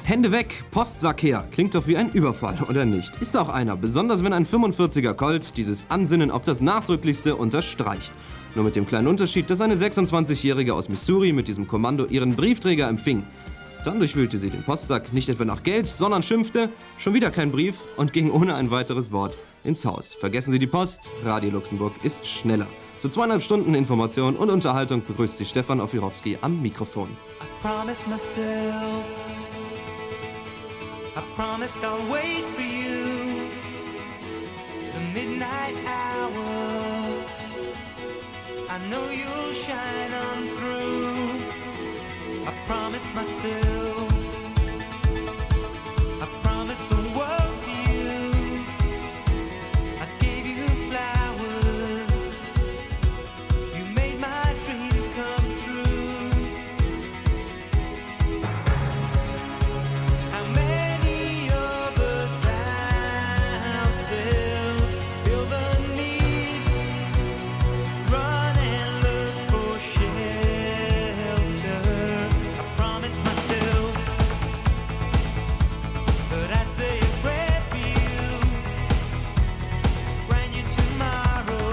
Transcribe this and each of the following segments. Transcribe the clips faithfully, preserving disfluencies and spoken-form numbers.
Hände weg, Postsack her. Klingt doch wie ein Überfall, oder nicht? Ist auch einer, besonders wenn ein fünfundvierziger Colt dieses Ansinnen auf das Nachdrücklichste unterstreicht. Nur mit dem kleinen Unterschied, dass eine sechsundzwanzigjährige aus Missouri mit diesem Kommando ihren Briefträger empfing. Dann durchwühlte sie den Postsack nicht etwa nach Geld, sondern schimpfte, schon wieder kein Brief, und ging ohne ein weiteres Wort ins Haus. Vergessen Sie die Post, Radio Luxemburg ist schneller. Zu zweieinhalb Stunden Information und Unterhaltung begrüßt Sie Stefan Ofirowski am Mikrofon. I promised myself, I promised I'll wait for you, the midnight hour, I know you'll shine on through. I promised myself, I promised the world to you, I gave you flowers, you made my dreams come true. How many of us out there feel the need to run and look for shelter? I promised myself that I'd say a prayer for you, grant you tomorrow,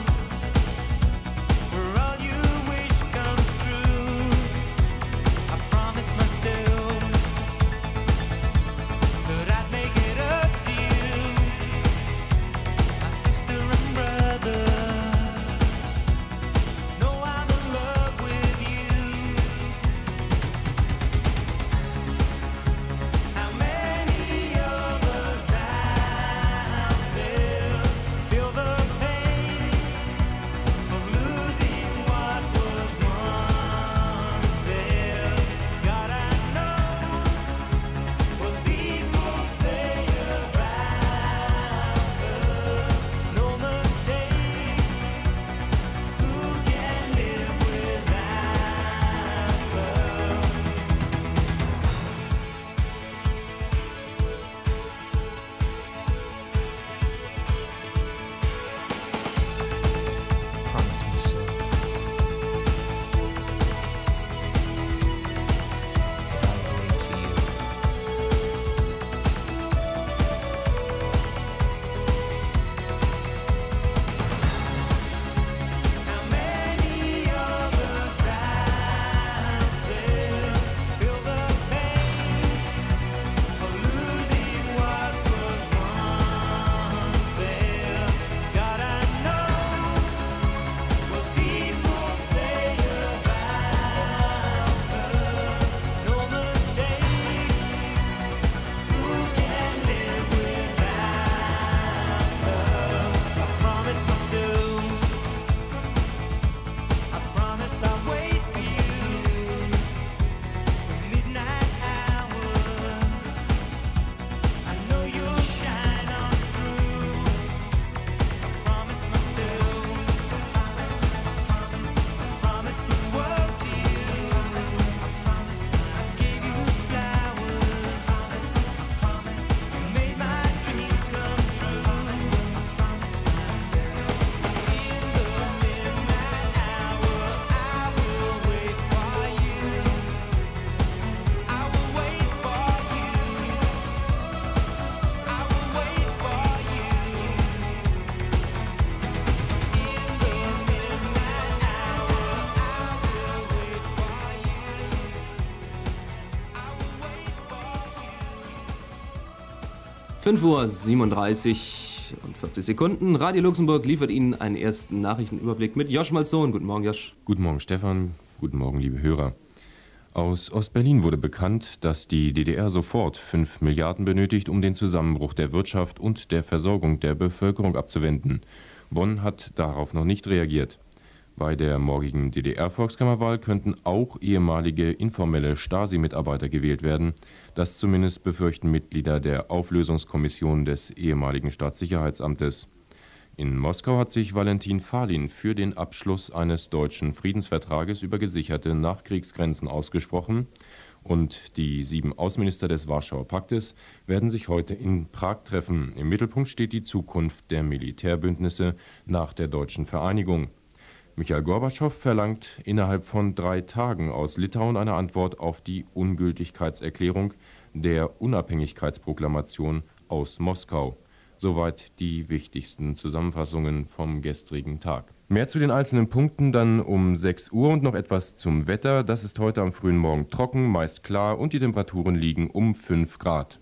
where all you wish comes true. I promised myself that I'd make it up to you, my sister and brother. Know I'm in love with you. How many of us out there feel the pain of losing what was once there? God, I know what people say about her. No mistake, who can live without her? Promise myself that I'll wait for you. How many of us out there feel the pain of losing what was once there? God, I know what people say about her. No mistake, who can live without her? I promised myself, I promised I'd wait for you, the midnight hour, I know you'll shine on through. I promised myself, I promised the world to you, I gave you flowers, you made my dreams come true. In the midnight hour, I will wait for you, I will wait for you, I will wait for you. In the midnight hour, I will wait for you, I will wait for you. fünf Uhr siebenunddreißig und vierzig Sekunden. Radio Luxemburg liefert Ihnen einen ersten Nachrichtenüberblick mit Josch Malzon. Guten Morgen, Josch. Guten Morgen, Stefan. Guten Morgen, liebe Hörer. Aus Ostberlin wurde bekannt, dass die D D R sofort fünf Milliarden benötigt, um den Zusammenbruch der Wirtschaft und der Versorgung der Bevölkerung abzuwenden. Bonn hat darauf noch nicht reagiert. Bei der morgigen D D R-Volkskammerwahl könnten auch ehemalige informelle Stasi-Mitarbeiter gewählt werden. Das zumindest befürchten Mitglieder der Auflösungskommission des ehemaligen Staatssicherheitsamtes. In Moskau hat sich Valentin Falin für den Abschluss eines deutschen Friedensvertrages über gesicherte Nachkriegsgrenzen ausgesprochen. Und die sieben Außenminister des Warschauer Paktes werden sich heute in Prag treffen. Im Mittelpunkt steht die Zukunft der Militärbündnisse nach der deutschen Vereinigung. Michail Gorbatschow verlangt innerhalb von drei Tagen aus Litauen eine Antwort auf die Ungültigkeitserklärung der Unabhängigkeitsproklamation aus Moskau. Soweit die wichtigsten Zusammenfassungen vom gestrigen Tag. Mehr zu den einzelnen Punkten dann um sechs Uhr und noch etwas zum Wetter. Das ist heute am frühen Morgen trocken, meist klar und die Temperaturen liegen um fünf Grad.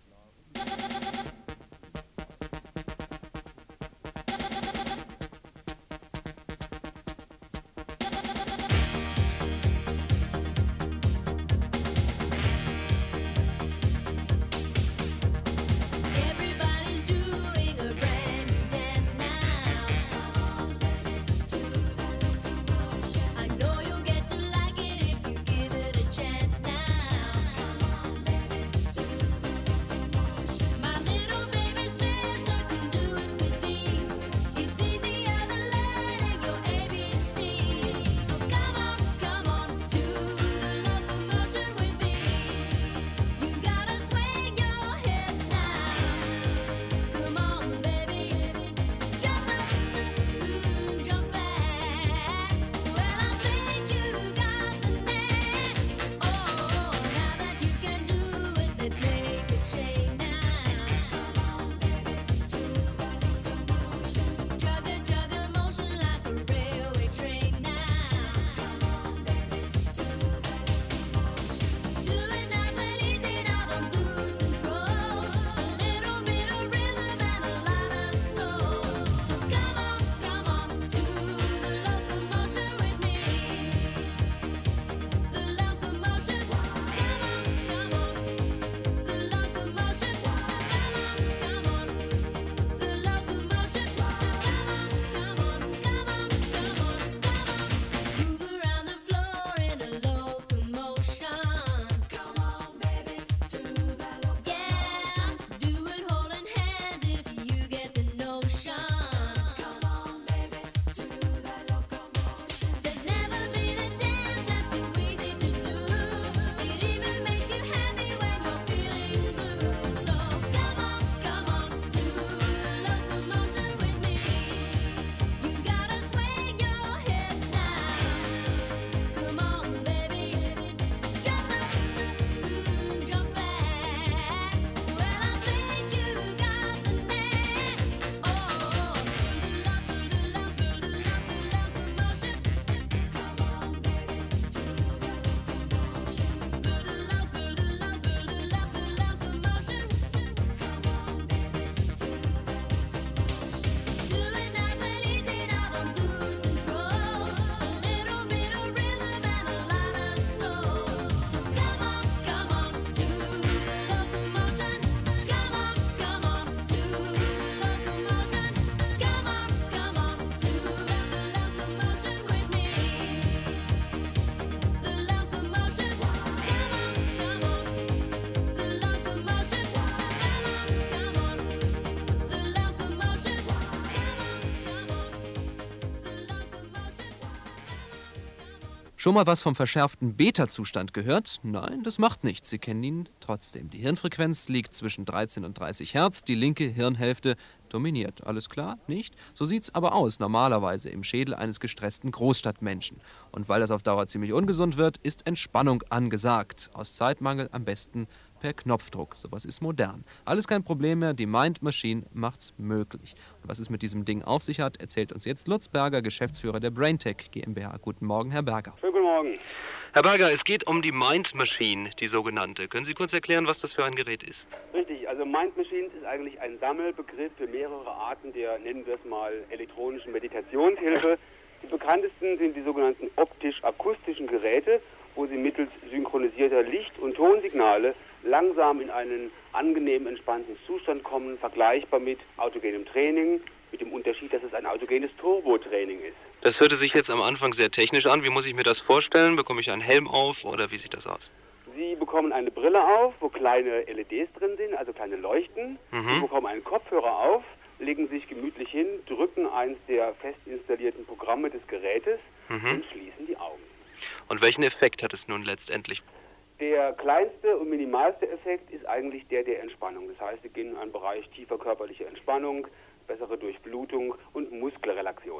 Schon mal was vom verschärften Beta-Zustand gehört? Nein, das macht nichts. Sie kennen ihn trotzdem. Die Hirnfrequenz liegt zwischen dreizehn und dreißig Hertz. Die linke Hirnhälfte dominiert. Alles klar? Nicht? So sieht's aber aus, normalerweise im Schädel eines gestressten Großstadtmenschen. Und weil das auf Dauer ziemlich ungesund wird, ist Entspannung angesagt. Aus Zeitmangel am besten per Knopfdruck. Sowas ist modern. Alles kein Problem mehr, die Mind Machine macht's möglich. Und was es mit diesem Ding auf sich hat, erzählt uns jetzt Lutz Berger, Geschäftsführer der BrainTech GmbH. Guten Morgen, Herr Berger. Schönen guten Morgen. Herr Berger, es geht um die Mind Machine, die sogenannte. Können Sie kurz erklären, was das für ein Gerät ist? Richtig, also Mind Machines ist eigentlich ein Sammelbegriff für mehrere Arten der, nennen wir es mal, elektronischen Meditationshilfe. Die bekanntesten sind die sogenannten optisch-akustischen Geräte, wo Sie mittels synchronisierter Licht- und Tonsignale langsam in einen angenehm entspannten Zustand kommen, vergleichbar mit autogenem Training, mit dem Unterschied, dass es ein autogenes Turbotraining ist. Das hörte sich jetzt am Anfang sehr technisch an. Wie muss ich mir das vorstellen? Bekomme ich einen Helm auf oder wie sieht das aus? Sie bekommen eine Brille auf, wo kleine L E Ds drin sind, also kleine Leuchten. Mhm. Sie bekommen einen Kopfhörer auf, legen sich gemütlich hin, drücken eins der fest installierten Programme des Gerätes Mhm. und schließen die Augen. Und welchen Effekt hat es nun letztendlich? Der kleinste und minimalste Effekt ist eigentlich der der Entspannung. Das heißt, Sie gehen in einen Bereich tiefer körperliche Entspannung, bessere Durchblutung und Muskelrelaxation.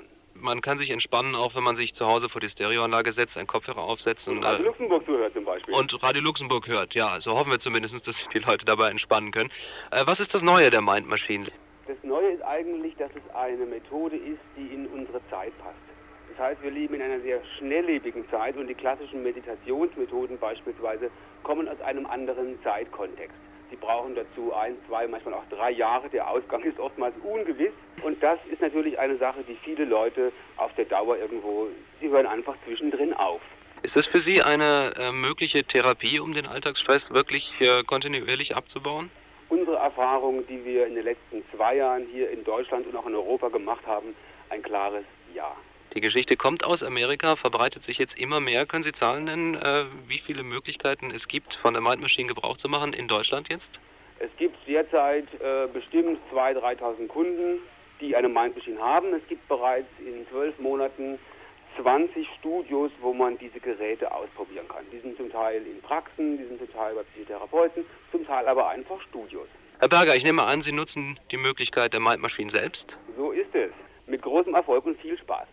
man kann sich entspannen, auch wenn man sich zu Hause vor die Stereoanlage setzt, einen Kopfhörer aufsetzt und, Und Radio äh, Luxemburg zuhört zum Beispiel. und Radio Luxemburg hört. Ja, so hoffen wir zumindest, dass sich die Leute dabei entspannen können. Äh, was ist das Neue der Mind Machine? Das Neue ist eigentlich, dass es eine Methode ist, die in unsere Zeit passt. Das heißt, wir leben in einer sehr schnelllebigen Zeit und die klassischen Meditationsmethoden beispielsweise kommen aus einem anderen Zeitkontext. Sie brauchen dazu ein, zwei, manchmal auch drei Jahre. Der Ausgang ist oftmals ungewiss. Und das ist natürlich eine Sache, die viele Leute auf der Dauer irgendwo, sie hören einfach zwischendrin auf. Ist das für Sie eine äh, mögliche Therapie, um den Alltagsstress wirklich äh, kontinuierlich abzubauen? Unsere Erfahrung, die wir in den letzten zwei Jahren hier in Deutschland und auch in Europa gemacht haben, ein klares Ja. Die Geschichte kommt aus Amerika, verbreitet sich jetzt immer mehr. Können Sie Zahlen nennen, äh, wie viele Möglichkeiten es gibt, von der Mind Machine Gebrauch zu machen in Deutschland jetzt? Es gibt derzeit äh, bestimmt zweitausend, dreitausend Kunden, die eine Mind Machine haben. Es gibt bereits in zwölf Monaten zwanzig Studios, wo man diese Geräte ausprobieren kann. Die sind zum Teil in Praxen, die sind zum Teil bei Psychotherapeuten, zum Teil aber einfach Studios. Herr Berger, ich nehme an, Sie nutzen die Möglichkeit der Mind Machine selbst? So ist es. Mit großem Erfolg und viel Spaß.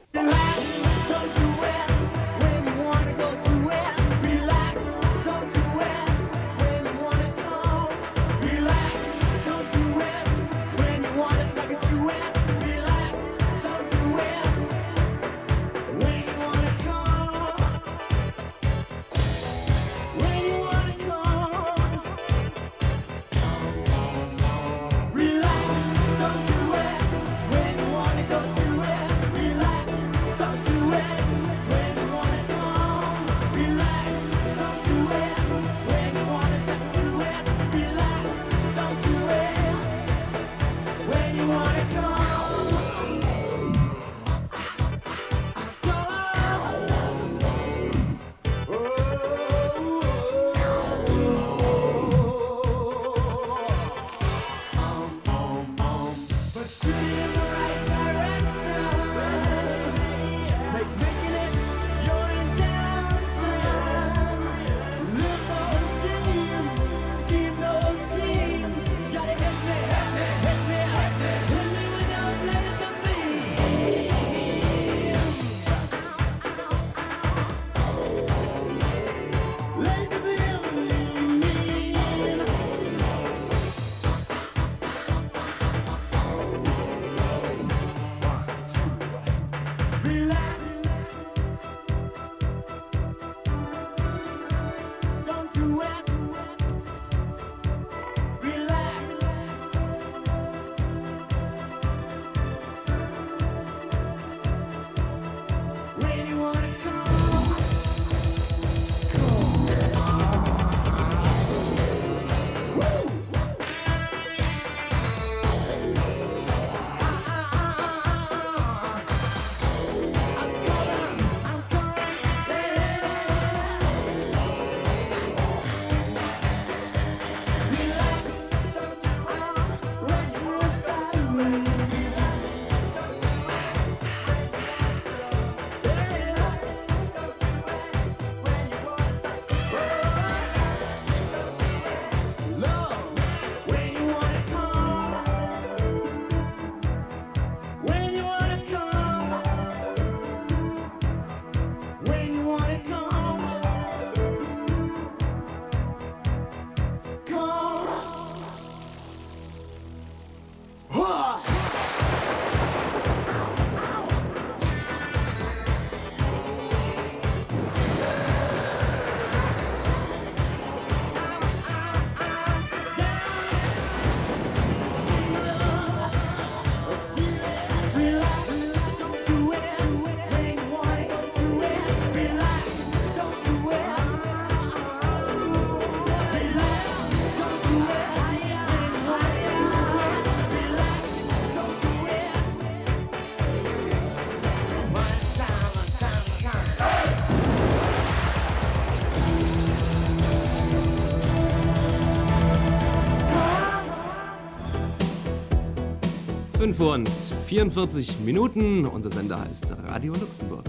fünf Uhr und vierundvierzig Minuten. Unser Sender heißt Radio Luxemburg.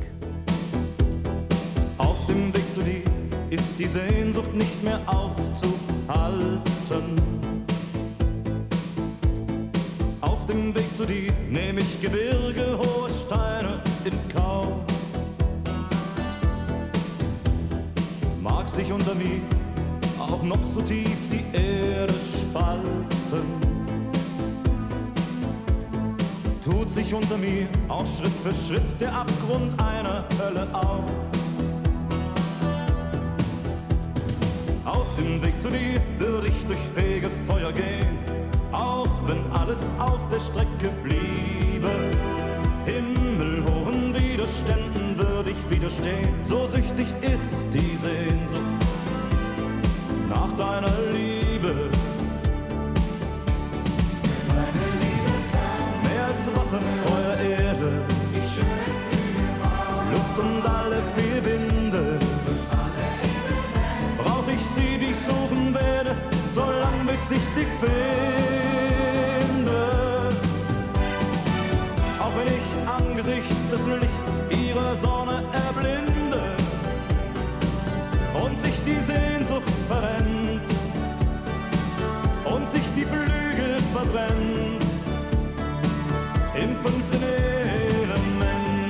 Auf dem Weg zu dir ist die Sehnsucht nicht mehr aufzuhalten. Auf dem Weg zu dir nehme ich Gebirge, hohe Steine in unter mir auch noch so tief die Erde spalten, tut sich unter mir auch Schritt für Schritt der Abgrund einer Hölle auf. Auf dem Weg zu dir würde ich durch Fegefeuer gehen, auch wenn alles auf der Strecke bliebe. Himmelhohen Widerständen würde ich widerstehen, so süchtig ist die Sehnsucht nach deiner Liebe. Deine Liebe kann mehr als Wasser, Feuer, Erde, Luft und alle vier Winde. Brauch ich sie, die ich suchen werde, solang bis ich sie finde. Auch wenn ich angesichts des Lichts ihrer Sonne erblinde und sich die Sehnsucht verrennt und sich die Flügel verbrennt im fünften Element.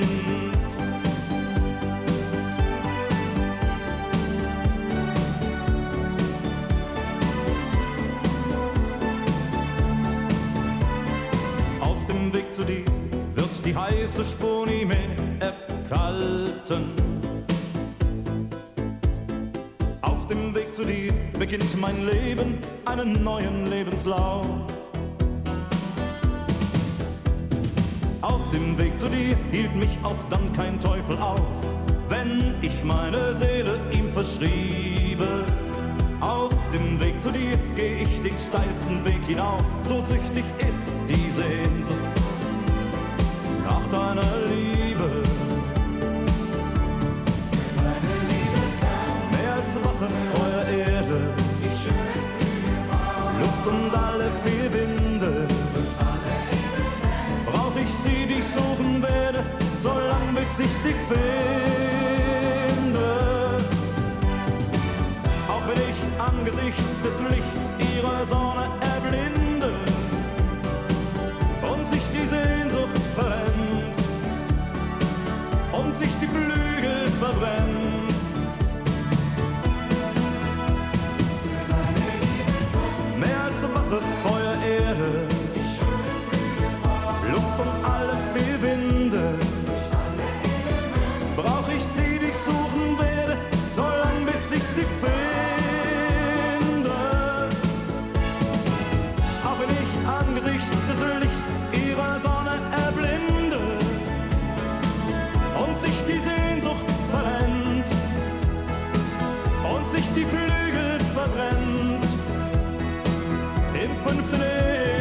Auf dem Weg zu dir wird die heiße Spur nie mehr erkalten. Auf dem Weg zu dir beginnt mein Leben einen neuen Lebenslauf. Auf dem Weg zu dir hielt mich auch dann kein Teufel auf, wenn ich meine Seele ihm verschriebe. Auf dem Weg zu dir geh ich den steilsten Weg hinauf, so süchtig ist die Sehnsucht nach deiner Liebe. Deine Liebe kann mehr als Wasser, Feuer, Erde, Luft und alle vier Winde. Brauch ich sie, die ich suchen werde, solang bis ich sie finde. Auch wenn ich angesichts des Lichts ihrer Sonne erblinde und sich die Sehnsucht verrennt und sich die Flügel verbrennt. Mehr als Wasser, Feuer, Erde, Luft und alle vier Winde. Brauch ich sie, die ich suchen werde, solang bis ich sie finde. Auch wenn ich angesichts des Lichts ihrer Sonne erblinde und sich die Sehnsucht verrennt und sich die Flügel verbrennt im fünften Element.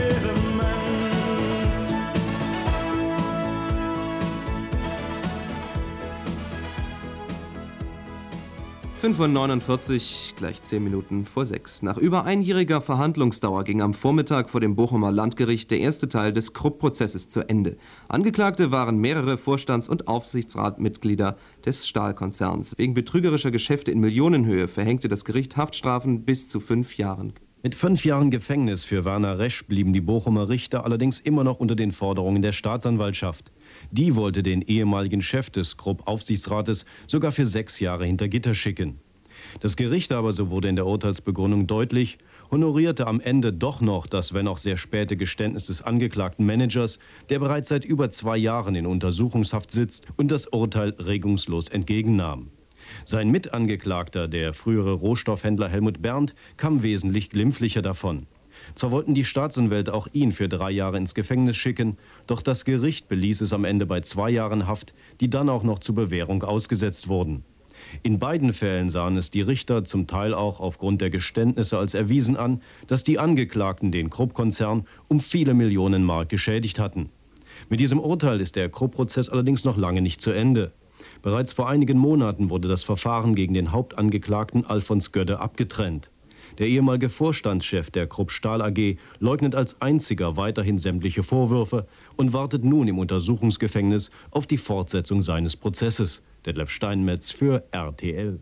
fünf Uhr neunundvierzig, gleich zehn Minuten vor sechs. Nach über einjähriger Verhandlungsdauer ging am Vormittag vor dem Bochumer Landgericht der erste Teil des Krupp-Prozesses zu Ende. Angeklagte waren mehrere Vorstands- und Aufsichtsratmitglieder des Stahlkonzerns. Wegen betrügerischer Geschäfte in Millionenhöhe verhängte das Gericht Haftstrafen bis zu fünf Jahren. Mit fünf Jahren Gefängnis für Werner Resch blieben die Bochumer Richter allerdings immer noch unter den Forderungen der Staatsanwaltschaft. Die wollte den ehemaligen Chef des Krupp-Aufsichtsrates sogar für sechs Jahre hinter Gitter schicken. Das Gericht aber, so wurde in der Urteilsbegründung deutlich, honorierte am Ende doch noch das, wenn auch sehr späte Geständnis des angeklagten Managers, der bereits seit über zwei Jahren in Untersuchungshaft sitzt und das Urteil regungslos entgegennahm. Sein Mitangeklagter, der frühere Rohstoffhändler Helmut Berndt, kam wesentlich glimpflicher davon. Zwar wollten die Staatsanwälte auch ihn für drei Jahre ins Gefängnis schicken, doch das Gericht beließ es am Ende bei zwei Jahren Haft, die dann auch noch zur Bewährung ausgesetzt wurden. In beiden Fällen sahen es die Richter zum Teil auch aufgrund der Geständnisse als erwiesen an, dass die Angeklagten den Krupp-Konzern um viele Millionen Mark geschädigt hatten. Mit diesem Urteil ist der Krupp-Prozess allerdings noch lange nicht zu Ende. Bereits vor einigen Monaten wurde das Verfahren gegen den Hauptangeklagten Alfons Gödde abgetrennt. Der ehemalige Vorstandschef der Krupp Stahl A G leugnet als einziger weiterhin sämtliche Vorwürfe und wartet nun im Untersuchungsgefängnis auf die Fortsetzung seines Prozesses. Detlef Steinmetz für R T L.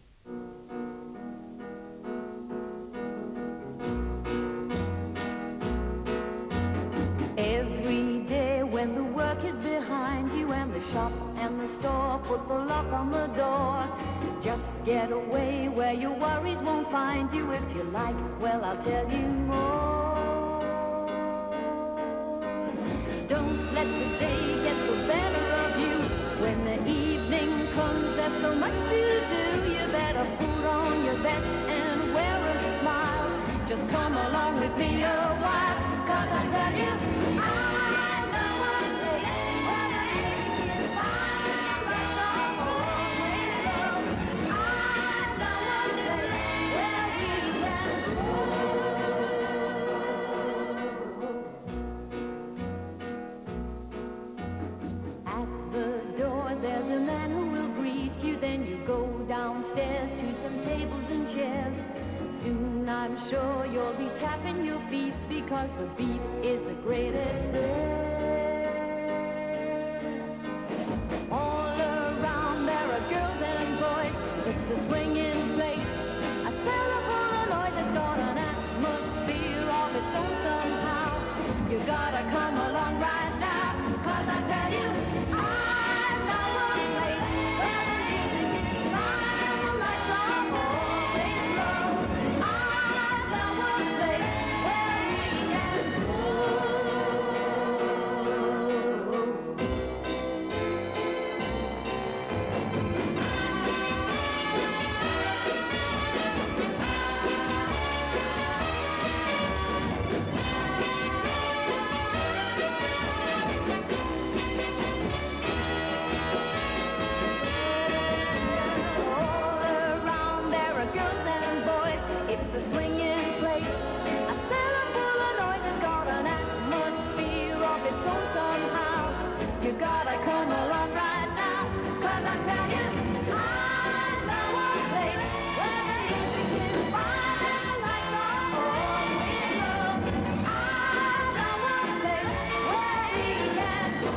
Every day when the work is behind you and the shop shop and the store, put the lock on the door. Just get away where your worries won't find you. If you like, well, I'll tell you more. Don't let the day get the better of you. When the evening comes, there's so much to do. You better put on your best and wear a smile. Just come along with me a while, 'cause I tell you, I know a place where the music is fine, lights are always low. I know a place where we can go. At the door there's a man who will greet you. Then you go downstairs to some tables and chairs. Soon I'm sure you'll be tapping your feet, because the beat is the greatest there. All around there are girls and boys. It's a swinging place, a cellar full of noise. It's got an atmosphere of its own somehow. You gotta come along right now, 'cause I tell you, I know a place where the music is fine, the lights are always low. I know a place where we can go. All around there are girls and boys. It's a swinging place, a cellar full of noise. It's got an atmosphere of its own somehow. You gotta come along right now, 'cause I tell you, I know a place where the music is fine and the lights are always low. I know a place where we can go.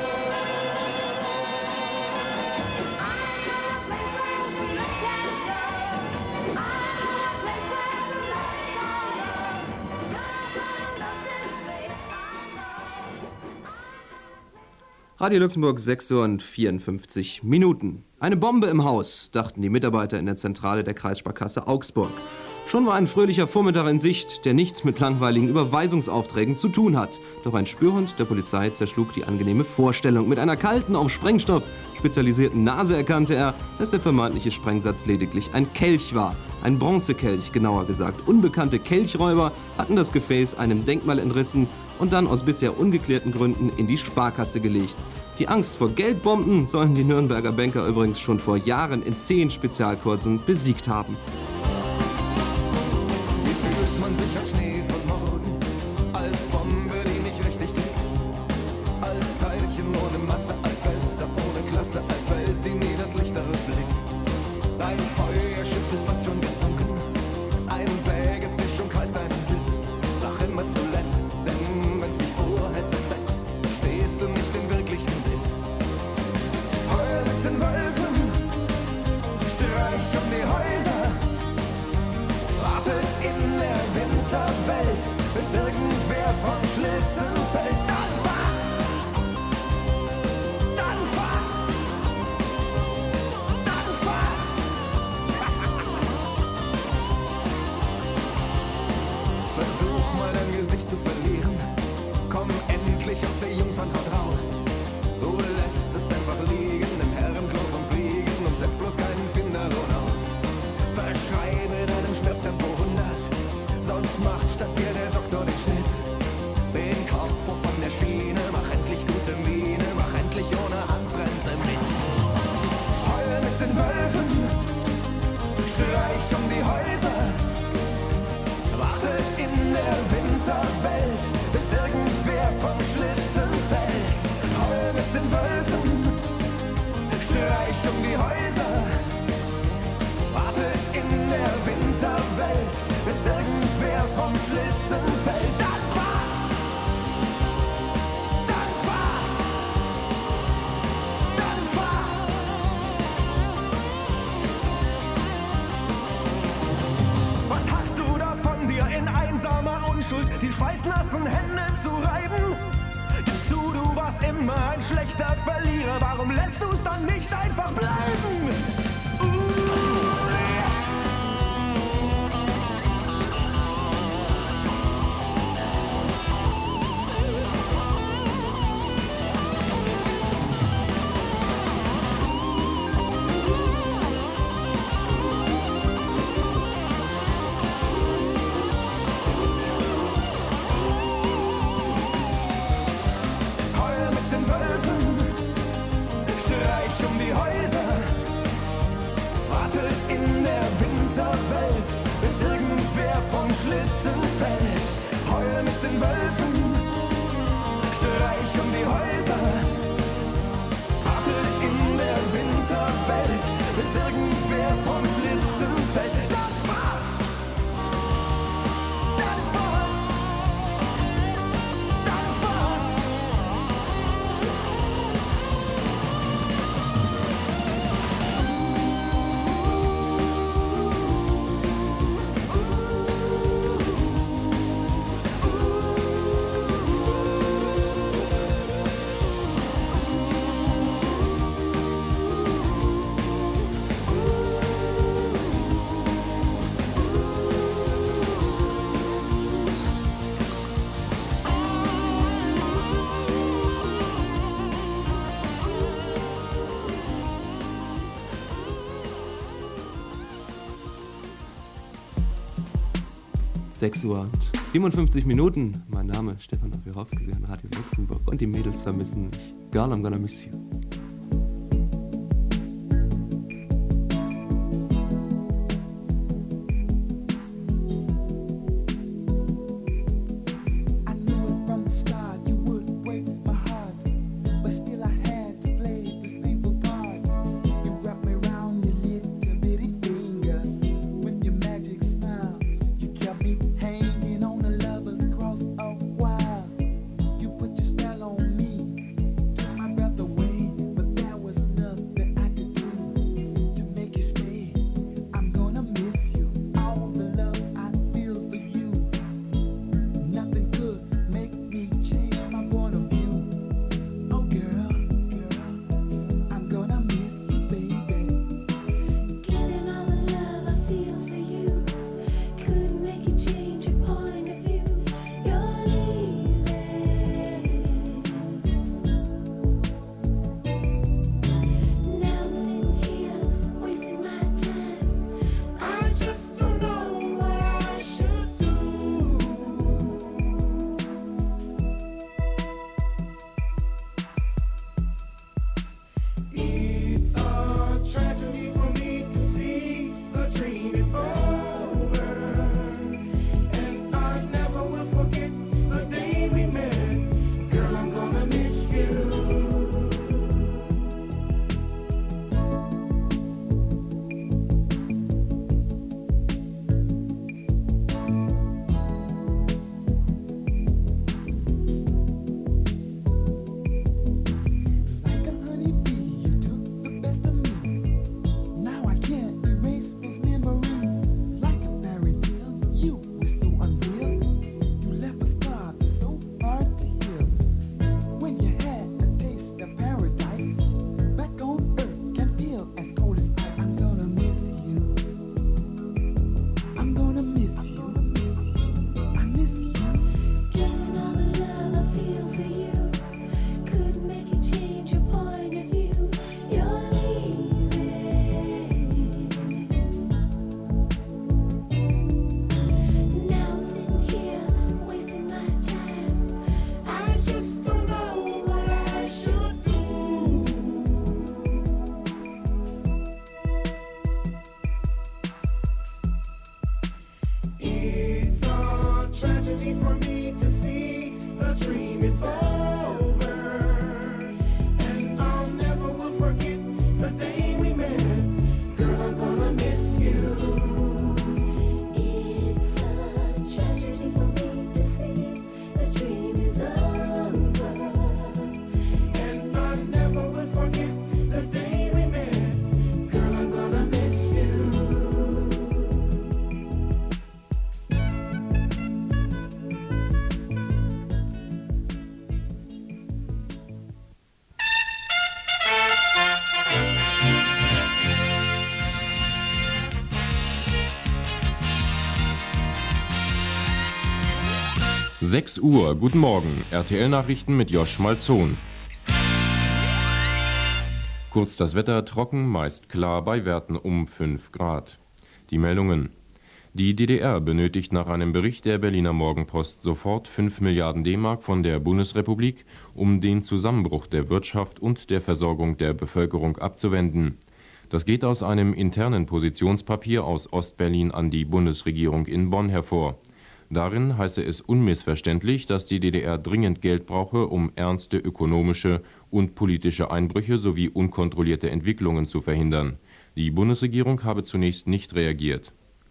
I know a place where we can go. I know a place where the lights are low. You're gonna love this place, I know. Radio Luxemburg, sechs Uhr und vierundfünfzig Minuten. Eine Bombe im Haus, dachten die Mitarbeiter in der Zentrale der Kreissparkasse Augsburg. Schon war ein fröhlicher Vormittag in Sicht, der nichts mit langweiligen Überweisungsaufträgen zu tun hat. Doch ein Spürhund der Polizei zerschlug die angenehme Vorstellung. Mit einer kalten, auf Sprengstoff spezialisierten Nase erkannte er, dass der vermeintliche Sprengsatz lediglich ein Kelch war. Ein Bronzekelch, genauer gesagt. Unbekannte Kelchräuber hatten das Gefäß einem Denkmal entrissen und dann aus bisher ungeklärten Gründen in die Sparkasse gelegt. Die Angst vor Geldbomben sollen die Nürnberger Banker übrigens schon vor Jahren in zehn Spezialkursen besiegt haben. Wie fühlt man sich als Schnee von morgen? Als Bombe, die nicht richtig trifft. Als Teilchen ohne Masse, als Bester ohne Klasse, als Welt, die nie das Licht erblickt. Dein Feuerschiff ist fast schon gesunken. Ein Sägefisch umkreist deinen Sitz. Lach immer zuletzt, denn wenn's dich vorher zerfetzt, stehst du nicht den wirklichen Witz. Heul mit den Wölfen, streich um die Häuser. Warte in der Winterwelt, bis irgendwer vom Schlitten fällt. Dann was? Dann was? Dann was? Versuch mal dein Gesicht zu verlieren. Komm endlich aus der Jungfernhaut raus. Du lässt es einfach liegen im Herrenklo vom Fliegen und setzt bloß keinen Finderlohn aus. Verschreibe deinem Schmerztempo hundert, sonst macht statt dir der Doktor den Schnitt. Den Kopf von der Schiene, mach endlich gute Miene, mach endlich ohne Handbremse mit. Heul mit den Wölfen, streich um die Häuser. Warte in der Winterwelt, bis irgendwer vom Schlitten fällt. Heul mit den Wölfen, streich um die Häuser. Warte in der Winterwelt, bis irgendwer vom Schlitten fällt. Dann was? Dann was? Dann was? Was hast du davon, dir in einsamer Unschuld die schweißnassen Hände zu reiben? Gib zu, du warst warst immer ein schlechter Verlierer. Warum lässt du's dann nicht einfach bleiben? Heul mit den Wölfen, streich um die Häuser, warte in der Winterwelt, bis irgendwer vom Schlitten fällt. Heul mit den Wölfen, streich um die Häuser, warte in der Winterwelt, bis irgendwer vom Schlitten fällt. Das war's! Das war's! Das war's! sechs Uhr und siebenundfünfzig Minuten. Mein Name ist Stefan Nowierowski, Sie hören Radio Luxemburg und die Mädels vermissen mich. Girl, I'm gonna miss you. I knew it from the start, you would break my heart. But still I had to play this painful part. You wrapped me around your little bitty finger with your magic smile. You kept me hanging on a lover's cross a while. You put your spell on me, took my breath away. sechs Uhr, guten Morgen, R T L-Nachrichten mit Josch Malzon. Kurz das Wetter, trocken, meist klar, bei Werten um fünf Grad. Die Meldungen. Die D D R benötigt nach einem Bericht der Berliner Morgenpost sofort fünf Milliarden D-Mark von der Bundesrepublik, um den Zusammenbruch der Wirtschaft und der Versorgung der Bevölkerung abzuwenden. Das geht aus einem internen Positionspapier aus Ostberlin an die Bundesregierung in Bonn hervor. Darin heiße es unmissverständlich, dass die D D R dringend Geld brauche, um ernste ökonomische und politische Einbrüche sowie unkontrollierte Entwicklungen zu verhindern. Die Bundesregierung habe zunächst nicht reagiert.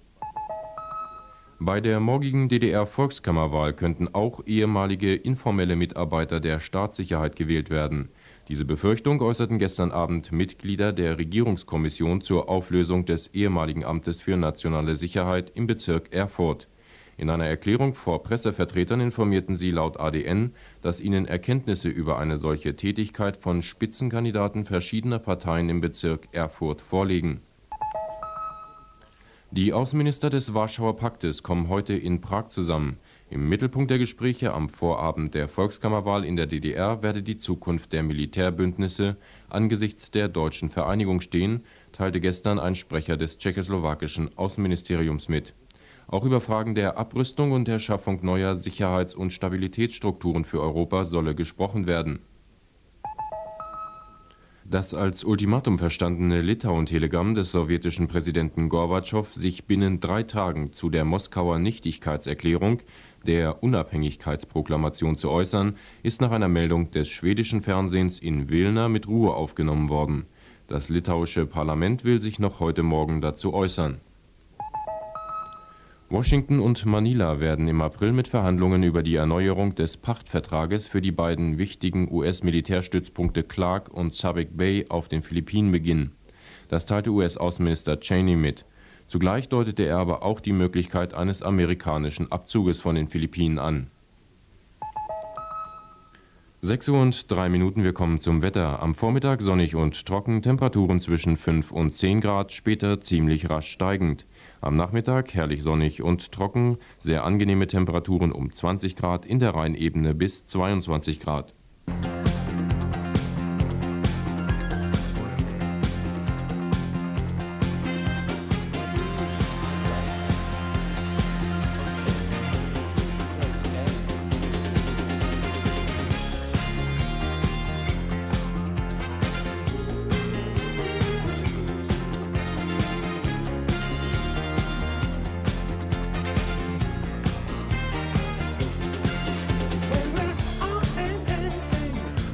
Bei der morgigen D D R-Volkskammerwahl könnten auch ehemalige informelle Mitarbeiter der Staatssicherheit gewählt werden. Diese Befürchtung äußerten gestern Abend Mitglieder der Regierungskommission zur Auflösung des ehemaligen Amtes für nationale Sicherheit im Bezirk Erfurt. In einer Erklärung vor Pressevertretern informierten sie laut A D N, dass ihnen Erkenntnisse über eine solche Tätigkeit von Spitzenkandidaten verschiedener Parteien im Bezirk Erfurt vorliegen. Die Außenminister des Warschauer Paktes kommen heute in Prag zusammen. Im Mittelpunkt der Gespräche am Vorabend der Volkskammerwahl in der D D R werde die Zukunft der Militärbündnisse angesichts der deutschen Vereinigung stehen, teilte gestern ein Sprecher des tschechoslowakischen Außenministeriums mit. Auch über Fragen der Abrüstung und der Schaffung neuer Sicherheits- und Stabilitätsstrukturen für Europa solle gesprochen werden. Das als Ultimatum verstandene Litauen-Telegramm des sowjetischen Präsidenten Gorbatschow, sich binnen drei Tagen zu der Moskauer Nichtigkeitserklärung, der Unabhängigkeitsproklamation zu äußern, ist nach einer Meldung des schwedischen Fernsehens in Vilna mit Ruhe aufgenommen worden. Das litauische Parlament will sich noch heute Morgen dazu äußern. Washington und Manila werden im April mit Verhandlungen über die Erneuerung des Pachtvertrages für die beiden wichtigen U S-Militärstützpunkte Clark und Subic Bay auf den Philippinen beginnen. Das teilte U S-Außenminister Cheney mit. Zugleich deutete er aber auch die Möglichkeit eines amerikanischen Abzuges von den Philippinen an. sechs Uhr und drei Minuten, wir kommen zum Wetter. Am Vormittag sonnig und trocken, Temperaturen zwischen fünf und zehn Grad, später ziemlich rasch steigend. Am Nachmittag herrlich sonnig und trocken, sehr angenehme Temperaturen um zwanzig Grad, in der Rheinebene bis zweiundzwanzig Grad. When we're all in dancing,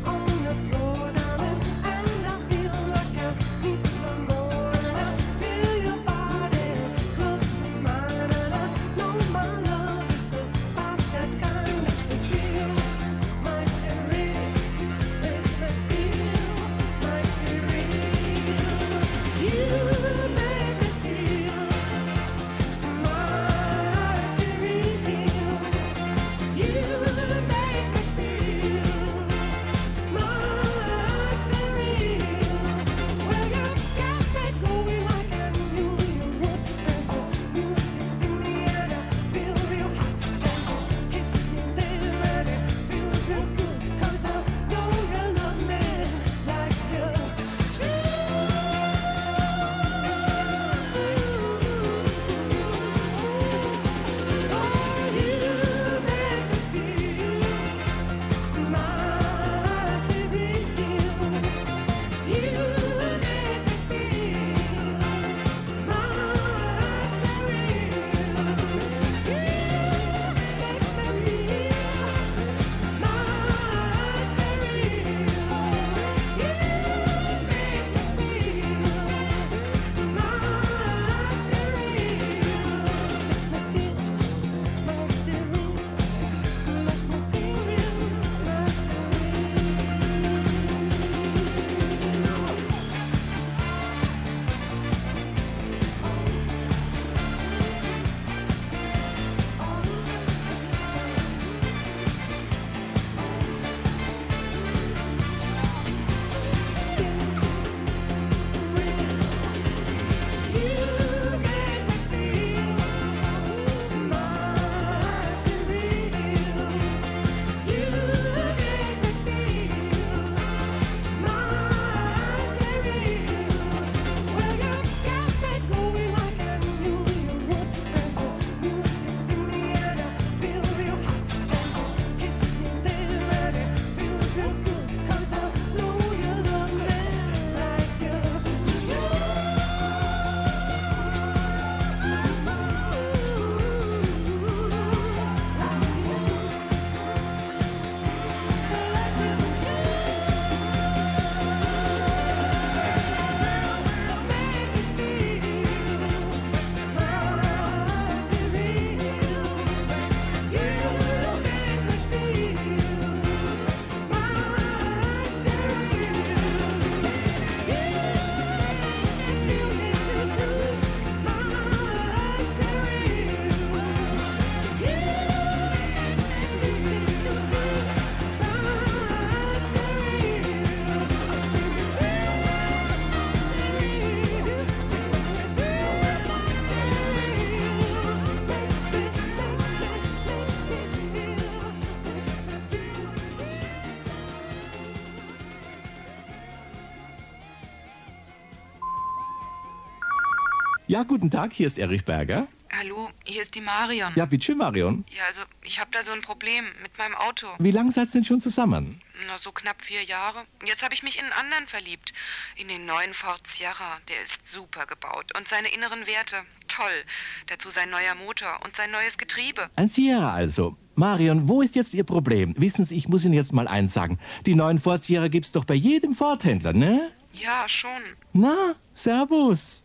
Ja, guten Tag, hier ist Erich Berger. Hallo, hier ist die Marion. Ja, bitte schön, Marion. Ja, also ich habe da so ein Problem mit meinem Auto. Wie lange seid ihr denn schon zusammen? Na, so knapp vier Jahre. Jetzt habe ich mich in einen anderen verliebt. In den neuen Ford Sierra. Der ist super gebaut. Und seine inneren Werte. Toll. Dazu sein neuer Motor und sein neues Getriebe. Ein Sierra also. Marion, wo ist jetzt Ihr Problem? Wissen Sie, ich muss Ihnen jetzt mal eins sagen. Die neuen Ford Sierra gibt's doch bei jedem Ford-Händler, ne? Ja, schon. Na, servus.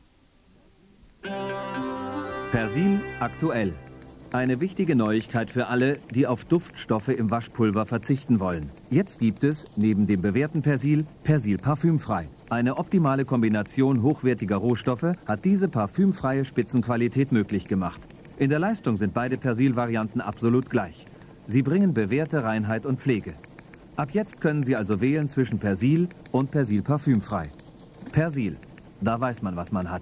Persil aktuell. Eine wichtige Neuigkeit für alle, die auf Duftstoffe im Waschpulver verzichten wollen. Jetzt gibt es, neben dem bewährten Persil, Persil parfümfrei. Eine optimale Kombination hochwertiger Rohstoffe hat diese parfümfreie Spitzenqualität möglich gemacht. In der Leistung sind beide Persil-Varianten absolut gleich. Sie bringen bewährte Reinheit und Pflege. Ab jetzt können Sie also wählen zwischen Persil und Persil parfümfrei. Persil, da weiß man, was man hat.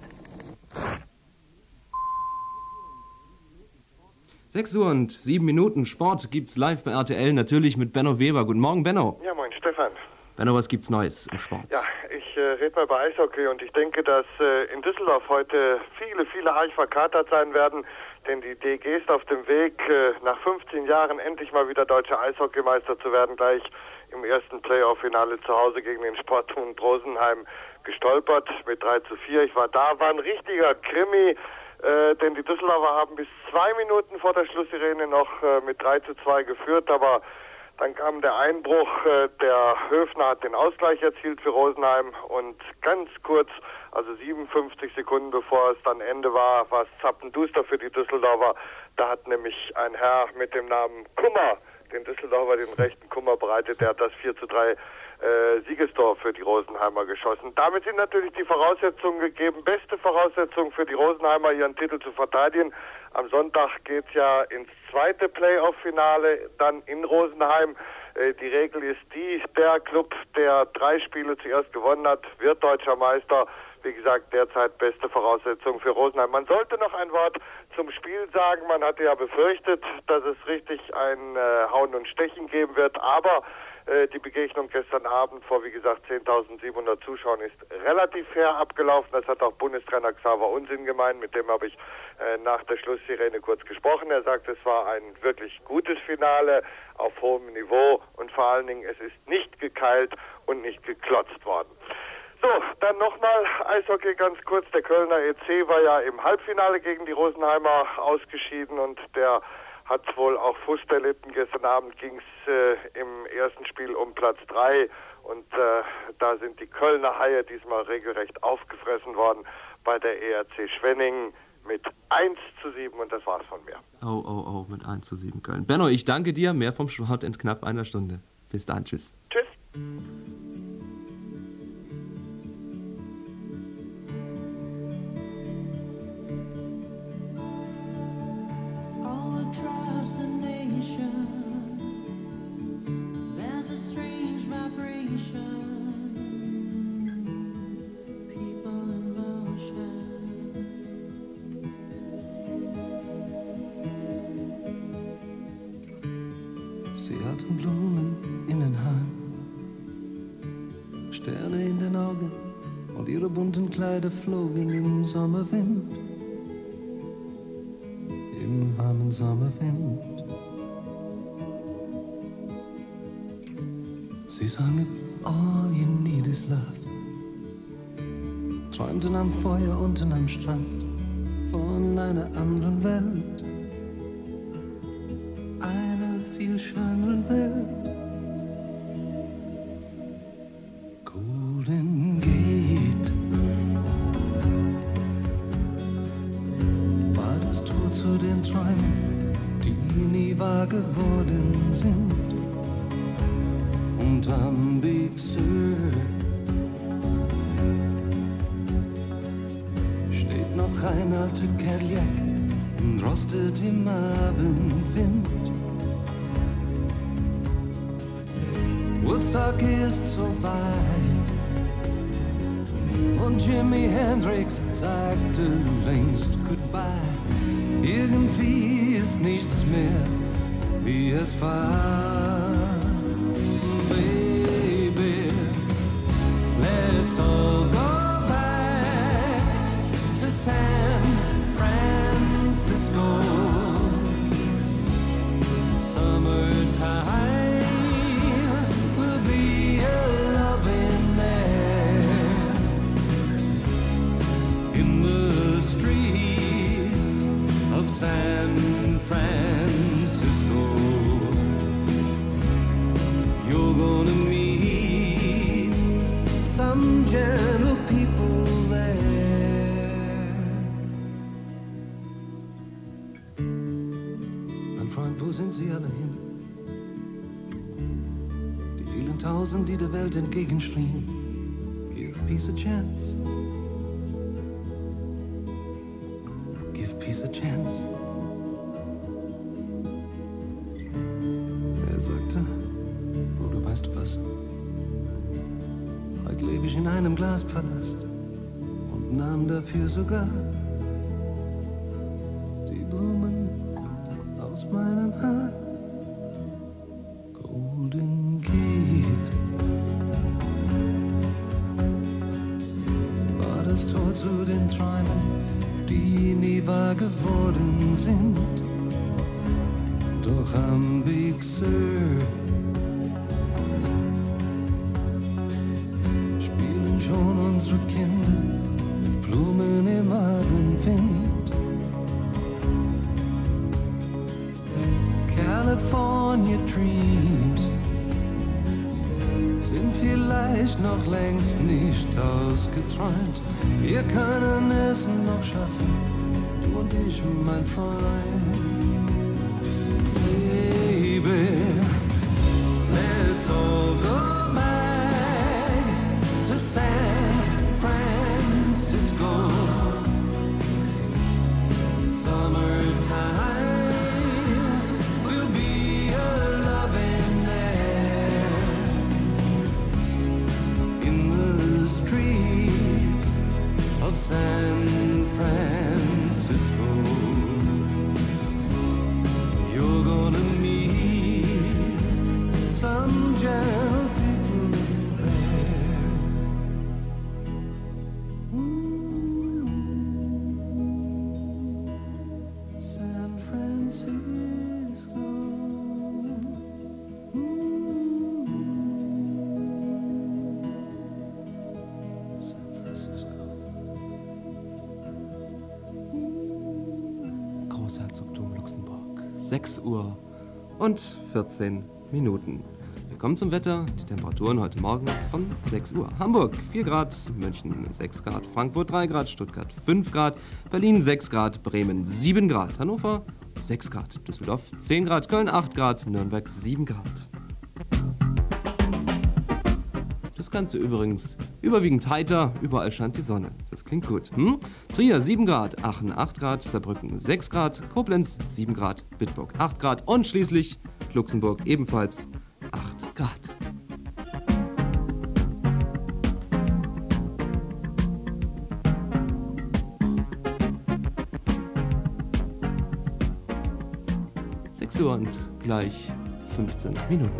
sechs Uhr und sieben Minuten Sport gibt's live bei R T L, natürlich mit Benno Weber. Guten Morgen, Benno. Ja, moin, Stefan. Benno, was gibt's Neues im Sport? Ja, ich äh, rede mal über Eishockey und ich denke, dass äh, in Düsseldorf heute viele, viele arg verkatert sein werden, denn die D G ist auf dem Weg, äh, nach fünfzehn Jahren endlich mal wieder deutscher Eishockeymeister zu werden, gleich im ersten Playoff-Finale zu Hause gegen den Sporthund Rosenheim gestolpert mit drei zu vier. Ich war da, war ein richtiger Krimi. Äh, denn die Düsseldorfer haben bis zwei Minuten vor der Schlusssirene noch äh, mit drei zu zwei geführt, aber dann kam der Einbruch, äh, der Höfner hat den Ausgleich erzielt für Rosenheim und ganz kurz, also siebenundfünfzig Sekunden bevor es dann Ende war, war es zappenduster für die Düsseldorfer. Da hat nämlich ein Herr mit dem Namen Kummer, den Düsseldorfer den rechten Kummer bereitet, der hat das vier zu drei Äh, Siegestor für die Rosenheimer geschossen. Damit sind natürlich die Voraussetzungen gegeben, beste Voraussetzungen für die Rosenheimer, ihren Titel zu verteidigen. Am Sonntag geht's ja ins zweite Playoff-Finale, dann in Rosenheim. Äh, die Regel ist die, der Club, der drei Spiele zuerst gewonnen hat, wird deutscher Meister. Wie gesagt, derzeit beste Voraussetzungen für Rosenheim. Man sollte noch ein Wort zum Spiel sagen. Man hatte ja befürchtet, dass es richtig ein äh, Hauen und Stechen geben wird, aber die Begegnung gestern Abend vor, wie gesagt, zehntausendsiebenhundert Zuschauern ist relativ fair abgelaufen. Das hat auch Bundestrainer Xaver Unsinn gemeint. Mit dem habe ich äh, nach der Schlusssirene kurz gesprochen. Er sagt, es war ein wirklich gutes Finale auf hohem Niveau und vor allen Dingen, es ist nicht gekeilt und nicht geklotzt worden. So, dann nochmal Eishockey ganz kurz. Der Kölner E C war ja im Halbfinale gegen die Rosenheimer ausgeschieden und der hat wohl auch Frust erlitten. Gestern Abend ging es äh, im ersten Spiel um Platz drei und äh, da sind die Kölner Haie diesmal regelrecht aufgefressen worden bei der E R C Schwenningen mit eins zu sieben und das war's von mir. Oh, oh, oh, mit eins zu sieben Köln. Benno, ich danke dir. Mehr vom Sport in knapp einer Stunde. Bis dann, tschüss. Tschüss. All across the nation, there's a strange vibration. People in motion. Sie hatten Blumen in den Haaren, Sterne in den Augen und ihre bunten Kleider flogen im Sommerwind. Im warmen Sommerwind. Sie sangen All you need is love, träumten am Feuer unten am Strand von einer anderen Welt, einer viel schöneren Welt. Golden Gate war das Tor zu den Träumen, die nie wahr geworden sind. Und am Big Sur steht noch ein alter Cadillac und rostet im Abendwind. Woodstock ist so weit und Jimi Hendrix sagte längst Goodbye. Irgendwie ist nichts mehr, wie es war. Baby, let's all go back to San tausend, die der Welt entgegenschrien. Give peace a chance. Give peace a chance. Er sagte, oh, du weißt was, heute lebe ich in einem Glaspalast und nahm dafür sogar die Blumen aus meinem Haar. Golden Gate war das Tor zu den Träumen, die nie wahr geworden sind. Doch am Big Sur spielen schon unsere Kinder mit Blumen im Abendwind. California Dreams sind vielleicht noch längst nicht ausgeträumt. Wir können es noch schaffen, du und ich, mein Freund. Baby, let's all go back to San Francisco. Summertime will be a-loving there in the streets of San Francisco. You're gonna meet some gentle people there. Ooh, San Francisco. Ooh, San Francisco. Großherzogtum Luxemburg. sechs Uhr und vierzehn Minuten. Wir kommen zum Wetter. Die Temperaturen heute Morgen von sechs Uhr. Hamburg vier Grad, München sechs Grad, Frankfurt drei Grad, Stuttgart fünf Grad, Berlin sechs Grad, Bremen sieben Grad, Hannover sechs Grad, Düsseldorf zehn Grad, Köln acht Grad, Nürnberg sieben Grad. Das Ganze übrigens überwiegend heiter, überall scheint die Sonne. Das klingt gut. Hm? Trier sieben Grad, Aachen acht Grad, Saarbrücken sechs Grad, Koblenz sieben Grad, Bitburg acht Grad und schließlich Luxemburg ebenfalls acht Grad. sechs Uhr und gleich fünfzehn Minuten.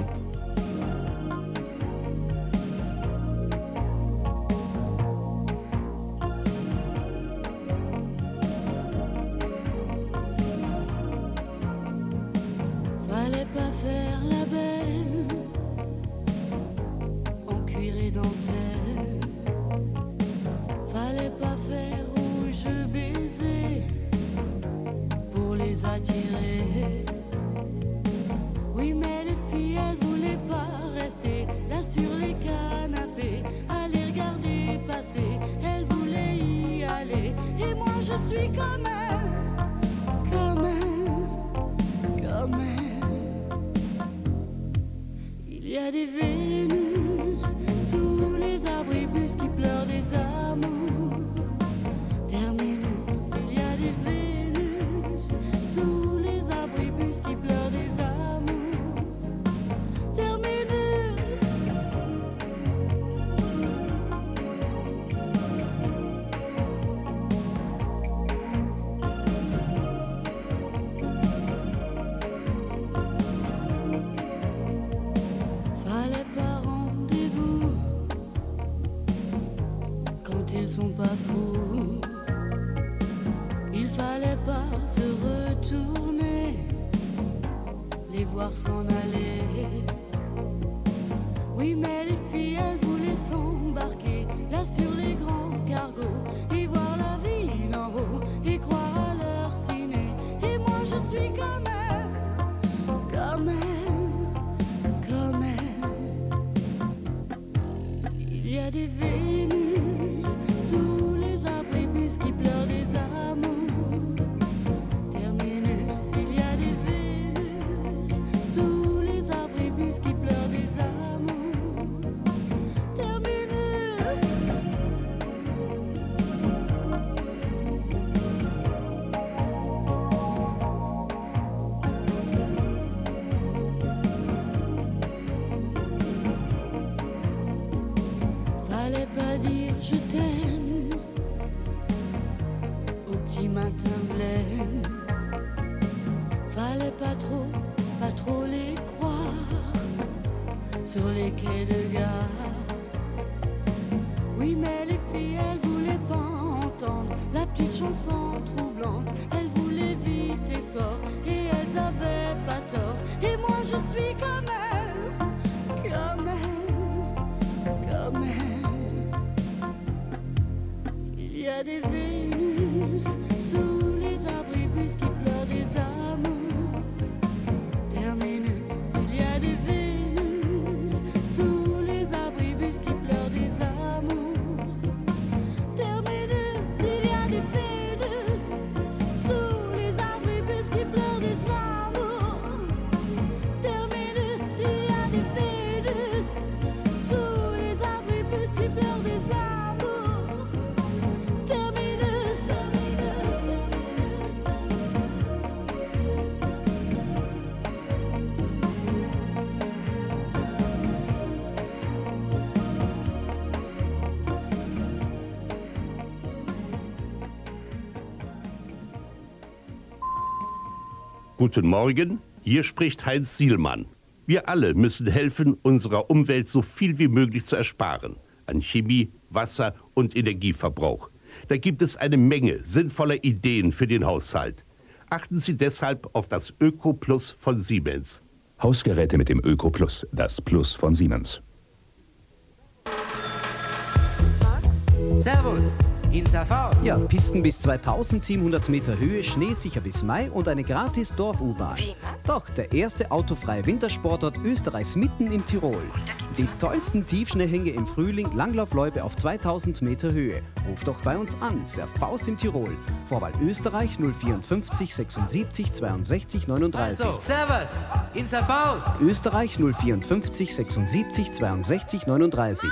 Fallait pas faire la belle en cuir et dentelle. Fallait pas faire rouge baiser pour les attirer. Oui, mais les filles, elles voulaient pas rester là sur les canapés, à les regarder passer. Elles voulaient y aller. Et moi, je suis comme elle, comme elle, comme elle. Il y a des Vénus sous les abribus qui pleurent des amours. Terminus, il y a des Vénus sous les abribus qui pleurent des amours. Terminus. Fallait pas rendez-vous quand ils sont pas fous. Il fallait pas se retourner, les voir s'en aller. Oui, mais les filles, elles voulaient s'embarquer là sur les grands cargos et voir la vie d'en haut et croire à leur ciné. Et moi, je suis comme elle, comme elle, comme elle. Il y a des Vénus sous les abribus qui pleurent des amours. Terminus, il y a des Vénus sous les abribus qui pleurent des amours. matin blême. Fallait pas trop, pas trop les croire sur les quais de gare. Oui, mais les filles, elles voulaient pas entendre la petite chanson troublante. Elles voulaient vite et fort, et elles avaient pas tort. Et moi, je suis comme elles, comme elles, comme elles. Il y a des Vénus sous les abribus qui pleurent des amours. Terminus, il y a des Vénus sous les abribus qui pleurent des amours. Terminus, il y a des Vénus sous les abribus qui pleurent des amours. Terminus, il y a des Vénus sous les abribus qui pleurent des amours. Terminus, Guten Morgen, hier spricht Heinz Sielmann. Wir alle müssen helfen, unserer Umwelt so viel wie möglich zu ersparen. An Chemie, Wasser und Energieverbrauch. Da gibt es eine Menge sinnvoller Ideen für den Haushalt. Achten Sie deshalb auf das Öko-Plus von Siemens. Hausgeräte mit dem Öko-Plus, das Plus von Siemens. Servus, Insa Faust. Ja, Pisten bis zweitausendsiebenhundert Meter Höhe, schneesicher bis Mai und eine gratis Dorf-U-Bahn. Doch, der erste autofreie Wintersportort Österreichs mitten im Tirol. Die tollsten Tiefschneehänge im Frühling, Langlaufloipe auf zweitausend Meter Höhe. Ruf doch bei uns an, Serv Faust im Tirol. Vorwahl Österreich null vierundfünfzig sechsundsiebzig zweiundsechzig neununddreißig. Also, Servus, Insa Faust. Österreich null vierundfünfzig sechsundsiebzig zweiundsechzig neununddreißig.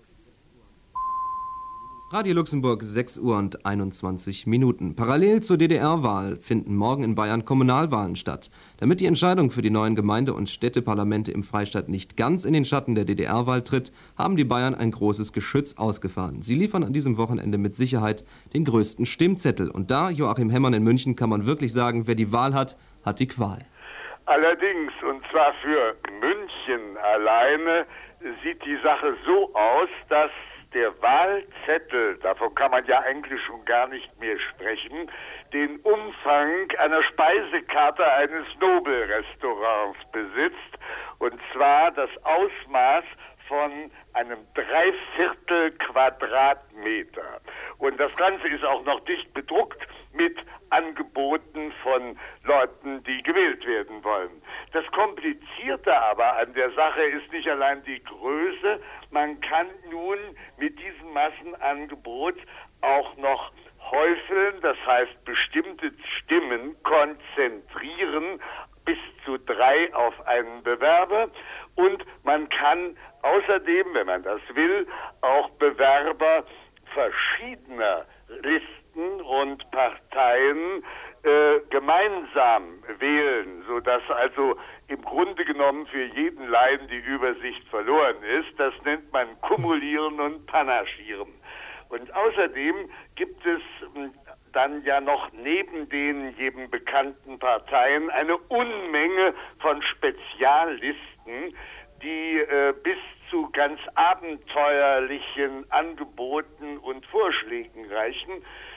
Radio Luxemburg, sechs Uhr und einundzwanzig Minuten. Parallel zur D D R-Wahl finden morgen in Bayern Kommunalwahlen statt. Damit die Entscheidung für die neuen Gemeinde- und Städteparlamente im Freistaat nicht ganz in den Schatten der D D R-Wahl tritt, haben die Bayern ein großes Geschütz ausgefahren. Sie liefern an diesem Wochenende mit Sicherheit den größten Stimmzettel. Und da, Joachim Hemmann in München, kann man wirklich sagen, wer die Wahl hat, hat die Qual. Allerdings, und zwar für München alleine, sieht die Sache so aus, dass der Wahlzettel, davon kann man ja eigentlich schon gar nicht mehr sprechen, den Umfang einer Speisekarte eines Nobelrestaurants besitzt, und zwar das Ausmaß von einem Dreiviertel Quadratmeter. Und das Ganze ist auch noch dicht bedruckt mit Angeboten von Leuten, die gewählt werden wollen. Das Komplizierte aber an der Sache ist nicht allein die Größe, man kann nun mit diesem Massenangebot auch noch häufeln, das heißt bestimmte Stimmen konzentrieren, bis zu drei auf einen Bewerber, und man kann außerdem, wenn man das will, auch Bewerber verschiedener Listen und Parteien äh, gemeinsam wählen, sodass also im Grunde genommen für jeden Laien die Übersicht verloren ist. Das nennt man Kumulieren und Panaschieren. Und außerdem gibt es mh, dann ja noch neben den jedem bekannten Parteien eine Unmenge von Speziallisten, die äh, bis zu ganz abenteuerlichen Angeboten und Vorschlägen reichen.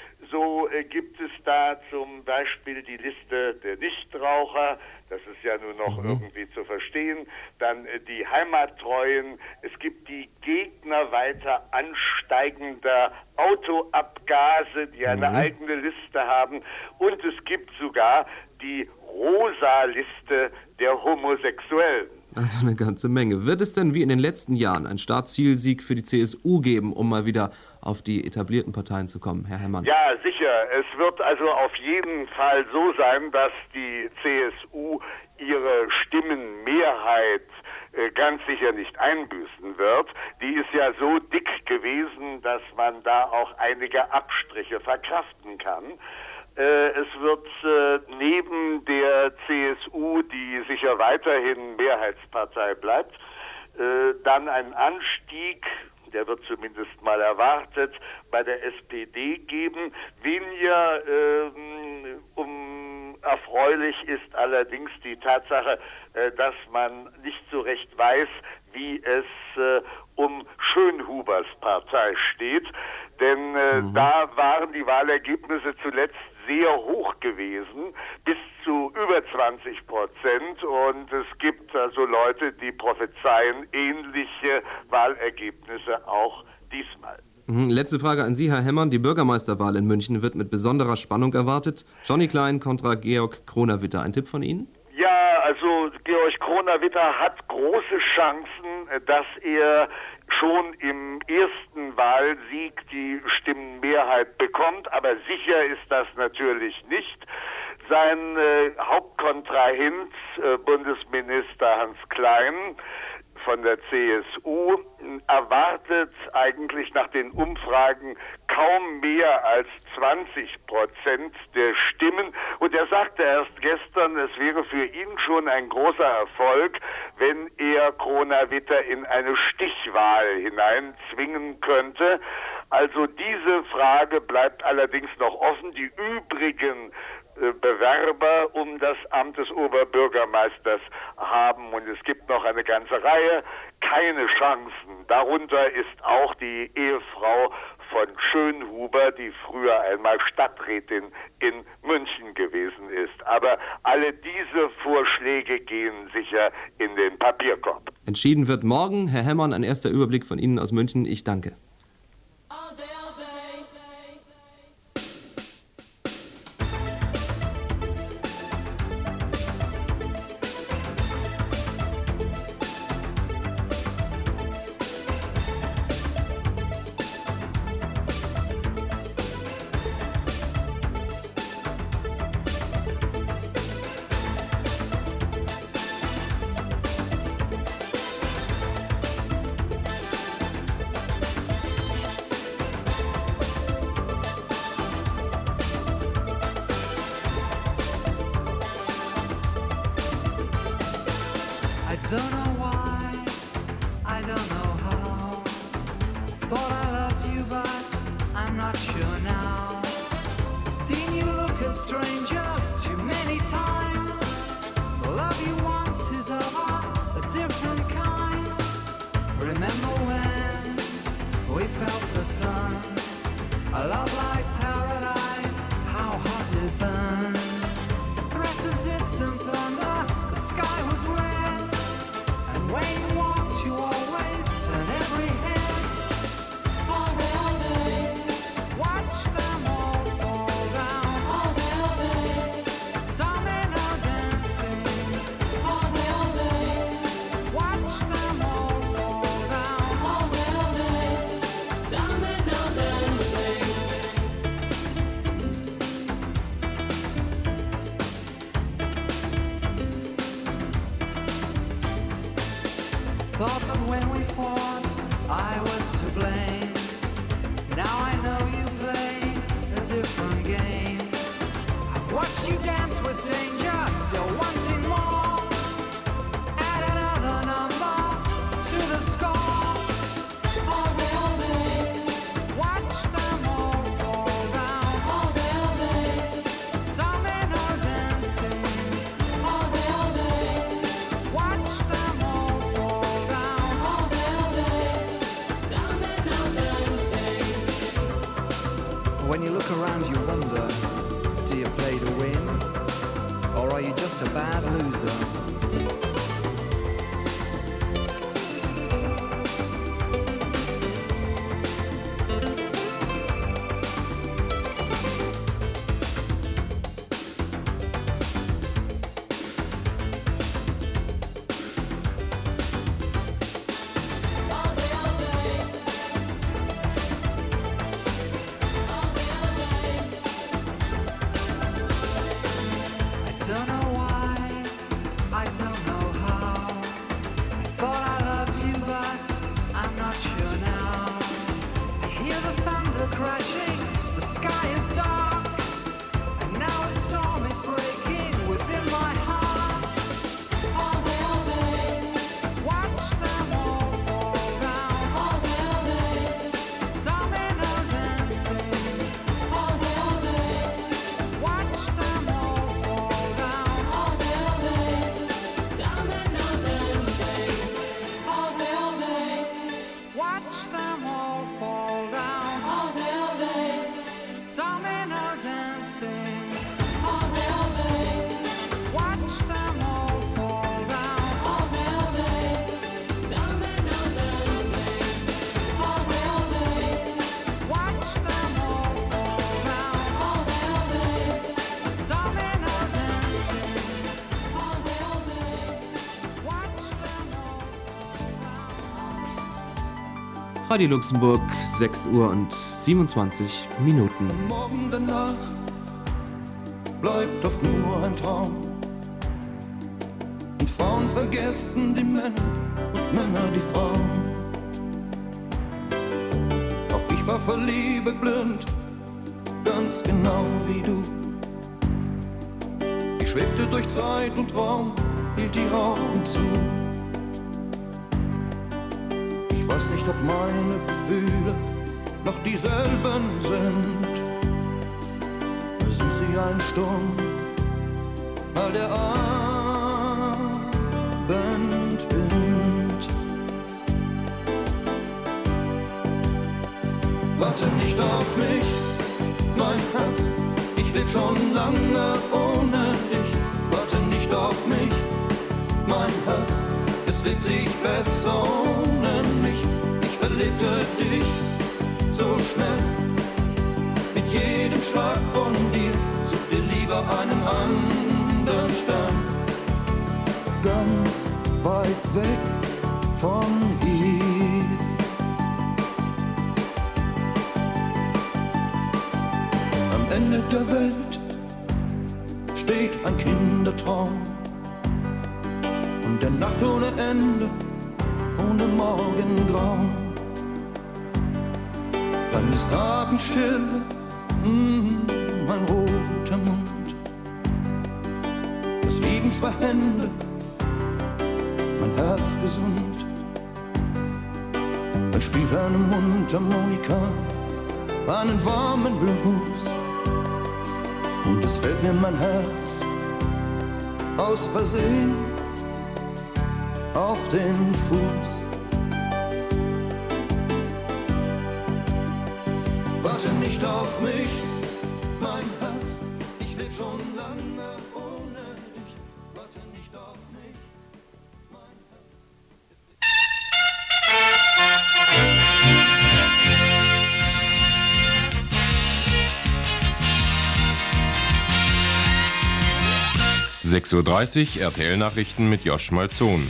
So äh, gibt es da zum Beispiel die Liste der Nichtraucher, das ist ja nur noch mhm. irgendwie zu verstehen, dann äh, die Heimattreuen, es gibt die Gegner weiter ansteigender Autoabgase, die eine mhm. eigene Liste haben, und es gibt sogar die Rosa-Liste der Homosexuellen. Also eine ganze Menge. Wird es denn wie in den letzten Jahren ein Startzielsieg für die C S U geben, um mal wieder auf die etablierten Parteien zu kommen, Herr Herrmann? Ja, sicher. Es wird also auf jeden Fall so sein, dass die C S U ihre Stimmenmehrheit äh, ganz sicher nicht einbüßen wird. Die ist ja so dick gewesen, dass man da auch einige Abstriche verkraften kann. Es wird äh, neben der C S U, die sicher weiterhin Mehrheitspartei bleibt, äh, dann einen Anstieg der wird zumindest mal erwartet, bei der S P D geben. Weniger ähm, um, erfreulich ist allerdings die Tatsache, äh, dass man nicht so recht weiß, wie es äh, um Schönhubers Partei steht. Denn äh, mhm. da waren die Wahlergebnisse zuletzt sehr hoch gewesen, bis zu über zwanzig Prozent. Und es gibt also Leute, die prophezeien ähnliche Wahlergebnisse auch diesmal. Mhm. Letzte Frage an Sie, Herr Hemmern. Die Bürgermeisterwahl in München wird mit besonderer Spannung erwartet. Johnny Klein kontra Georg Kronawitter. Ein Tipp von Ihnen? Ja, also Georg Kronawitter hat große Chancen, dass er schon im ersten Wahlsieg die Stimmenmehrheit bekommt, aber sicher ist das natürlich nicht. Sein äh, Hauptkontrahent, äh, Bundesminister Hans Klein von der C S U, erwartet eigentlich nach den Umfragen kaum mehr als zwanzig Prozent der Stimmen. Und er sagte erst gestern, es wäre für ihn schon ein großer Erfolg, wenn er Kronawitter in eine Stichwahl hineinzwingen könnte. Also diese Frage bleibt allerdings noch offen. Die übrigen Bewerber um das Amt des Oberbürgermeisters haben, und es gibt noch eine ganze Reihe, keine Chancen. Darunter ist auch die Ehefrau von Schönhuber, die früher einmal Stadträtin in München gewesen ist. Aber alle diese Vorschläge gehen sicher in den Papierkorb. Entschieden wird morgen. Herr Hemmern, ein erster Überblick von Ihnen aus München. Ich danke. I don't know why, I don't know how. Thought I loved you, but I'm not sure now. Seen you look at strangers too many times. The love you want is of a different kind. Remember when we felt the sun? A love like paradise, how hot it burned. Threat of distant thunder, the sky was red. When you walked, you always turn every head. All day, all day. Watch them all fall down. All day, all day. Domino dancing. All day, all day. Watch them all fall down. All day, all day. Domino dancing. Thought that when we fought, I was to blame. Now I know you play a different game. I've watched you dance with danger, still wanting more. Add another number to the score. All day, all day. Watch them all fall down. All day, all day. Domino dancing. All day, all day. Watch them all fall down. All day, all day. Domino dancing. When you look around, you wonder, do you play to win? Or are you just a bad loser? I don't know why, I don't know Radio Luxemburg, sechs Uhr und siebenundzwanzig Minuten. Morgen danach bleibt oft nur ein Traum. Und Frauen vergessen die Männer und Männer die Frauen. Auch ich war vor Liebe blind, ganz genau wie du. Ich schwebte durch Zeit und Raum, hielt die Augen zu. Ich weiß nicht, ob meine Gefühle noch dieselben sind. Sind sie ein Sturm, all der Abendwind. Warte nicht auf mich, mein Herz, ich leb schon lange ohne dich. Warte nicht auf mich, mein Herz, es lebt sich besser ohne mich. Ich verliebte dich so schnell, mit jedem Schlag von dir. Such dir lieber einen anderen Stern, ganz weit weg von hier. Am Ende der Welt steht ein Kindertraum von der Nacht ohne Ende, ohne Morgengrauen. Dann ist Abendstille, mm, mein roter Mund. Das lieben zwei Hände, mein Herz gesund. Dann spielt eine Mundharmonika einen warmen Blues. Und es fällt mir mein Herz aus Versehen auf den Fuß. Warte nicht auf mich, mein Herz, ich leb schon lange ohne dich. Warte nicht auf mich, mein sechs Uhr dreißig, R T L-Nachrichten mit Josch Malzon.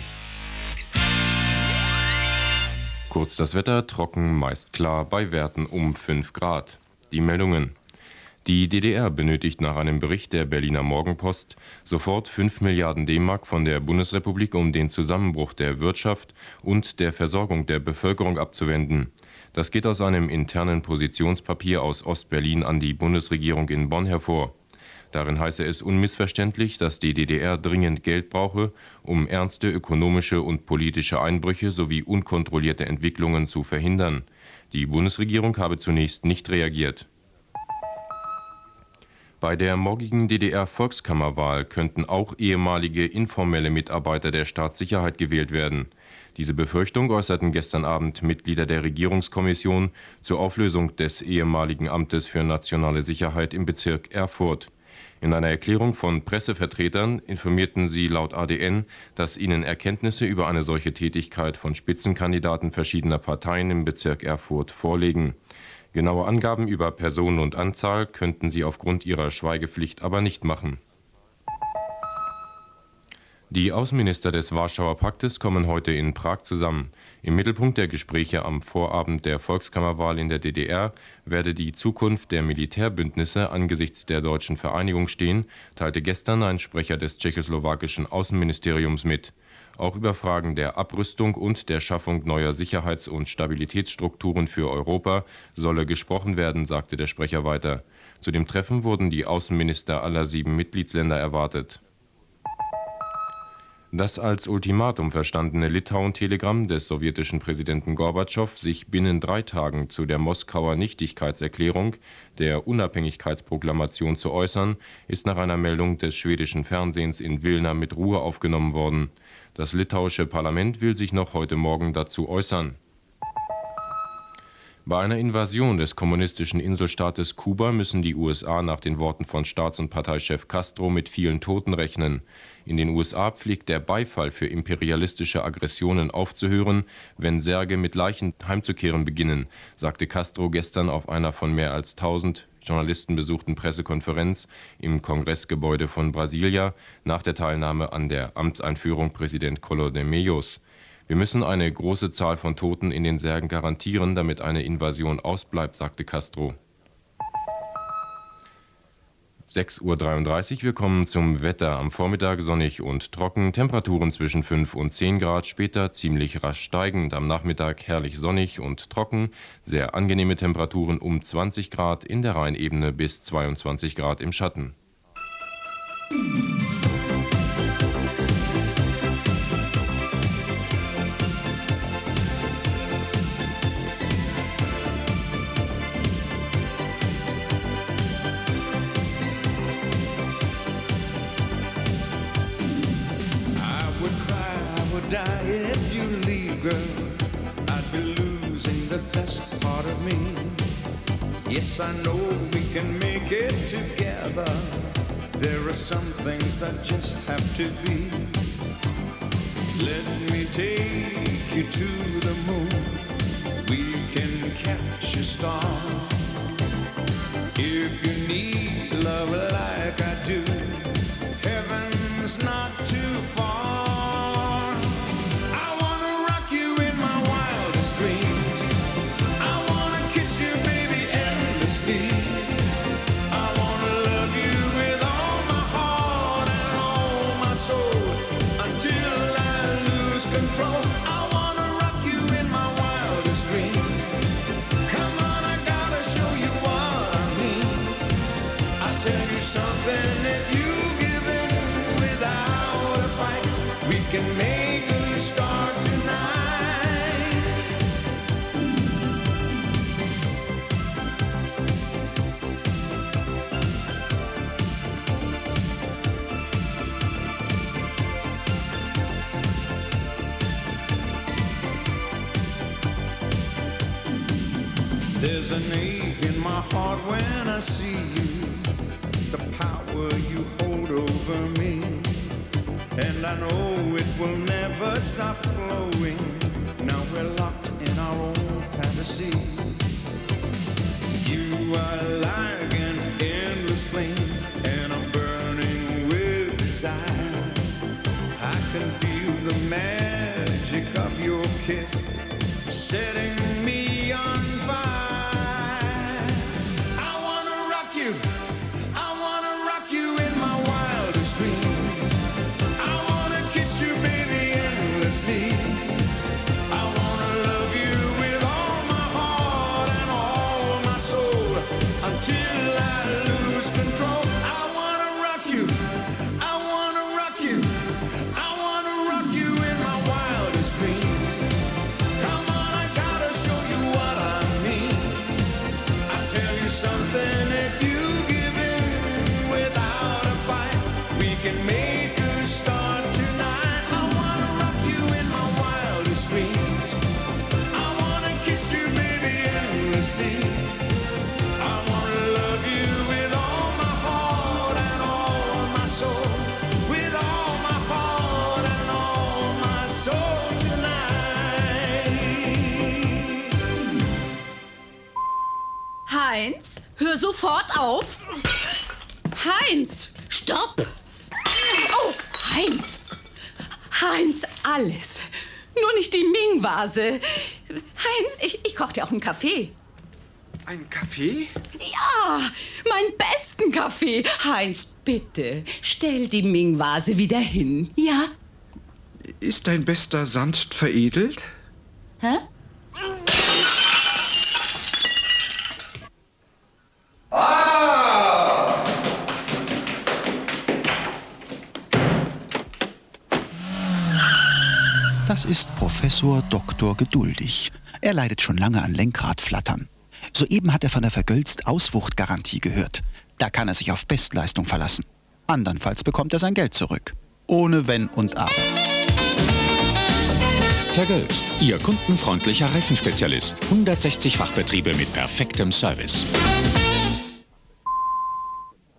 Kurz das Wetter, trocken, meist klar, bei Werten um fünf Grad. Die Meldungen. Die D D R benötigt nach einem Bericht der Berliner Morgenpost sofort fünf Milliarden D-Mark von der Bundesrepublik, um den Zusammenbruch der Wirtschaft und der Versorgung der Bevölkerung abzuwenden. Das geht aus einem internen Positionspapier aus Ostberlin an die Bundesregierung in Bonn hervor. Darin heiße es unmissverständlich, dass die D D R dringend Geld brauche, um ernste ökonomische und politische Einbrüche sowie unkontrollierte Entwicklungen zu verhindern. Die Bundesregierung habe zunächst nicht reagiert. Bei der morgigen D D R-Volkskammerwahl könnten auch ehemalige informelle Mitarbeiter der Staatssicherheit gewählt werden. Diese Befürchtung äußerten gestern Abend Mitglieder der Regierungskommission zur Auflösung des ehemaligen Amtes für nationale Sicherheit im Bezirk Erfurt. In einer Erklärung von Pressevertretern informierten sie laut A D N, dass ihnen Erkenntnisse über eine solche Tätigkeit von Spitzenkandidaten verschiedener Parteien im Bezirk Erfurt vorlegen. Genaue Angaben über Personen und Anzahl könnten sie aufgrund ihrer Schweigepflicht aber nicht machen. Die Außenminister des Warschauer Paktes kommen heute in Prag zusammen. Im Mittelpunkt der Gespräche am Vorabend der Volkskammerwahl in der D D R werde die Zukunft der Militärbündnisse angesichts der deutschen Vereinigung stehen, teilte gestern ein Sprecher des tschechoslowakischen Außenministeriums mit. Auch über Fragen der Abrüstung und der Schaffung neuer Sicherheits- und Stabilitätsstrukturen für Europa solle gesprochen werden, sagte der Sprecher weiter. Zu dem Treffen wurden die Außenminister aller sieben Mitgliedsländer erwartet. Das als Ultimatum verstandene Litauen-Telegramm des sowjetischen Präsidenten Gorbatschow, sich binnen drei Tagen zu der Moskauer Nichtigkeitserklärung, der Unabhängigkeitsproklamation zu äußern, ist nach einer Meldung des schwedischen Fernsehens in Wilna mit Ruhe aufgenommen worden. Das litauische Parlament will sich noch heute Morgen dazu äußern. Bei einer Invasion des kommunistischen Inselstaates Kuba müssen die U S A nach den Worten von Staats- und Parteichef Castro mit vielen Toten rechnen. In den U S A pflegt der Beifall für imperialistische Aggressionen aufzuhören, wenn Särge mit Leichen heimzukehren beginnen, sagte Castro gestern auf einer von mehr als tausend Journalisten besuchten Pressekonferenz im Kongressgebäude von Brasilia nach der Teilnahme an der Amtseinführung Präsident Collor de Mellos. Wir müssen eine große Zahl von Toten in den Särgen garantieren, damit eine Invasion ausbleibt, sagte Castro. sechs Uhr dreiunddreißig, wir kommen zum Wetter. Am Vormittag sonnig und trocken, Temperaturen zwischen fünf und zehn Grad, später ziemlich rasch steigend. Am Nachmittag herrlich sonnig und trocken, sehr angenehme Temperaturen um zwanzig Grad, in der Rheinebene bis zweiundzwanzig Grad im Schatten. Die if you leave, girl. I'd be losing the best part of me. Yes, I know we can make it together. There are some things that just have to be. Let me take you to the moon. We can catch a star. If you need love like I do, heaven's not too far. Can make a start tonight. There's an ache in my heart when I see you, the power you hold over me. And I know it will never stop flowing. Now we're locked in our own fantasy. You are like an endless flame, and I'm burning with desire. I can feel the magic of your kiss setting me on fire. I wanna rock you, I wanna rock you in my wildest dreams. Heinz, hör sofort auf. Heinz, stopp. Oh, Heinz. Heinz, alles. Nur nicht die Ming-Vase. Heinz, ich, ich koch dir auch einen Kaffee. Ein Kaffee? Ja, meinen besten Kaffee. Heinz, bitte, stell die Ming-Vase wieder hin, ja? Ist dein bester sanft veredelt? Hä? Das ist Professor Doktor Geduldig. Er leidet schon lange an Lenkradflattern. Soeben hat er von der Vergölzt Auswuchtgarantie gehört. Da kann er sich auf Bestleistung verlassen. Andernfalls bekommt er sein Geld zurück. Ohne Wenn und Aber. Vergölzt, Ihr kundenfreundlicher Reifenspezialist. hundertsechzig Fachbetriebe mit perfektem Service.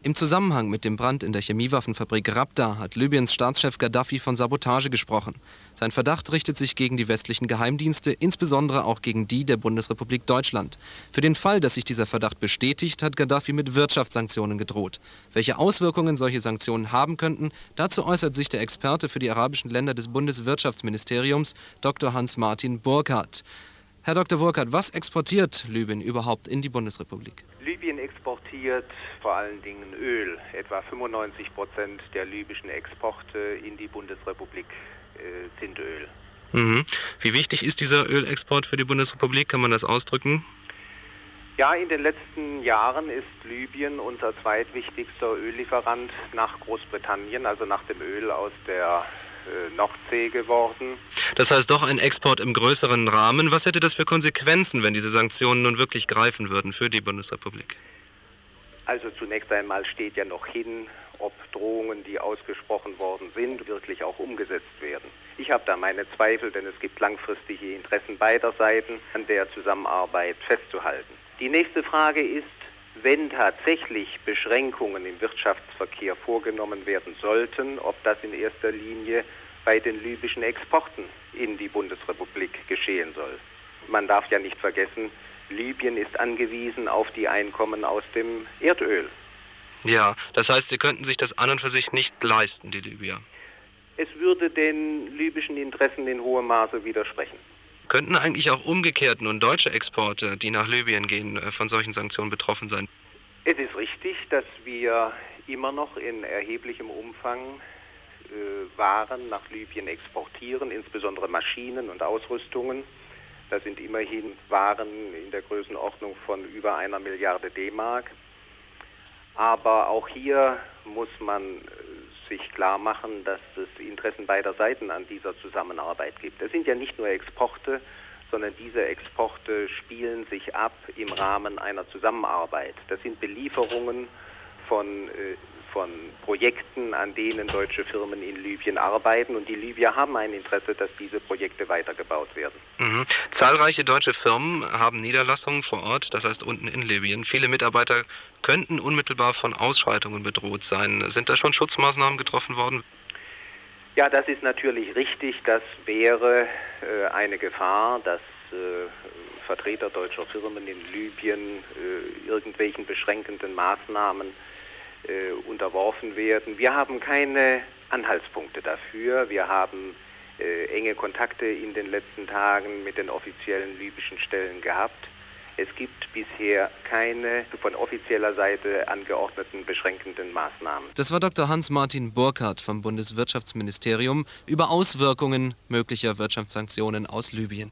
Im Zusammenhang mit dem Brand in der Chemiewaffenfabrik Rabda hat Libyens Staatschef Gaddafi von Sabotage gesprochen. Sein Verdacht richtet sich gegen die westlichen Geheimdienste, insbesondere auch gegen die der Bundesrepublik Deutschland. Für den Fall, dass sich dieser Verdacht bestätigt, hat Gaddafi mit Wirtschaftssanktionen gedroht. Welche Auswirkungen solche Sanktionen haben könnten, dazu äußert sich der Experte für die arabischen Länder des Bundeswirtschaftsministeriums, Doktor Hans-Martin Burkhardt. Herr Doktor Burkhardt, was exportiert Libyen überhaupt in die Bundesrepublik? Libyen exportiert vor allen Dingen Öl. Etwa fünfundneunzig Prozent der libyschen Exporte in die Bundesrepublik äh, sind Öl. Mhm. Wie wichtig ist dieser Ölexport für die Bundesrepublik? Kann man das ausdrücken? Ja, in den letzten Jahren ist Libyen unser zweitwichtigster Öllieferant nach Großbritannien, also nach dem Öl aus der äh, Nordsee geworden. Das heißt doch ein Export im größeren Rahmen. Was hätte das für Konsequenzen, wenn diese Sanktionen nun wirklich greifen würden für die Bundesrepublik? Also zunächst einmal steht ja noch hin, ob Drohungen, die ausgesprochen worden sind, wirklich auch umgesetzt werden. Ich habe da meine Zweifel, denn es gibt langfristige Interessen beider Seiten, an der Zusammenarbeit festzuhalten. Die nächste Frage ist, wenn tatsächlich Beschränkungen im Wirtschaftsverkehr vorgenommen werden sollten, ob das in erster Linie bei den libyschen Exporten in die Bundesrepublik geschehen soll. Man darf ja nicht vergessen, Libyen ist angewiesen auf die Einkommen aus dem Erdöl. Ja, das heißt, sie könnten sich das an und für sich nicht leisten, die Libyer. Es würde den libyschen Interessen in hohem Maße widersprechen. Könnten eigentlich auch umgekehrt nun deutsche Exporte, die nach Libyen gehen, von solchen Sanktionen betroffen sein? Es ist richtig, dass wir immer noch in erheblichem Umfang äh, Waren nach Libyen exportieren, insbesondere Maschinen und Ausrüstungen. Das sind immerhin Waren in der Größenordnung von über einer Milliarde D-Mark. Aber auch hier muss man sich klar machen, dass es Interessen beider Seiten an dieser Zusammenarbeit gibt. Es sind ja nicht nur Exporte, sondern diese Exporte spielen sich ab im Rahmen einer Zusammenarbeit. Das sind Belieferungen von, äh, von Projekten, an denen deutsche Firmen in Libyen arbeiten. Und die Libyer haben ein Interesse, dass diese Projekte weitergebaut werden. Mhm. Zahlreiche deutsche Firmen haben Niederlassungen vor Ort, das heißt unten in Libyen. Viele Mitarbeiter könnten unmittelbar von Ausschreitungen bedroht sein. Sind da schon Schutzmaßnahmen getroffen worden? Ja, das ist natürlich richtig. Das wäre äh, eine Gefahr, dass äh, Vertreter deutscher Firmen in Libyen äh, irgendwelchen beschränkenden Maßnahmen äh, unterworfen werden. Wir haben keine Anhaltspunkte dafür. Wir haben äh, enge Kontakte in den letzten Tagen mit den offiziellen libyschen Stellen gehabt. Es gibt bisher keine von offizieller Seite angeordneten beschränkenden Maßnahmen. Das war Doktor Hans-Martin Burkhardt vom Bundeswirtschaftsministerium über Auswirkungen möglicher Wirtschaftssanktionen aus Libyen.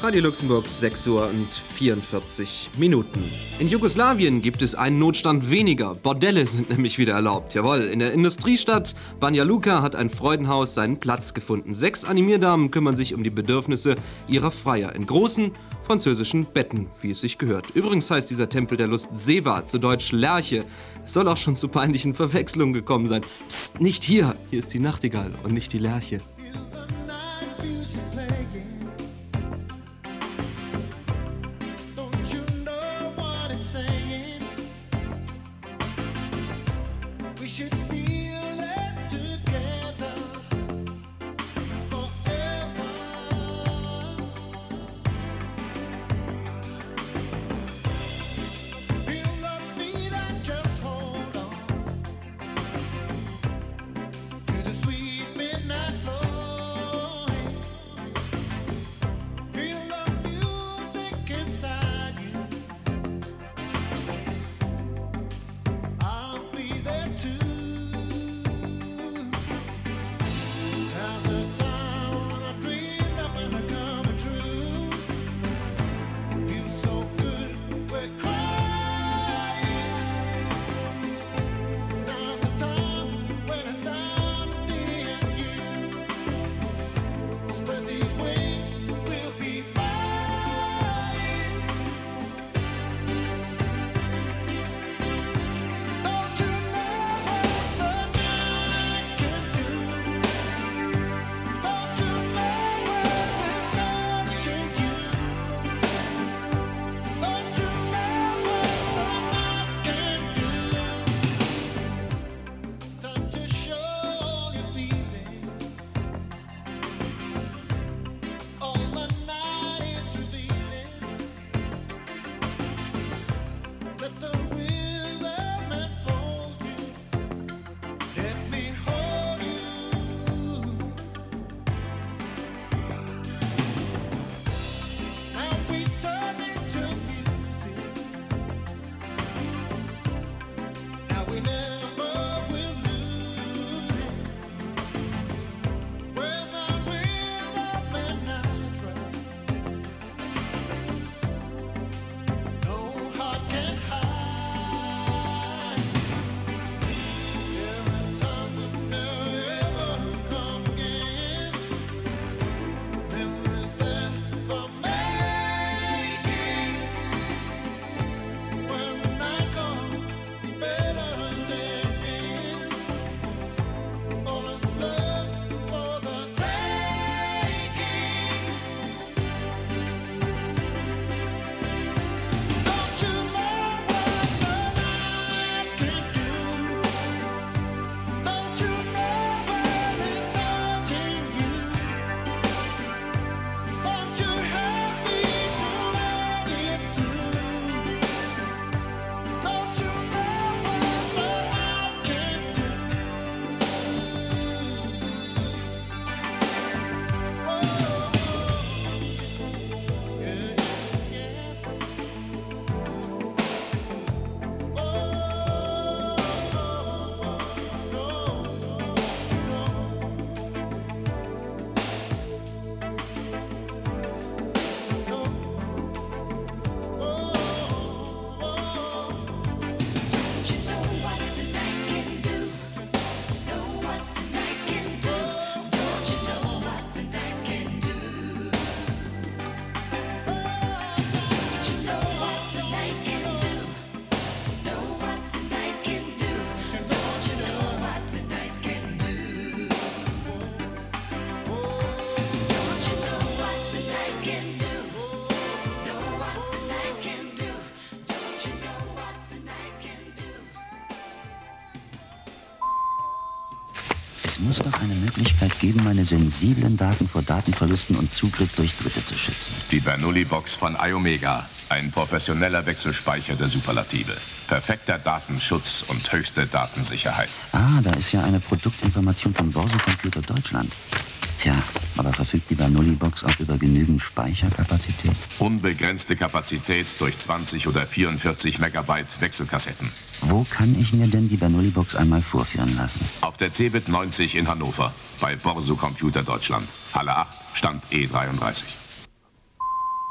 Radio Luxemburg, sechs Uhr und vierundvierzig Minuten. In Jugoslawien gibt es einen Notstand weniger. Bordelle sind nämlich wieder erlaubt. Jawohl, in der Industriestadt Banja Luka hat ein Freudenhaus seinen Platz gefunden. Sechs Animierdamen kümmern sich um die Bedürfnisse ihrer Freier in großen französischen Betten, wie es sich gehört. Übrigens heißt dieser Tempel der Lust Seva, zu Deutsch Lerche. Es soll auch schon zu peinlichen Verwechslungen gekommen sein. Psst, nicht hier. Hier ist die Nachtigall und nicht die Lerche. Es muss doch eine Möglichkeit geben, meine sensiblen Daten vor Datenverlusten und Zugriff durch Dritte zu schützen. Die Bernoulli-Box von iOmega. Ein professioneller Wechselspeicher der Superlative. Perfekter Datenschutz und höchste Datensicherheit. Ah, da ist ja eine Produktinformation von Borso Computer Deutschland. Tja, aber verfügt die Bernoulli-Box auch über genügend Speicherkapazität? Unbegrenzte Kapazität durch zwanzig oder vierundvierzig Megabyte Wechselkassetten. Wo kann ich mir denn die Bernoulli-Box einmal vorführen lassen? Auf der Cebit neunzig in Hannover. Bei Borso Computer Deutschland. Halle acht, Stand E dreiunddreißig.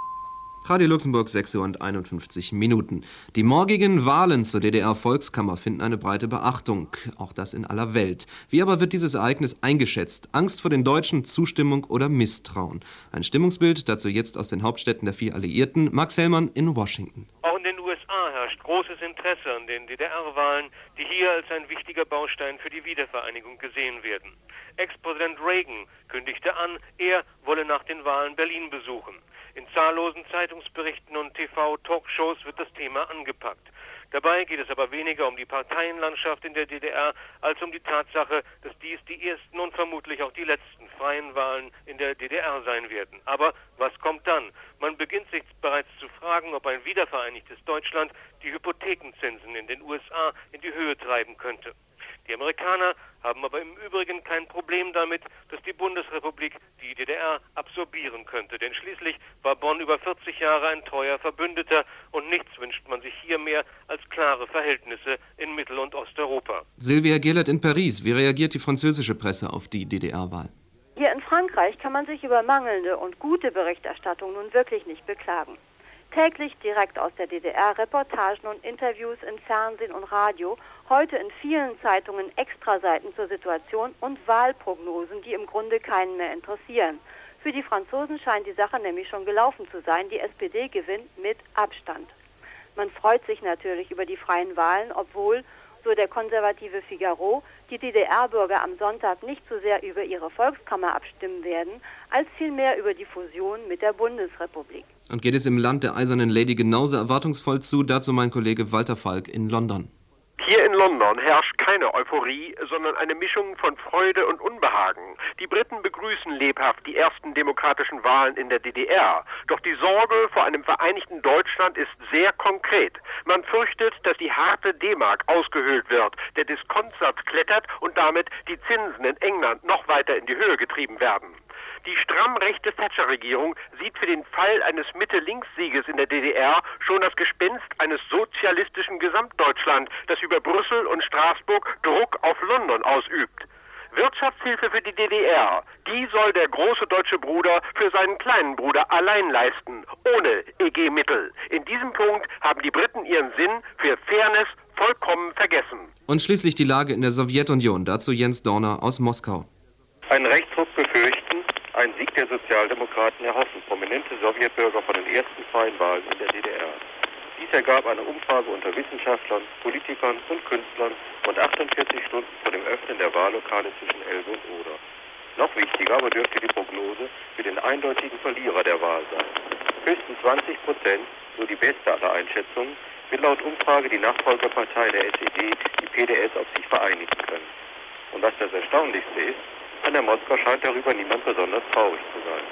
Radio Luxemburg, sechs Uhr und einundfünfzig Minuten. Die morgigen Wahlen zur D D R-Volkskammer finden eine breite Beachtung, auch das in aller Welt. Wie aber wird dieses Ereignis eingeschätzt? Angst vor den Deutschen, Zustimmung oder Misstrauen? Ein Stimmungsbild dazu jetzt aus den Hauptstädten der vier Alliierten. Max Hellmann in Washington. Auch in den U S A herrscht großes Interesse an den D D R-Wahlen, die hier als ein wichtiger Baustein für die Wiedervereinigung gesehen werden. Ex-Präsident Reagan kündigte an, er wolle nach den Wahlen Berlin besuchen. In zahllosen Zeitungsberichten und T V-Talkshows wird das Thema angepackt. Dabei geht es aber weniger um die Parteienlandschaft in der D D R, als um die Tatsache, dass dies die ersten und vermutlich auch die letzten freien Wahlen in der D D R sein werden. Aber was kommt dann? Man beginnt sich bereits zu fragen, ob ein wiedervereinigtes Deutschland die Hypothekenzinsen in den U S A in die Höhe treiben könnte. Die Amerikaner haben aber im Übrigen kein Problem damit, dass die Bundesrepublik die D D R absorbieren könnte. Denn schließlich war Bonn über vierzig Jahre ein treuer Verbündeter und nichts wünscht man sich hier mehr als klare Verhältnisse in Mittel- und Osteuropa. Silvia Gellert in Paris. Wie reagiert die französische Presse auf die D D R-Wahl? Hier in Frankreich kann man sich über mangelnde und gute Berichterstattung nun wirklich nicht beklagen. Täglich direkt aus der D D R Reportagen und Interviews in Fernsehen und Radio, heute in vielen Zeitungen Extraseiten zur Situation und Wahlprognosen, die im Grunde keinen mehr interessieren. Für die Franzosen scheint die Sache nämlich schon gelaufen zu sein. Die S P D gewinnt mit Abstand. Man freut sich natürlich über die freien Wahlen, obwohl, so der konservative Figaro, die D D R-Bürger am Sonntag nicht so sehr über ihre Volkskammer abstimmen werden, als vielmehr über die Fusion mit der Bundesrepublik. Und geht es im Land der Eisernen Lady genauso erwartungsvoll zu? Dazu mein Kollege Walter Falk in London. Hier in London herrscht keine Euphorie, sondern eine Mischung von Freude und Unbehagen. Die Briten begrüßen lebhaft die ersten demokratischen Wahlen in der D D R. Doch die Sorge vor einem vereinigten Deutschland ist sehr konkret. Man fürchtet, dass die harte D-Mark ausgehöhlt wird, der Diskontsatz klettert und damit die Zinsen in England noch weiter in die Höhe getrieben werden. Die stramm rechte Thatcher-Regierung sieht für den Fall eines Mitte-Links-Sieges in der D D R schon das Gespenst eines sozialistischen Gesamtdeutschland, das über Brüssel und Straßburg Druck auf London ausübt. Wirtschaftshilfe für die D D R, die soll der große deutsche Bruder für seinen kleinen Bruder allein leisten, ohne E G-Mittel. In diesem Punkt haben die Briten ihren Sinn für Fairness vollkommen vergessen. Und schließlich die Lage in der Sowjetunion. Dazu Jens Dorner aus Moskau. Ein Rechtsruck befürchten, ein Sieg der Sozialdemokraten erhoffen prominente Sowjetbürger von den ersten freien Wahlen in der D D R. Dies ergab eine Umfrage unter Wissenschaftlern, Politikern und Künstlern rund achtundvierzig Stunden vor dem Öffnen der Wahllokale zwischen Elbe und Oder. Noch wichtiger aber dürfte die Prognose für den eindeutigen Verlierer der Wahl sein. Höchstens zwanzig Prozent, so die beste aller Einschätzungen, wird laut Umfrage die Nachfolgerpartei der S E D, die P D S, auf sich vereinigen können. Und was das Erstaunlichste ist, an der Moskau scheint darüber niemand besonders traurig zu sein.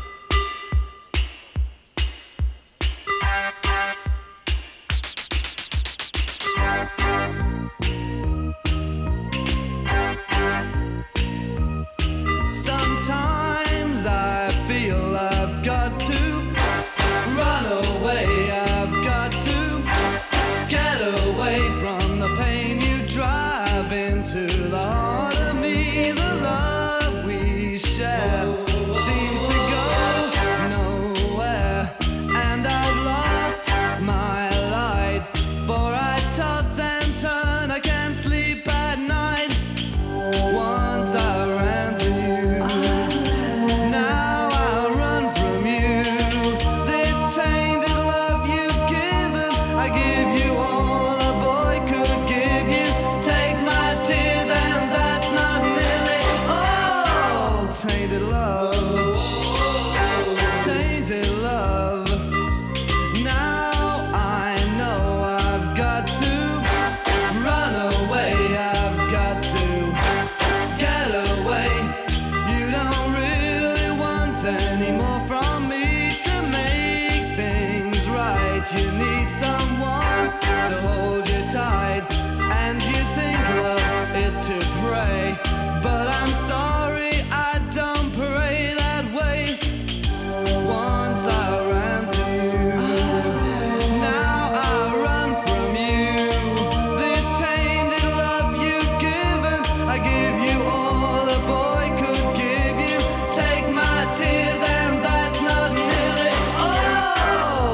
Sometimes I feel I've got to run away, I've got to get away from the pain you drive into the heart of me. The love we share seems to go nowhere, and I've lost my light, for I toss and turn, I can't sleep at night. Once I ran to you, now I run from you. This tainted love you've given, I give you all a boy could give you. Take my tears and that's not nearly all. Tainted love, tainted love. Now I know I've got to run away, I've got to get away. You don't really want any more from me to make things right. You need someone to hold you tight, and you think love is to pray, but I'm sorry I don't pray that way. Once I ran to you, now I run from you. This tainted love you've given, I give you all a boy could give you. Take my tears and that's not nearly all.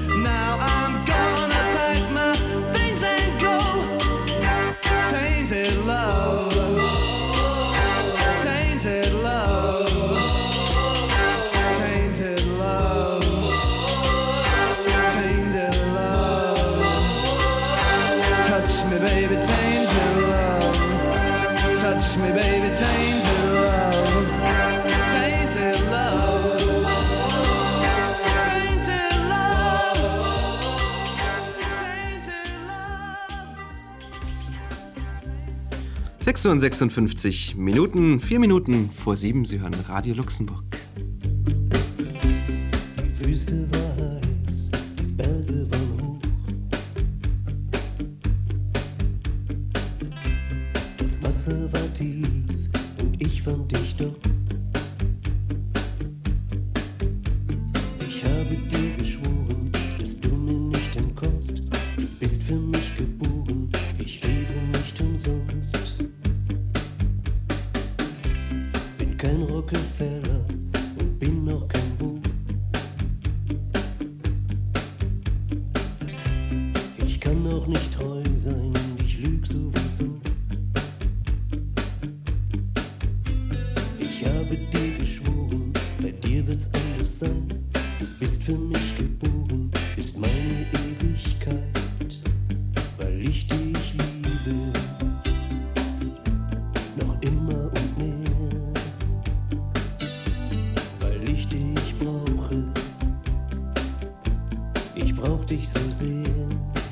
Now I'm gonna pack my things and go. Tainted love, tainted love, tainted love, tainted love. Touch me, baby, tainted love. Touch me, baby, tainted love. Tainted love. Tainted love. sechs Uhr und sechsundfünfzig Minuten, vier Minuten vor sieben. Sie hören Radio Luxemburg. Die Wüste war heiß, die Berge waren hoch. Das Wasser war tief und ich fand dich doch. Ich habe dir geschworen, dass du mir nicht entkommst. Du bist für mich geboren, ich lebe nicht umsonst. Bin kein Rockefeller und bin noch kein Buch. Ich kann auch nicht treu sein und ich lüg sowieso. Ich habe dir geschworen, bei dir wird's anders sein. Du bist für mich geboren, bist meine Ewigkeit, weil ich dich liebe, noch immer und mehr, weil ich dich brauche. Ich brauch dich so sehr.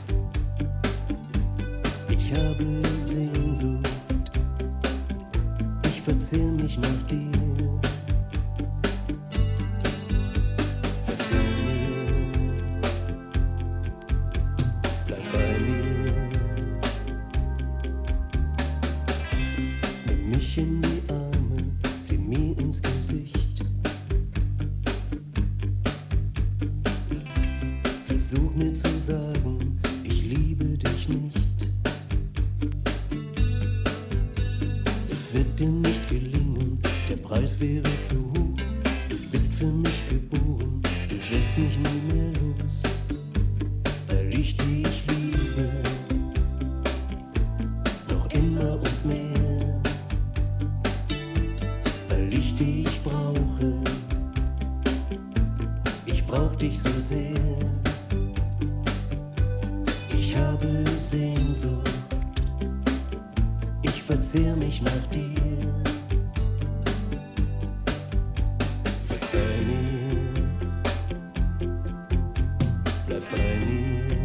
Ich habe Sehnsucht, ich verzehr mich nach dir. Verzehr mir, bleib bei mir. Nimm mich in die Arme, sieh mir ins Gesicht. Versuch mir zu sagen, ich liebe dich nicht. Es wird dir nicht gelingen, der Preis wäre zu hoch. Du bist für mich geboren, du wirst mich nie mehr los, weil ich dich liebe, noch immer und mehr, weil ich dich brauche. Ich brauch dich so sehr. Ich habe Sehnsucht, ich verzehr mich nach dir. Verzeih mir, bleib bei mir.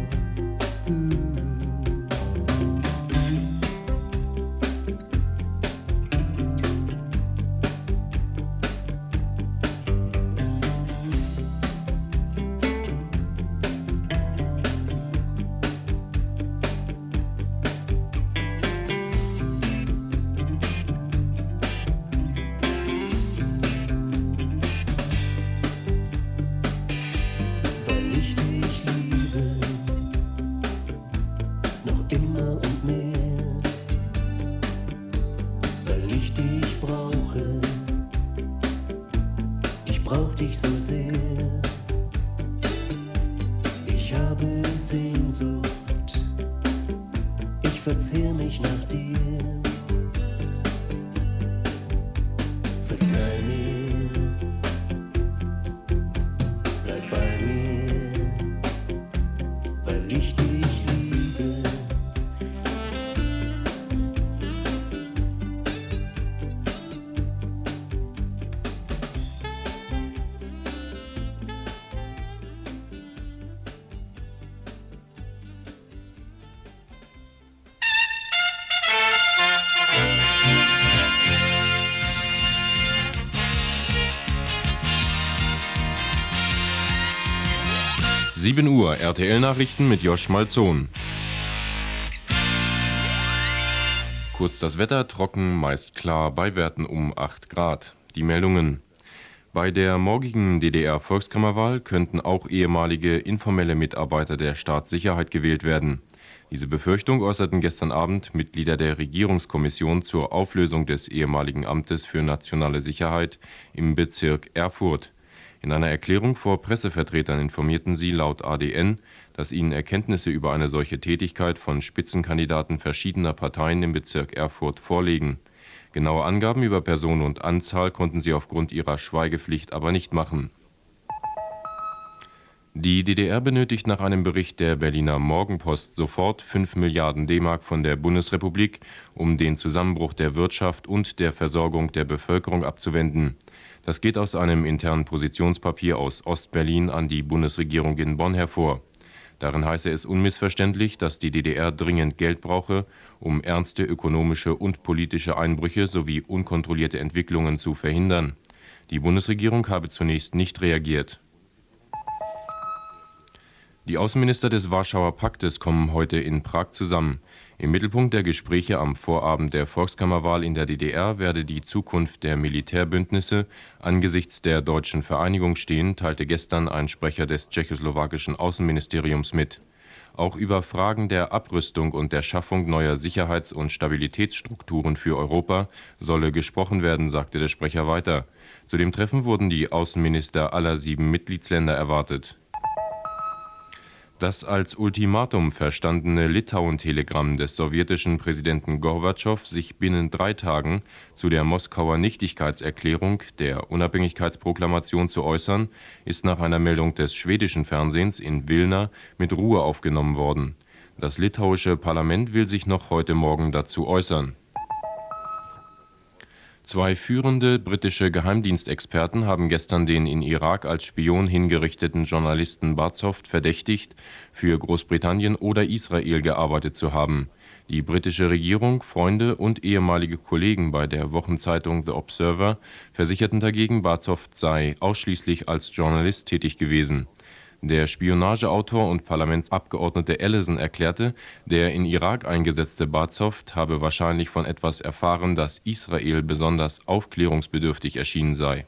Weil ich dich liebe, noch immer und mehr, weil ich dich brauche. Ich brauch dich so sehr. Ich habe Sehnsucht, ich verzehr mich nach dir. Verzeih mir, bleib bei mir, weil ich dich liebe. sieben Uhr, R T L-Nachrichten mit Josch Malzon. Kurz das Wetter, trocken, meist klar, bei Werten um acht Grad. Die Meldungen. Bei der morgigen D D R-Volkskammerwahl könnten auch ehemalige informelle Mitarbeiter der Staatssicherheit gewählt werden. Diese Befürchtung äußerten gestern Abend Mitglieder der Regierungskommission zur Auflösung des ehemaligen Amtes für nationale Sicherheit im Bezirk Erfurt. In einer Erklärung vor Pressevertretern informierten sie laut A D N, dass ihnen Erkenntnisse über eine solche Tätigkeit von Spitzenkandidaten verschiedener Parteien im Bezirk Erfurt vorlegen. Genaue Angaben über Person und Anzahl konnten sie aufgrund ihrer Schweigepflicht aber nicht machen. Die D D R benötigt nach einem Bericht der Berliner Morgenpost sofort fünf Milliarden D-Mark von der Bundesrepublik, um den Zusammenbruch der Wirtschaft und der Versorgung der Bevölkerung abzuwenden. Das geht aus einem internen Positionspapier aus Ostberlin an die Bundesregierung in Bonn hervor. Darin heiße es unmissverständlich, dass die D D R dringend Geld brauche, um ernste ökonomische und politische Einbrüche sowie unkontrollierte Entwicklungen zu verhindern. Die Bundesregierung habe zunächst nicht reagiert. Die Außenminister des Warschauer Paktes kommen heute in Prag zusammen. Im Mittelpunkt der Gespräche am Vorabend der Volkskammerwahl in der D D R werde die Zukunft der Militärbündnisse angesichts der deutschen Vereinigung stehen, teilte gestern ein Sprecher des tschechoslowakischen Außenministeriums mit. Auch über Fragen der Abrüstung und der Schaffung neuer Sicherheits- und Stabilitätsstrukturen für Europa solle gesprochen werden, sagte der Sprecher weiter. Zu dem Treffen wurden die Außenminister aller sieben Mitgliedsländer erwartet. Das als Ultimatum verstandene Litauen-Telegramm des sowjetischen Präsidenten Gorbatschow, sich binnen drei Tagen zu der Moskauer Nichtigkeitserklärung der Unabhängigkeitsproklamation zu äußern, ist nach einer Meldung des schwedischen Fernsehens in Wilna mit Ruhe aufgenommen worden. Das litauische Parlament will sich noch heute Morgen dazu äußern. Zwei führende britische Geheimdienstexperten haben gestern den in Irak als Spion hingerichteten Journalisten Bazoft verdächtigt, für Großbritannien oder Israel gearbeitet zu haben. Die britische Regierung, Freunde und ehemalige Kollegen bei der Wochenzeitung The Observer versicherten dagegen, Bazoft sei ausschließlich als Journalist tätig gewesen. Der Spionageautor und Parlamentsabgeordnete Ellison erklärte, der in Irak eingesetzte Bazoft habe wahrscheinlich von etwas erfahren, das Israel besonders aufklärungsbedürftig erschienen sei.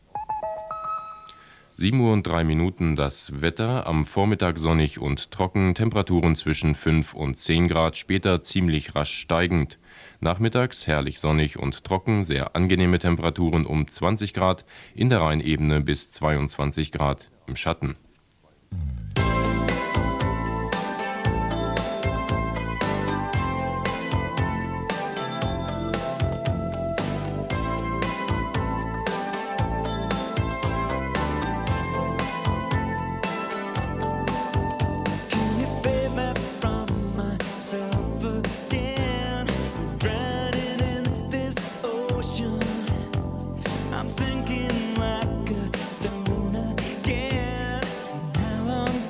sieben Uhr und drei Minuten das Wetter, am Vormittag sonnig und trocken, Temperaturen zwischen fünf und zehn Grad, später ziemlich rasch steigend. Nachmittags herrlich sonnig und trocken, sehr angenehme Temperaturen um zwanzig Grad, in der Rheinebene bis zweiundzwanzig Grad im Schatten. I'm thinking like a stone again. How long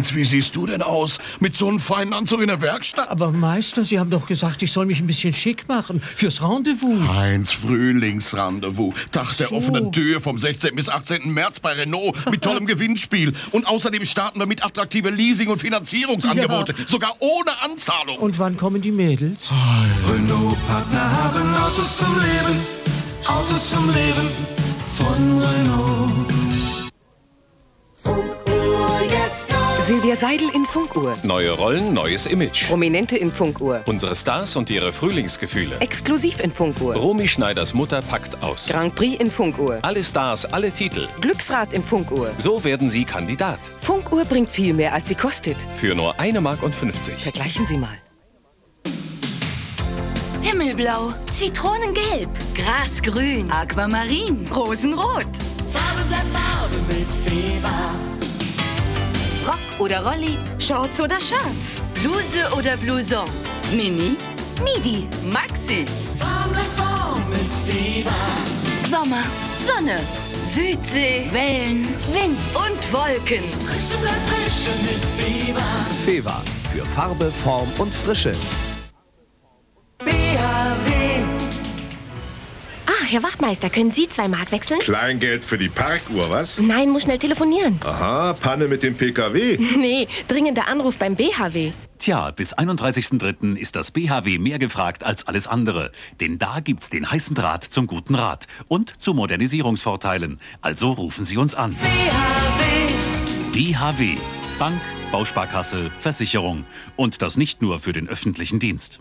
Und wie siehst du denn aus? Mit so einem feinen Anzug in der Werkstatt? Aber Meister, Sie haben doch gesagt, ich soll mich ein bisschen schick machen. Fürs Rendezvous. Heinz, Frühlingsrendezvous. Tag der So. offenen Tür vom sechzehnten bis achtzehnten März bei Renault mit tollem Gewinnspiel. Und außerdem starten wir mit attraktive Leasing- und Finanzierungsangebote. Ja. Sogar ohne Anzahlung. Und wann kommen die Mädels? Renault-Partner haben Autos zum Leben, Autos zum Leben von Renault. Silvia Seidel in Funkuhr. Neue Rollen, neues Image. Prominente in Funkuhr. Unsere Stars und ihre Frühlingsgefühle. Exklusiv in Funkuhr. Romy Schneiders Mutter packt aus. Grand Prix in Funkuhr. Alle Stars, alle Titel. Glücksrad in Funkuhr. So werden Sie Kandidat. Funkuhr bringt viel mehr, als sie kostet. Für nur eine Mark und fünfzig. Vergleichen Sie mal. Himmelblau, Zitronengelb, Grasgrün, Aquamarin, Rosenrot. Farbe bleibt Farbe mit Fever. Rock oder Rolli, Shorts oder Shirts, Bluse oder Blouson, Mini, Midi, Maxi. Farbe bleibt Farbe mit Fever. Sommer, Sonne, Südsee, Wellen, Wind und Wolken. Frische bleibt Frische mit Fever. Fever für Farbe, Form und Frische. B H W. Ah, Herr Wachtmeister, können Sie zwei Mark wechseln? Kleingeld für die Parkuhr, was? Nein, muss schnell telefonieren. Aha, Panne mit dem P K W. Nee, dringender Anruf beim B H W. Tja, bis einunddreißigsten dritten ist das B H W mehr gefragt als alles andere. Denn da gibt's den heißen Draht zum guten Rat und zu Modernisierungsvorteilen. Also rufen Sie uns an. B H W. B H W. Bank, Bausparkasse, Versicherung. Und das nicht nur für den öffentlichen Dienst.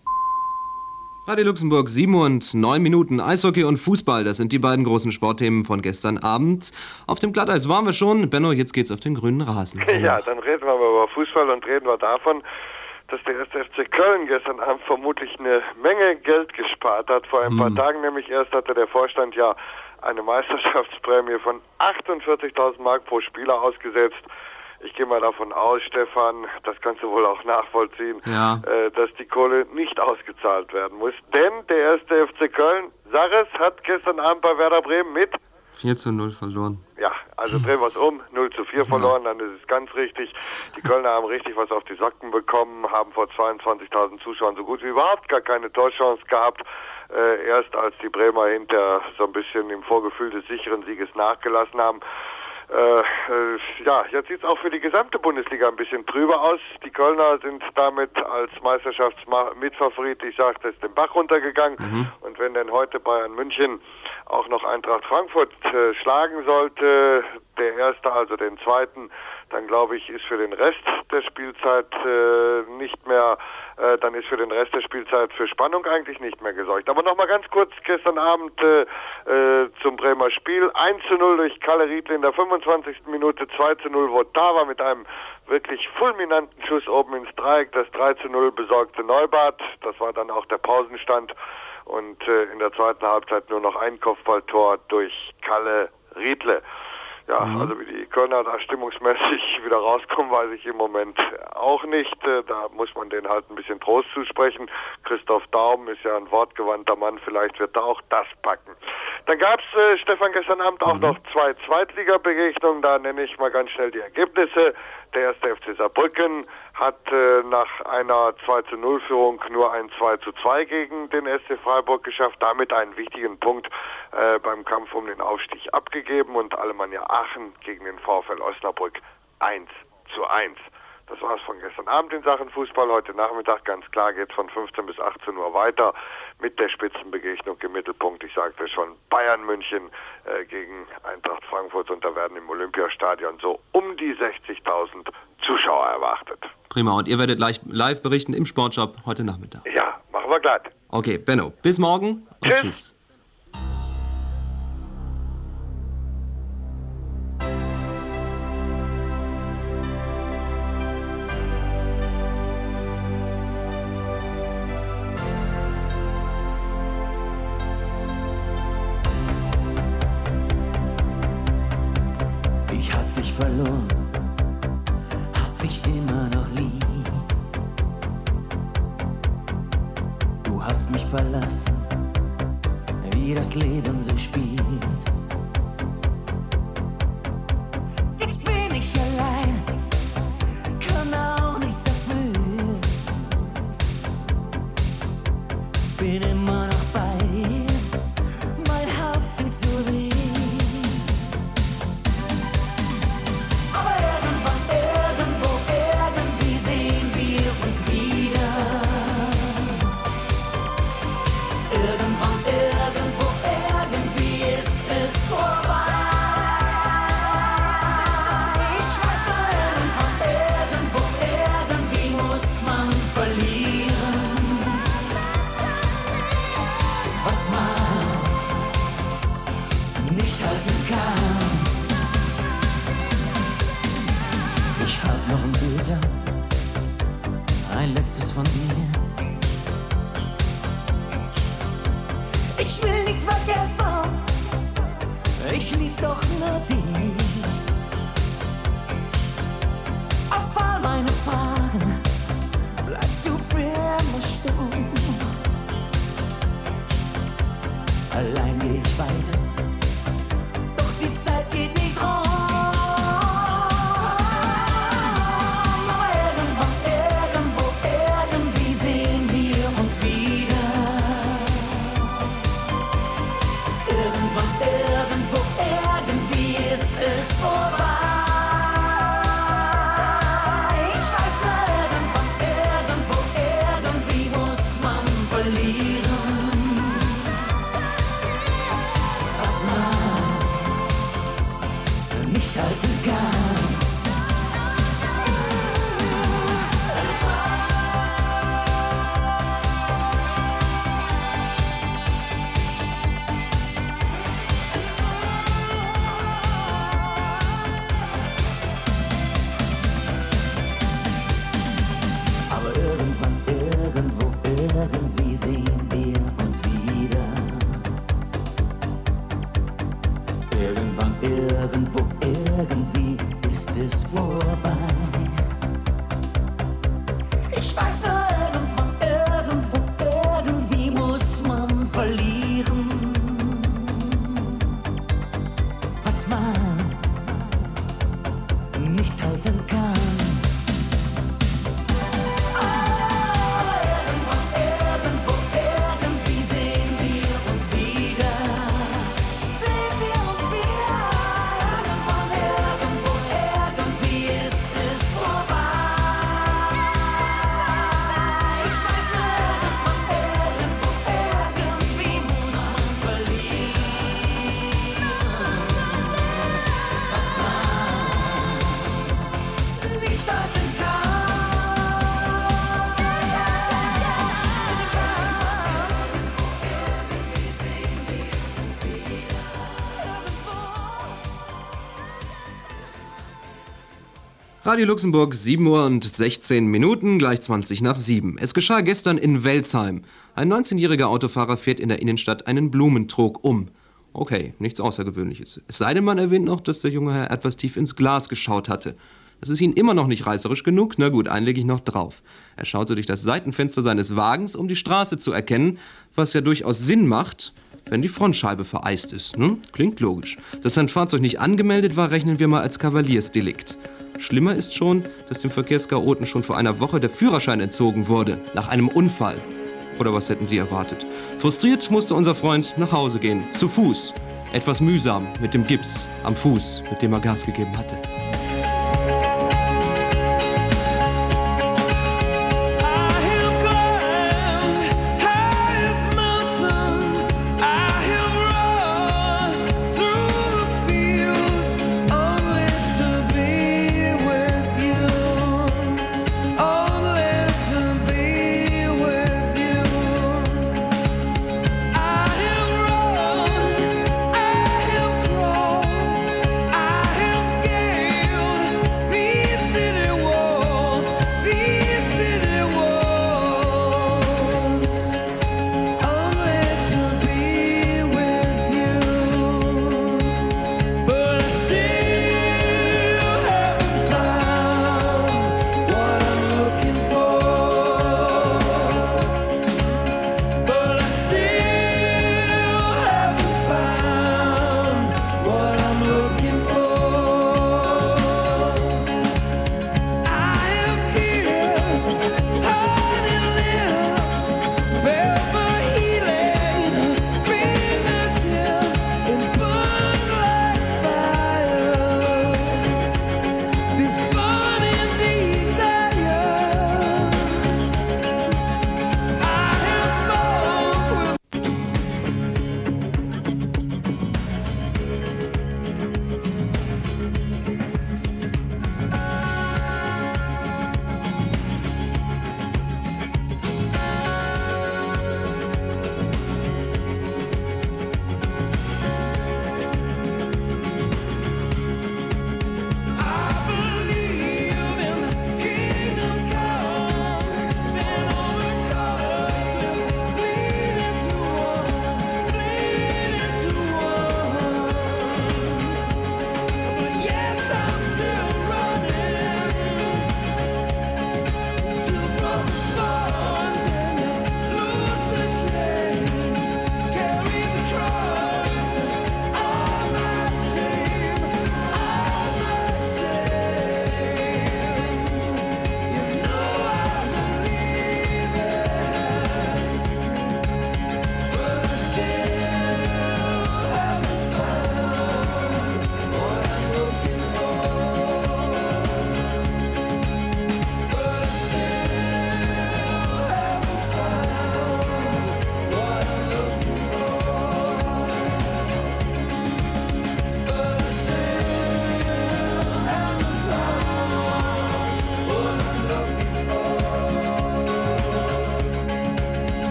Radio Luxemburg, sieben und neun Minuten. Eishockey und Fußball, das sind die beiden großen Sportthemen von gestern Abend. Auf dem Glatteis waren wir schon. Benno, jetzt geht's auf den grünen Rasen. Ja, dann reden wir aber über Fußball und reden wir davon, dass der erste F C Köln gestern Abend vermutlich eine Menge Geld gespart hat. Vor ein Hm. paar Tagen nämlich erst hatte der Vorstand ja eine Meisterschaftsprämie von achtundvierzigtausend Mark pro Spieler ausgesetzt. Ich gehe mal davon aus, Stefan, das kannst du wohl auch nachvollziehen, Ja. äh, dass die Kohle nicht ausgezahlt werden muss. Denn der erste F C Köln, sag es, hat gestern Abend bei Werder Bremen mit vier zu null verloren. ja, also drehen wir es um, null zu vier verloren, dann ist es ganz richtig. Die Kölner haben richtig was auf die Socken bekommen, haben vor zweiundzwanzigtausend Zuschauern so gut wie überhaupt gar keine Torchance gehabt. Äh, erst als die Bremer hinter so ein bisschen im Vorgefühl des sicheren Sieges nachgelassen haben. Äh, äh, ja, jetzt sieht es auch für die gesamte Bundesliga ein bisschen trüber aus. Die Kölner sind damit als Meisterschaftsmitfavorit, ich sagte es, den Bach runtergegangen. Mhm. Und wenn denn heute Bayern München auch noch Eintracht Frankfurt äh, schlagen sollte, der erste, also den zweiten, dann glaube ich, ist für den Rest der Spielzeit äh, nicht mehr, äh, dann ist für den Rest der Spielzeit für Spannung eigentlich nicht mehr gesorgt. Aber nochmal ganz kurz gestern Abend äh, äh, zum Bremer Spiel. eins zu null durch Kalle Riedle in der fünfundzwanzigsten Minute, zwei zu null Votava mit einem wirklich fulminanten Schuss oben ins Dreieck. Das drei zu null besorgte Neubart, das war dann auch der Pausenstand. Und äh, in der zweiten Halbzeit nur noch ein Kopfballtor durch Kalle Riedle. Ja, Mhm. also wie die Kölner da stimmungsmäßig wieder rauskommen, weiß ich im Moment auch nicht. Äh, Da muss man denen halt ein bisschen Trost zusprechen. Christoph Daum ist ja ein wortgewandter Mann, vielleicht wird er auch das packen. Dann gab es, äh, Stefan, gestern Abend auch noch zwei Zweitliga-Begegnungen. Da nenne ich mal ganz schnell die Ergebnisse. Der erste F C Saarbrücken hat äh, nach einer zwei zu null Führung nur ein zwei zu zwei gegen den S C Freiburg geschafft, damit einen wichtigen Punkt äh, beim Kampf um den Aufstieg abgegeben und Alemannia Aachen gegen den VfL Osnabrück eins zu eins. Das war es von gestern Abend in Sachen Fußball. Heute Nachmittag, ganz klar, geht es von fünfzehn bis achtzehn Uhr weiter mit der Spitzenbegegnung im Mittelpunkt. Ich sagte schon, Bayern München äh, gegen Eintracht Frankfurt, und da werden im Olympiastadion so um die sechzigtausend Zuschauer erwartet. Prima, und ihr werdet live, live berichten im Sportshop heute Nachmittag. Ja, machen wir glatt. Okay, Benno, bis morgen und Tschüss. tschüss. Ich hab dich verloren, hab dich immer noch lieb. Du hast mich verlassen, wie das Leben so spielt. Jetzt bin ich allein, bin immer noch bei dir, mein Herz tut so weh. Aber irgendwann, irgendwo, irgendwie sehen wir uns wieder. Irgendwann, irgendwo, irgendwie ist es vorbei. Ich weiß nur, irgendwann, irgendwo, irgendwie muss man verlieren, was man nicht halten kann. Ich hab noch ein Bild da, ein letztes von dir. Ich will nicht vergessen, ich lieb doch nur dich. Auf all meine Fragen bleibst du für immer stumm. Allein geh ich weiter, doch die Zeit geht nicht rum. Aber irgendwann, irgendwo, irgendwie sehen wir uns wieder. Irgendwann, irgendwo, irgendwie ist es vorbei. Ich weiß nur, irgendwann, irgendwo, irgendwie muss man verlieren, was man nicht halten kann. Aber irgendwann, irgendwo, irgendwie sehen wir uns wieder. Irgendwann, irgendwo, irgendwie ist es vorbei. Ich weiß nur, irgendwann, irgendwo, irgendwie muss man verlieren, was man nicht halten kann. Irgendwo, irgendwie sehen wir uns wieder. Sehen wir uns wieder. Irgendwann, irgendwo, irgendwie ist es vorbei. Ich weiß nur, irgendwann, irgendwo, irgendwie muss man verlieren, was man nicht halten kann. Radio Luxemburg, sieben Uhr und sechzehn Minuten, gleich zwanzig nach sieben. Es geschah gestern in Welzheim. Ein neunzehnjähriger Autofahrer fährt in der Innenstadt einen Blumentrog um. Okay, nichts Außergewöhnliches. Es sei denn, man erwähnt noch, dass der junge Herr etwas tief ins Glas geschaut hatte. Das ist Ihnen immer noch nicht reißerisch genug? Na gut, einen lege ich noch drauf. Er schaute durch das Seitenfenster seines Wagens, um die Straße zu erkennen, was ja durchaus Sinn macht, wenn die Frontscheibe vereist ist. Hm? Klingt logisch. Dass sein Fahrzeug nicht angemeldet war, rechnen wir mal als Kavaliersdelikt. Schlimmer ist schon, dass dem Verkehrschaoten schon vor einer Woche der Führerschein entzogen wurde, nach einem Unfall. Oder was hätten Sie erwartet? Frustriert musste unser Freund nach Hause gehen, zu Fuß. Etwas mühsam, mit dem Gips am Fuß, mit dem er Gas gegeben hatte. I have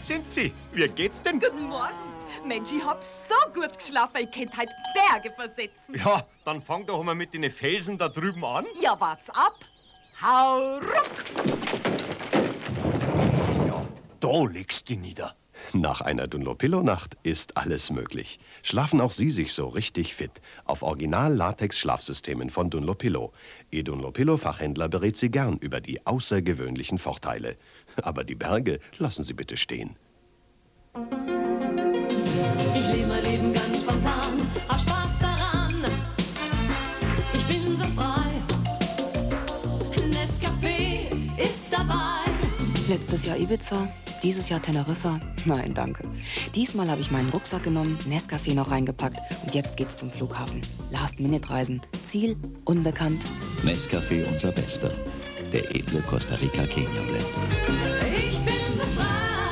sind Sie? Wie geht's denn? Guten Morgen. Mensch, ich hab so gut geschlafen, ich könnte halt Berge versetzen. Ja, dann fang doch mal mit den Felsen da drüben an. Ja, wart's ab. Hau ruck! Da legst du nieder. Nach einer Dunlopillo-Nacht ist alles möglich. Schlafen auch Sie sich so richtig fit auf Original-Latex-Schlafsystemen von Dunlopillo. Ihr Dunlopillo-Fachhändler berät Sie gern über die außergewöhnlichen Vorteile. Aber die Berge lassen Sie bitte stehen. Ich lebe mein Leben ganz spontan, hab Spaß daran. Ich bin so frei. Nescafé ist dabei. Letztes Jahr Ibiza, dieses Jahr Teneriffa. Nein, danke. Diesmal habe ich meinen Rucksack genommen, Nescafé noch reingepackt und jetzt geht's zum Flughafen. Last-Minute-Reisen. Ziel unbekannt. Nescafé unser Bester. Der edle Costa Rica Kenia Blend. Ich bin so frei.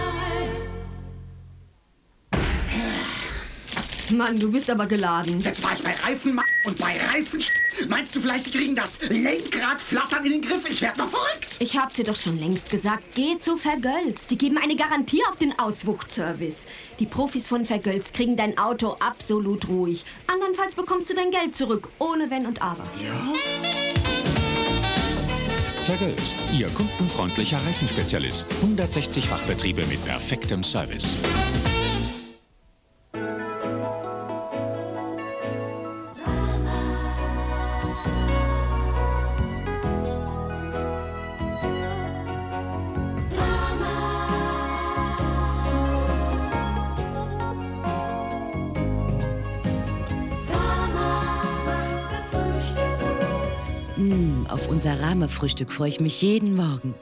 Mann, du bist aber geladen. Jetzt war ich bei Reifen und bei Reifen. Meinst du vielleicht, die kriegen das Lenkrad flattern in den Griff? Ich werd noch verrückt. Ich hab's dir doch schon längst gesagt. Geh zu Vergölz. Die geben eine Garantie auf den Auswuchtservice. Die Profis von Vergölz kriegen dein Auto absolut ruhig. Andernfalls bekommst du dein Geld zurück, ohne Wenn und Aber. Ja? Vergölz, Ihr kundenfreundlicher Reifenspezialist. hundertsechzig Fachbetriebe mit perfektem Service. Mm, auf unser Rahme-Frühstück freue ich mich jeden Morgen.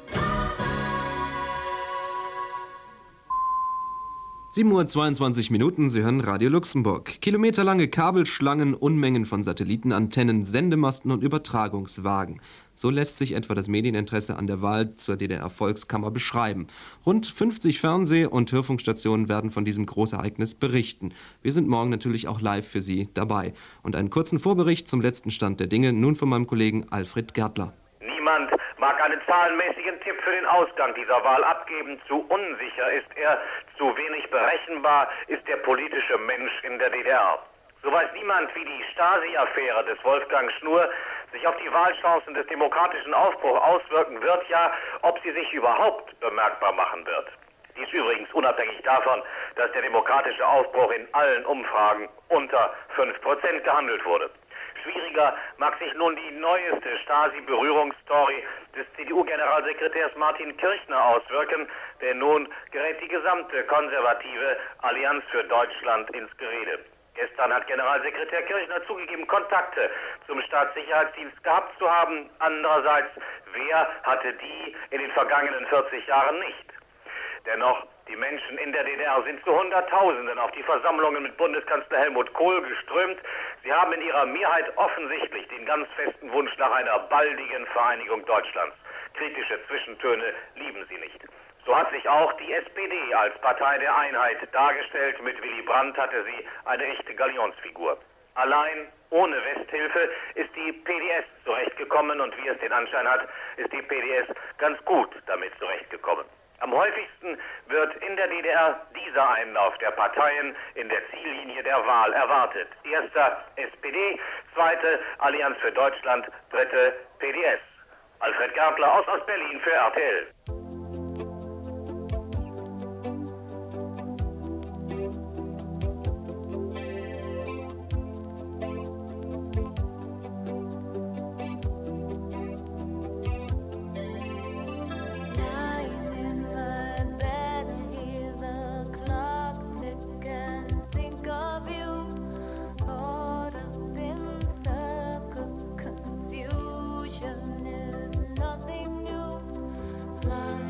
sieben Uhr zweiundzwanzig Minuten, Sie hören Radio Luxemburg. Kilometerlange Kabelschlangen, Unmengen von Satellitenantennen, Sendemasten und Übertragungswagen. So lässt sich etwa das Medieninteresse an der Wahl zur D D R-Volkskammer beschreiben. Rund fünfzig Fernseh- und Hörfunkstationen werden von diesem Großereignis berichten. Wir sind morgen natürlich auch live für Sie dabei. Und einen kurzen Vorbericht zum letzten Stand der Dinge nun von meinem Kollegen Alfred Gärtler. Niemand mag einen zahlenmäßigen Tipp für den Ausgang dieser Wahl abgeben. Zu unsicher ist er, zu wenig berechenbar ist der politische Mensch in der D D R. So weiß niemand, wie die Stasi-Affäre des Wolfgang Schnur sich auf die Wahlchancen des demokratischen Aufbruchs auswirken wird, ja, ob sie sich überhaupt bemerkbar machen wird. Dies übrigens unabhängig davon, dass der demokratische Aufbruch in allen Umfragen unter fünf Prozent gehandelt wurde. Schwieriger mag sich nun die neueste Stasi-Berührungsstory des C D U-Generalsekretärs Martin Kirchner auswirken, denn nun gerät die gesamte konservative Allianz für Deutschland ins Gerede. Gestern hat Generalsekretär Kirchner zugegeben, Kontakte zum Staatssicherheitsdienst gehabt zu haben. Andererseits, wer hatte die in den vergangenen vierzig Jahren nicht? Dennoch, die Menschen in der D D R sind zu Hunderttausenden auf die Versammlungen mit Bundeskanzler Helmut Kohl geströmt. Sie haben in ihrer Mehrheit offensichtlich den ganz festen Wunsch nach einer baldigen Vereinigung Deutschlands. Kritische Zwischentöne lieben sie nicht. So hat sich auch die S P D als Partei der Einheit dargestellt. Mit Willy Brandt hatte sie eine echte Galionsfigur. Allein, ohne Westhilfe, ist die P D S zurechtgekommen und wie es den Anschein hat, ist die P D S ganz gut damit zurechtgekommen. Am häufigsten wird in der D D R dieser Einlauf der Parteien in der Ziellinie der Wahl erwartet. Erster S P D, zweite Allianz für Deutschland, dritte P D S. Alfred Gärtler aus Ostberlin für R T L. Fly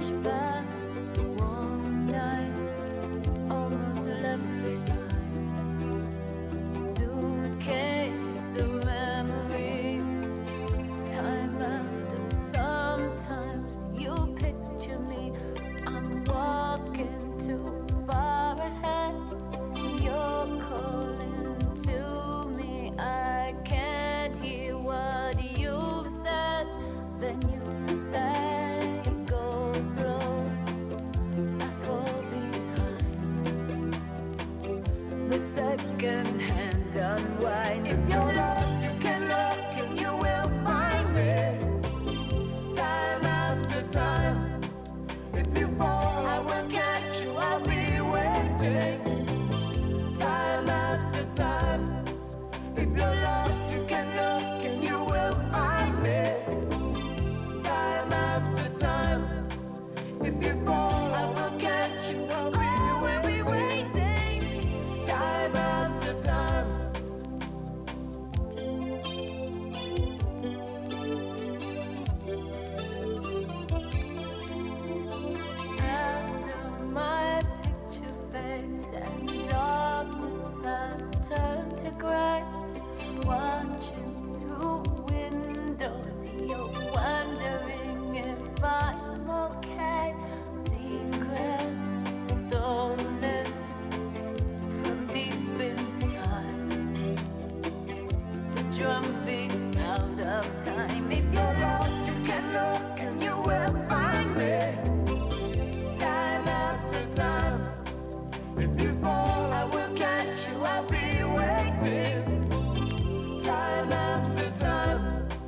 jumping out of time. If you're lost, you can look and you will find me. Time after time. If you fall, I will catch you. I'll be waiting. Time after time.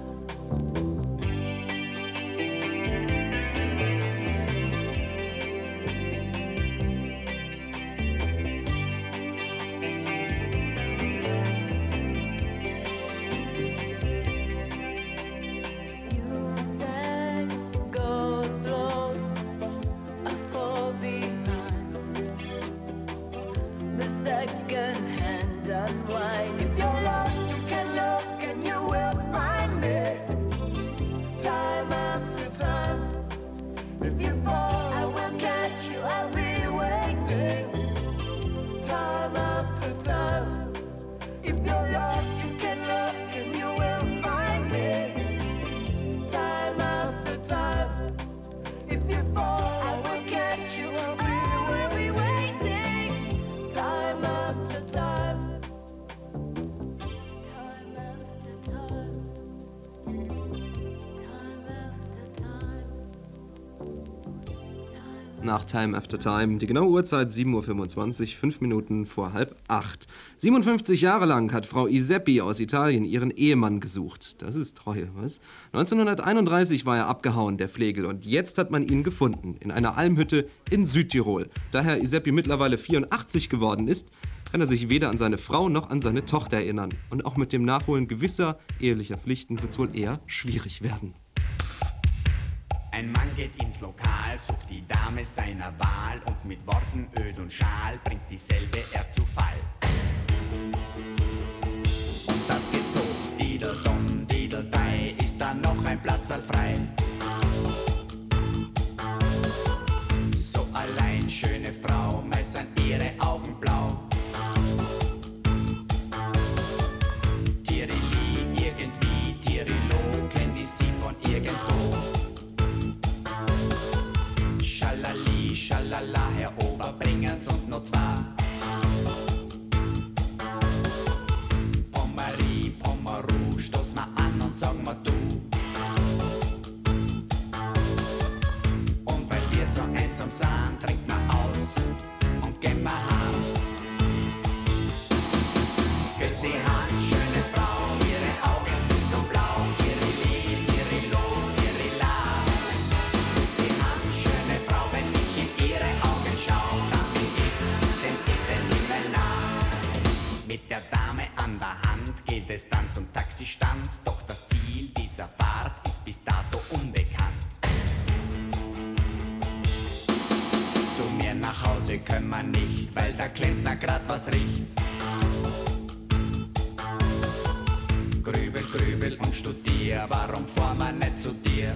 Second hand unwind. If you're lost, you can look and you will find me. Time after time. If you fall, I will catch you. I'll be waiting. Time after time. If you're lost, you can look and you will find me. Time after time. If you fall, I will catch you. I'll be, will be waiting. Time after time. Time after time. Time after time. Nach Time After Time. Die genaue Uhrzeit sieben Uhr fünfundzwanzig, fünf Minuten vor halb acht. siebenundfünfzig Jahre lang hat Frau Iseppi aus Italien ihren Ehemann gesucht. Das ist Treue, was? neunzehnhunderteinunddreißig war er abgehauen, der Flegel, und jetzt hat man ihn gefunden, in einer Almhütte in Südtirol. Da Herr Iseppi mittlerweile vierundachtzig geworden ist, kann er sich weder an seine Frau noch an seine Tochter erinnern. Und auch mit dem Nachholen gewisser ehelicher Pflichten wird es wohl eher schwierig werden. Ein Mann geht ins Lokal, sucht die Dame seiner Wahl und mit Worten öd und schal bringt dieselbe er zu Fall. Und das geht so, Didel-Dom, Didel-Dei, ist da noch ein Platzal frei? So allein, schöne Frau, meist sind ihre Augen blau. Tirili, irgendwie, Tirilo, kenn ich sie von irgendwo. Schalali, schalala, Herr Ober, bringen's uns noch zwei. Pommerie, Pommeru, stoß mal an und sag mal du. Und weil wir so einsam sind, trinkt man aus und gehen wir heim. Küss die Hand, schöne Frau, ihre Augen sind so blau. Tirili, Tirilo, Tirila. Küss die Hand, schöne Frau, wenn ich in ihre Augen schau, dann bin ich dem siebten Himmel nah. Mit der Dame an der Hand geht es dann zum Taxistand, doch das Ziel dieser Fahrt ist bis dato unbekannt. Zu mir nach Hause können wir nicht, weil der Klempner grad was riecht. Grübel, grübel und studier, warum fahren wir nicht zu dir?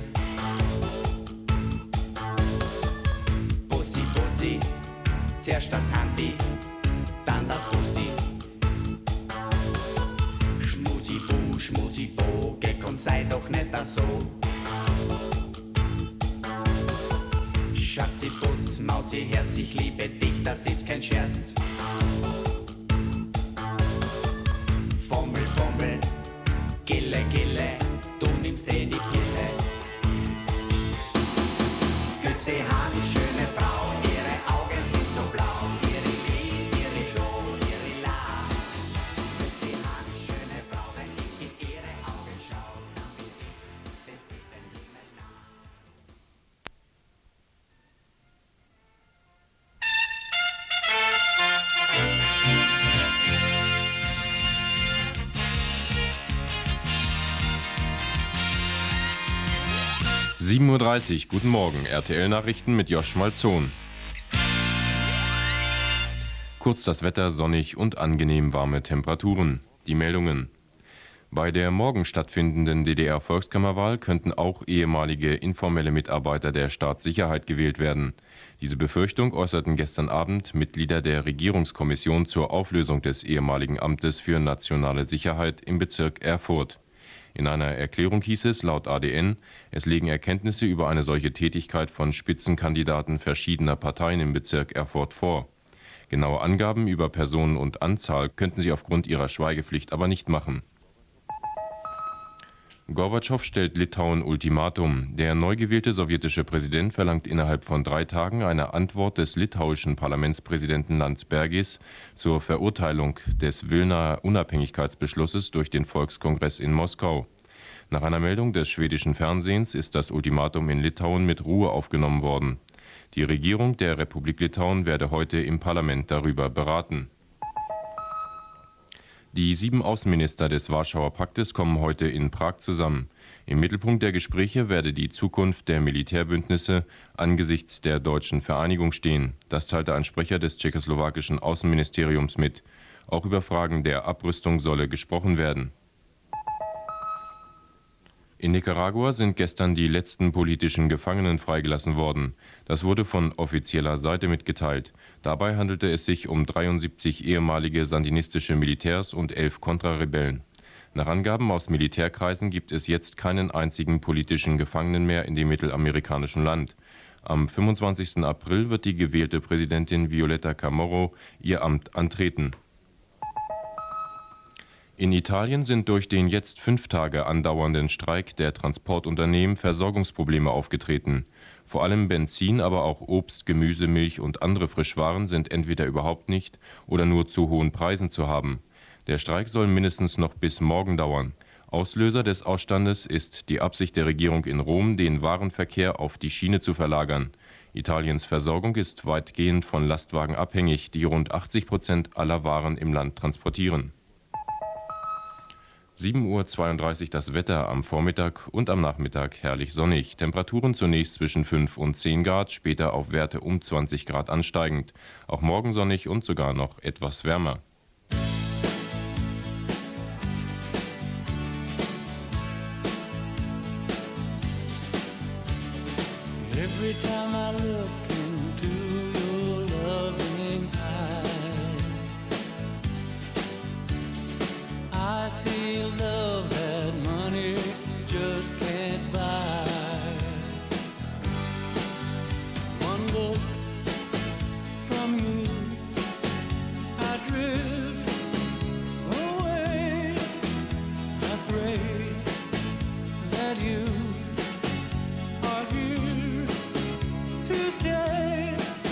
Bussi, Bussi, zuerst das Handy, dann das Fussi. Schmusi, Bu, Schmusi, Bo, geh komm, sei doch nicht da so. Schatzi, Putz, Mausi, Herz, ich liebe dich, das ist kein Scherz. Fummel, Fummel, Gille, Gille, du nimmst eh die Pille. Küss die Hand, schöne Frau, ihre Augen sind so blau. Tirili, Tirilo, Tirila. Küss die Hand, schöne Frau, wenn ich in ihre Augen schau, dann bin ich dem siebten Himmel nah. sieben Uhr dreißig, guten Morgen, R T L-Nachrichten mit Josch Malzon. Kurz das Wetter, sonnig und angenehm warme Temperaturen. Die Meldungen. Bei der morgen stattfindenden D D R-Volkskammerwahl könnten auch ehemalige informelle Mitarbeiter der Staatssicherheit gewählt werden. Diese Befürchtung äußerten gestern Abend Mitglieder der Regierungskommission zur Auflösung des ehemaligen Amtes für nationale Sicherheit im Bezirk Erfurt. In einer Erklärung hieß es laut A D N, es liegen Erkenntnisse über eine solche Tätigkeit von Spitzenkandidaten verschiedener Parteien im Bezirk Erfurt vor. Genaue Angaben über Personen und Anzahl könnten sie aufgrund ihrer Schweigepflicht aber nicht machen. Gorbatschow stellt Litauen Ultimatum. Der neu gewählte sowjetische Präsident verlangt innerhalb von drei Tagen eine Antwort des litauischen Parlamentspräsidenten Landsbergis zur Verurteilung des Wilnaer Unabhängigkeitsbeschlusses durch den Volkskongress in Moskau. Nach einer Meldung des schwedischen Fernsehens ist das Ultimatum in Litauen mit Ruhe aufgenommen worden. Die Regierung der Republik Litauen werde heute im Parlament darüber beraten. Die sieben Außenminister des Warschauer Paktes kommen heute in Prag zusammen. Im Mittelpunkt der Gespräche werde die Zukunft der Militärbündnisse angesichts der deutschen Vereinigung stehen. Das teilte ein Sprecher des tschechoslowakischen Außenministeriums mit. Auch über Fragen der Abrüstung solle gesprochen werden. In Nicaragua sind gestern die letzten politischen Gefangenen freigelassen worden. Das wurde von offizieller Seite mitgeteilt. Dabei handelte es sich um dreiundsiebzig ehemalige sandinistische Militärs und elf Kontrarebellen. Nach Angaben aus Militärkreisen gibt es jetzt keinen einzigen politischen Gefangenen mehr in dem mittelamerikanischen Land. Am fünfundzwanzigsten April wird die gewählte Präsidentin Violeta Chamorro ihr Amt antreten. In Italien sind durch den jetzt fünf Tage andauernden Streik der Transportunternehmen Versorgungsprobleme aufgetreten. Vor allem Benzin, aber auch Obst, Gemüse, Milch und andere Frischwaren sind entweder überhaupt nicht oder nur zu hohen Preisen zu haben. Der Streik soll mindestens noch bis morgen dauern. Auslöser des Ausstandes ist die Absicht der Regierung in Rom, den Warenverkehr auf die Schiene zu verlagern. Italiens Versorgung ist weitgehend von Lastwagen abhängig, die rund achtzig Prozent aller Waren im Land transportieren. sieben Uhr zweiunddreißig das Wetter, am Vormittag und am Nachmittag herrlich sonnig. Temperaturen zunächst zwischen fünf und zehn Grad, später auf Werte um zwanzig Grad ansteigend. Auch morgen sonnig und sogar noch etwas wärmer. Every time I look into your loving eyes, I see love that money just can't buy. One look from you, I drift away. I pray that you are here to stay.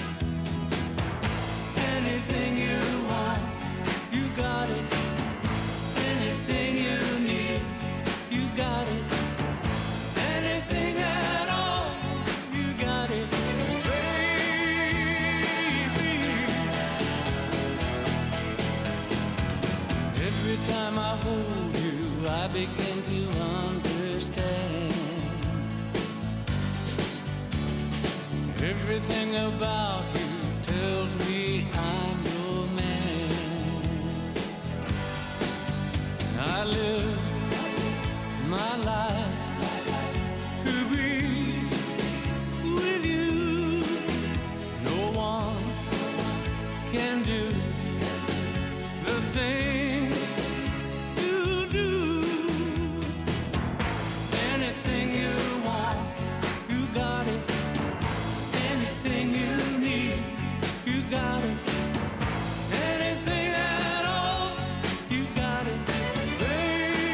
Anything you want, you got it. Anything you need, you got it. Anything at all, you got it, baby. Every time I hold you, I begin to understand. Everything about you tells me I'm your man. I live my life to be with you. No one can do the thing you do. Anything you want, you got it. Anything you need, you got it. Anything at all, you got it, baby.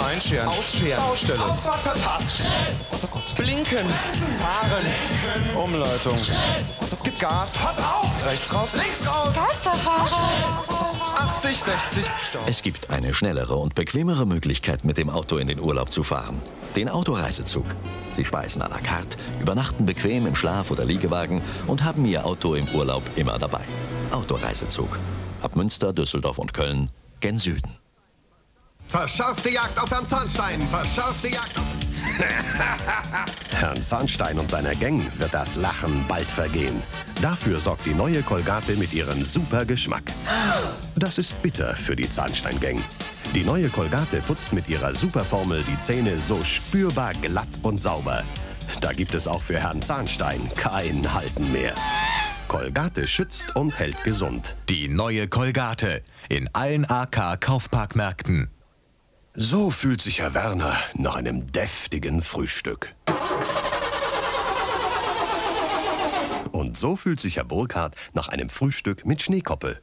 Einscheren. Ausscheren. Baustelle. Ausfahrt verpasst. Oh Gott. Blinken. Fahren. Umleitung. Gib Gas. Pass auf. Rechts raus. Links raus. Geisterfahrer. achtzig, sechzig. Stopp. Es gibt eine schnellere und bequemere Möglichkeit, mit dem Auto in den Urlaub zu fahren. Den Autoreisezug. Sie speisen à la carte, übernachten bequem im Schlaf- oder Liegewagen und haben Ihr Auto im Urlaub immer dabei. Autoreisezug. Ab Münster, Düsseldorf und Köln, gen Süden. Verschärfte Jagd auf Herrn Zahnstein! Verschärfte Jagd auf... Herrn Zahnstein und seiner Gang wird das Lachen bald vergehen. Dafür sorgt die neue Colgate mit ihrem super Geschmack. Das ist bitter für die Zahnstein-Gang. Die neue Colgate putzt mit ihrer Superformel die Zähne so spürbar glatt und sauber. Da gibt es auch für Herrn Zahnstein kein Halten mehr. Colgate schützt und hält gesund. Die neue Colgate in allen A K-Kaufparkmärkten. So fühlt sich Herr Werner nach einem deftigen Frühstück. Und so fühlt sich Herr Burkhardt nach einem Frühstück mit Schneekoppe.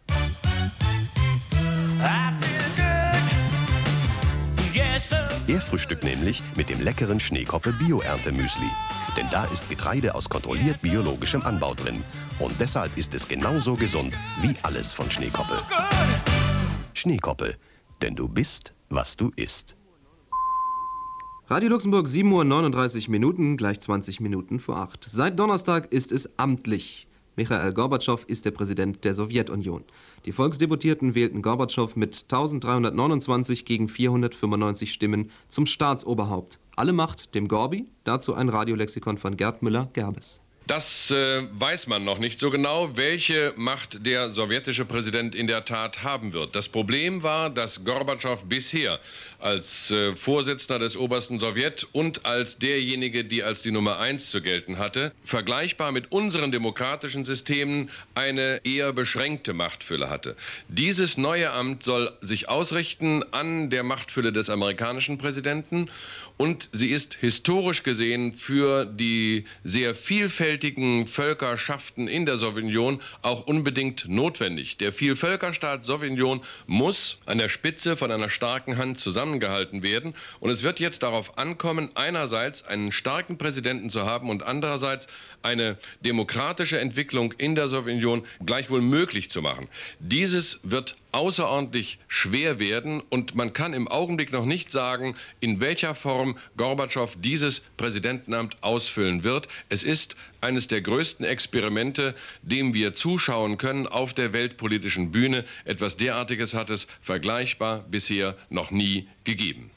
Er frühstückt nämlich mit dem leckeren Schneekoppe Bio-Ernte-Müsli. Denn da ist Getreide aus kontrolliert biologischem Anbau drin. Und deshalb ist es genauso gesund wie alles von Schneekoppe. Schneekoppe, denn du bist, was du isst. Radio Luxemburg, sieben Uhr neununddreißig Minuten, gleich zwanzig Minuten vor acht. Seit Donnerstag ist es amtlich. Michail Gorbatschow ist der Präsident der Sowjetunion. Die Volksdeputierten wählten Gorbatschow mit eintausenddreihundertneunundzwanzig gegen vierhundertfünfundneunzig Stimmen zum Staatsoberhaupt. Alle Macht dem Gorbi, dazu ein Radiolexikon von Gerd Müller-Gerbes. Das äh, weiß man noch nicht so genau, welche Macht der sowjetische Präsident in der Tat haben wird. Das Problem war, dass Gorbatschow bisher als äh, Vorsitzender des obersten Sowjet und als derjenige, die als die Nummer eins zu gelten hatte, vergleichbar mit unseren demokratischen Systemen eine eher beschränkte Machtfülle hatte. Dieses neue Amt soll sich ausrichten an der Machtfülle des amerikanischen Präsidenten und sie ist historisch gesehen für die sehr vielfältigen Völkerschaften in der Sowjetunion auch unbedingt notwendig. Der Vielvölkerstaat Sowjetunion muss an der Spitze von einer starken Hand zusammengehalten werden. Und es wird jetzt darauf ankommen, einerseits einen starken Präsidenten zu haben und andererseits eine demokratische Entwicklung in der Sowjetunion gleichwohl möglich zu machen. Dieses wird außerordentlich schwer werden und man kann im Augenblick noch nicht sagen, in welcher Form Gorbatschow dieses Präsidentenamt ausfüllen wird. Es ist eines der größten Experimente, dem wir zuschauen können auf der weltpolitischen Bühne. Etwas derartiges hat es vergleichbar bisher noch nie gegeben.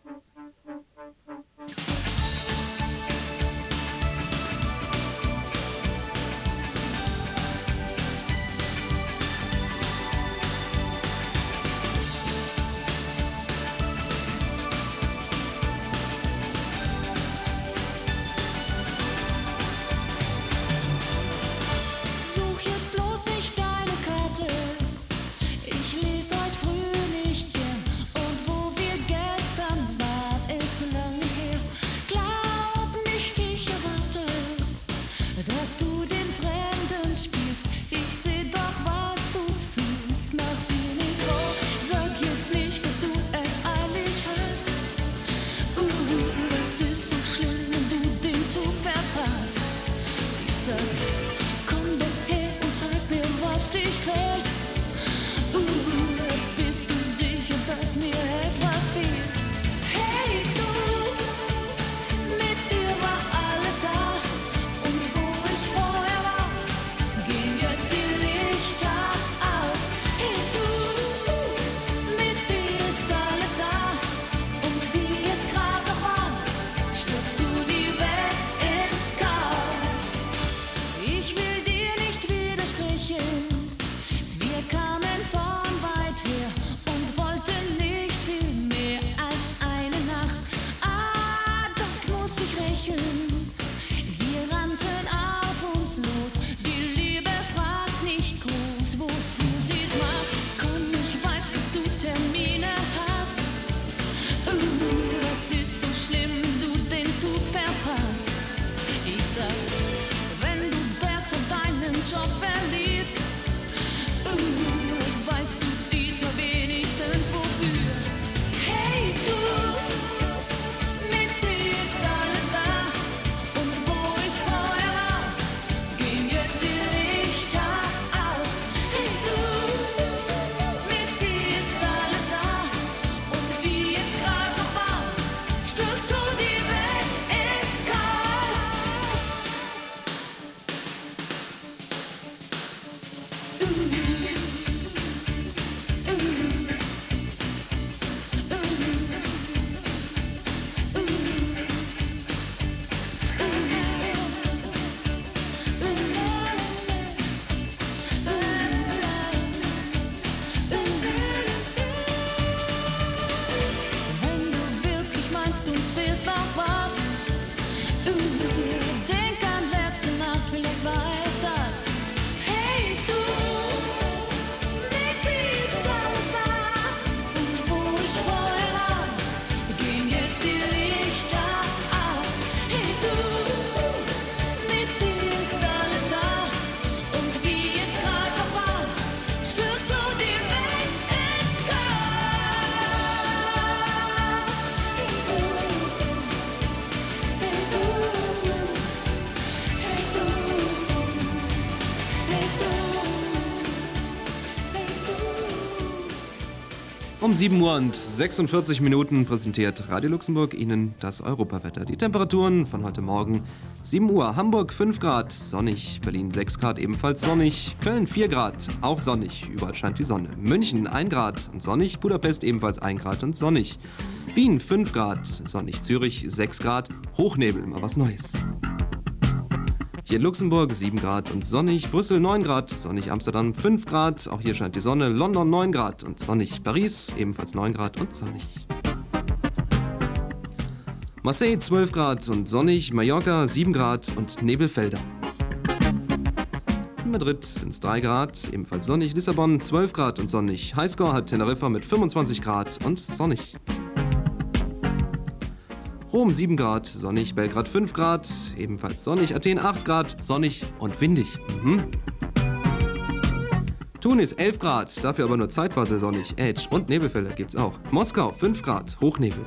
Such jetzt bloß nicht deine Karte. Ich lese heute früh nicht gern. Und wo wir gestern Um sieben Uhr und sechsundvierzig Minuten präsentiert Radio Luxemburg Ihnen das Europawetter. Die Temperaturen von heute Morgen: sieben Uhr, Hamburg fünf Grad, sonnig, Berlin sechs Grad, ebenfalls sonnig, Köln vier Grad, auch sonnig, überall scheint die Sonne, München ein Grad und sonnig, Budapest ebenfalls ein Grad und sonnig, Wien fünf Grad, sonnig, Zürich sechs Grad, Hochnebel, mal was Neues. Hier in Luxemburg sieben Grad und sonnig, Brüssel neun Grad, sonnig, Amsterdam fünf Grad, auch hier scheint die Sonne, London neun Grad und sonnig, Paris ebenfalls neun Grad und sonnig. Marseille zwölf Grad und sonnig, Mallorca sieben Grad und Nebelfelder. In Madrid sind es drei Grad, ebenfalls sonnig, Lissabon zwölf Grad und sonnig, Highscore hat Teneriffa mit fünfundzwanzig Grad und sonnig. Rom sieben Grad, sonnig, Belgrad fünf Grad, ebenfalls sonnig, Athen acht Grad, sonnig und windig. Mhm. Tunis elf Grad, dafür aber nur zeitweise sonnig, Edge und Nebelfelder gibt's auch. Moskau fünf Grad, Hochnebel.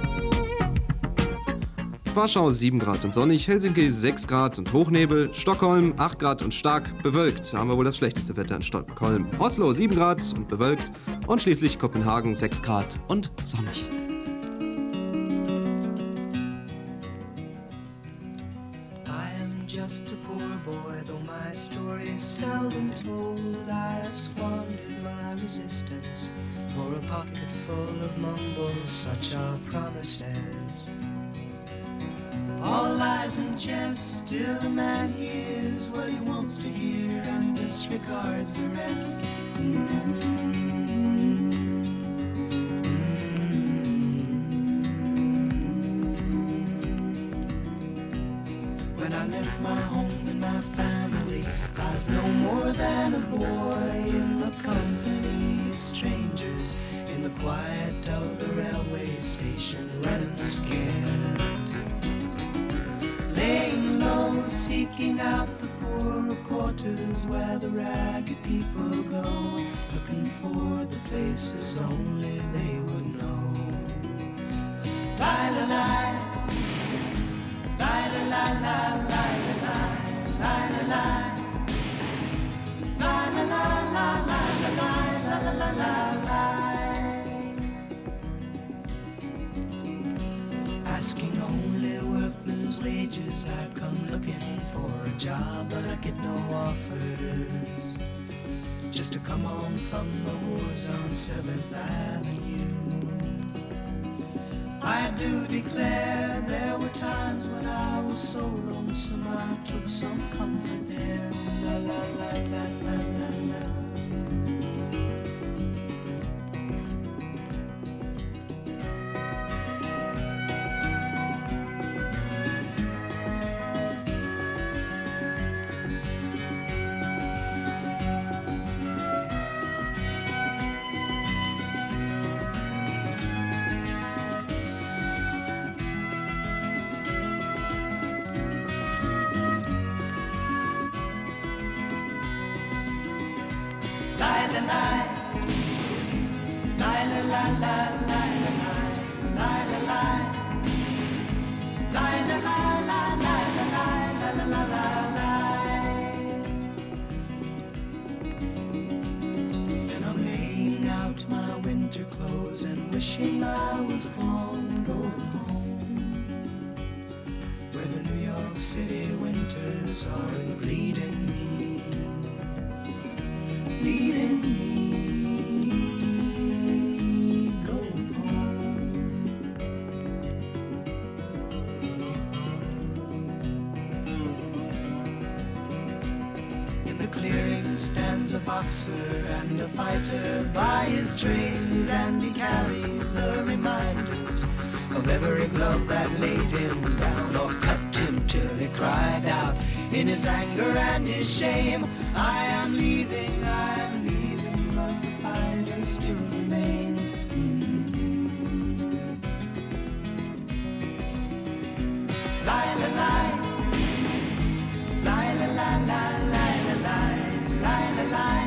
Warschau sieben Grad und sonnig, Helsinki sechs Grad und Hochnebel, Stockholm acht Grad und stark bewölkt, da haben wir wohl das schlechteste Wetter in Stockholm. Oslo sieben Grad und bewölkt und schließlich Kopenhagen sechs Grad und sonnig. Just a poor boy, though my story is seldom told. I squandered my resistance for a pocket full of mumbles, such are promises. All lies and jest, still a man hears what he wants to hear and disregards the rest. When I left my home and my family, I was no more than a boy in the company of strangers, in the quiet of the railway station, running scared. Laying low, seeking out the poorer quarters where the ragged people go, looking for the places only they would know. Bye-la-la. La la la la la la la la la la la la la la la la la la. Asking only workmen's wages, I come looking for a job, but I get no offers. Just to come on from the wars on Seventh Avenue. I do declare there were times when I was so lonesome I took some comfort there. La la la la la la la. Wishing I was gone, going home, where the New York City winters are bleeding me, bleeding me, going home. In the clearing stands a boxer and a fighter by his trade, and he carries the reminders of every glove that laid him down or cut him till he cried out in his anger and his shame, I am leaving, I am leaving, but the fighter still remains. Mm-hmm. Lie, lie, lie, lie, lie, lie, lie, lie, lie, lie, lie, lie.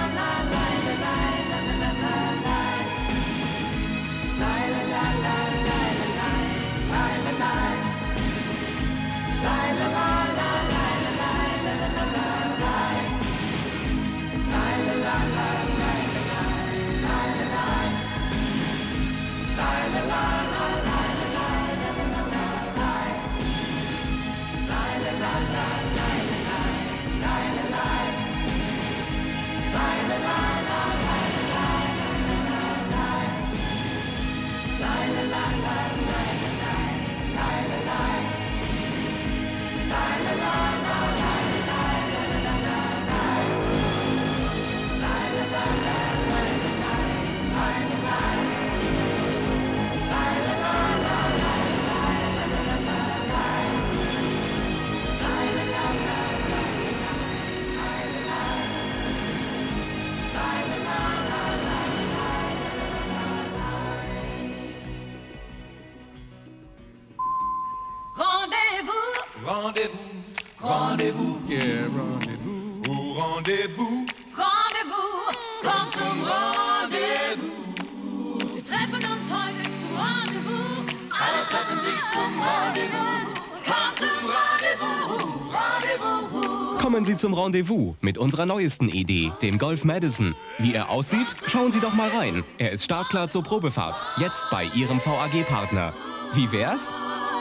La la la la Rendez-vous, rendez-vous, yeah, rendez-vous, où rendez-vous, rendez-vous, komm zum Rendezvous. Wir treffen uns heute zum Rendezvous, alle treffen sich zum Rendezvous, komm zum Rendezvous, Rendezvous. Kommen Sie zum Rendezvous mit unserer neuesten Idee, dem Golf Madison. Wie er aussieht, schauen Sie doch mal rein. Er ist startklar zur Probefahrt, jetzt bei Ihrem V A G-Partner. Wie wär's?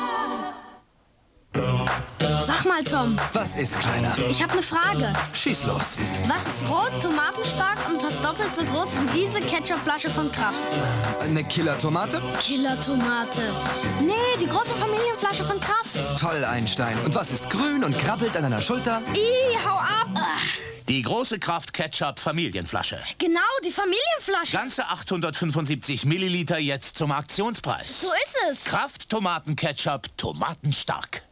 Sag mal, Tom. Was ist, Kleiner? Ich habe eine Frage. Schieß los. Was ist rot, tomatenstark und fast doppelt so groß wie diese Ketchupflasche von Kraft? Eine Killer-Tomate? Killer-Tomate. Nee, die große Familienflasche von Kraft. Toll, Einstein. Und was ist grün und krabbelt an deiner Schulter? Ih, hau ab. Ach. Die große Kraft Ketchup Familienflasche. Genau, die Familienflasche. Ganze achthundertfünfundsiebzig Milliliter jetzt zum Aktionspreis. So ist es. Kraft Tomatenketchup, tomatenstark.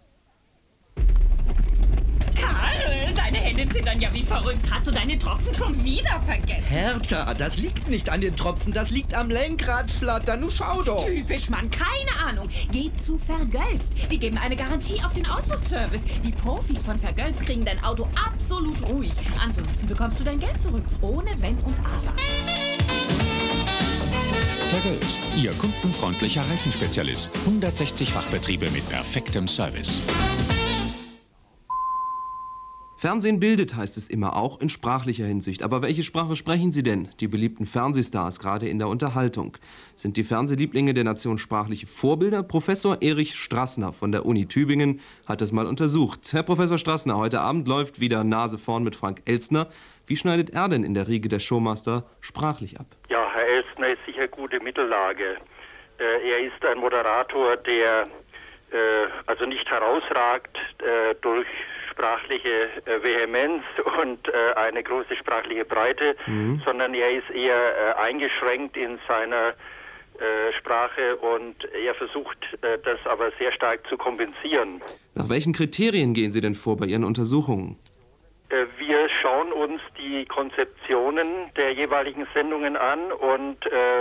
Karl, deine Hände zittern ja wie verrückt. Hast du deine Tropfen schon wieder vergessen? Hertha, das liegt nicht an den Tropfen, das liegt am Lenkradflatter. Nu schau doch. Typisch, Mann, keine Ahnung. Geh zu Vergölzt. Die geben eine Garantie auf den Ausfuhrservice. Die Profis von Vergölzt kriegen dein Auto absolut ruhig. Ansonsten bekommst du dein Geld zurück, ohne Wenn und Aber. Vergölzt, Ihr kundenfreundlicher Reifenspezialist. hundertsechzig Fachbetriebe mit perfektem Service. Fernsehen bildet, heißt es immer, auch in sprachlicher Hinsicht. Aber welche Sprache sprechen Sie denn, die beliebten Fernsehstars, gerade in der Unterhaltung? Sind die Fernsehlieblinge der Nation sprachliche Vorbilder? Professor Erich Strassner von der Uni Tübingen hat das mal untersucht. Herr Professor Strassner, heute Abend läuft wieder Nase vorn mit Frank Elstner. Wie schneidet er denn in der Riege der Showmaster sprachlich ab? Ja, Herr Elstner ist sicher gute Mittellage. Äh, er ist ein Moderator, der äh, also nicht herausragt äh, durch sprachliche äh, Vehemenz und äh, eine große sprachliche Breite, mhm. sondern er ist eher äh, eingeschränkt in seiner äh, Sprache und er versucht äh, das aber sehr stark zu kompensieren. Nach welchen Kriterien gehen Sie denn vor bei Ihren Untersuchungen? Äh, wir schauen uns die Konzeptionen der jeweiligen Sendungen an und äh,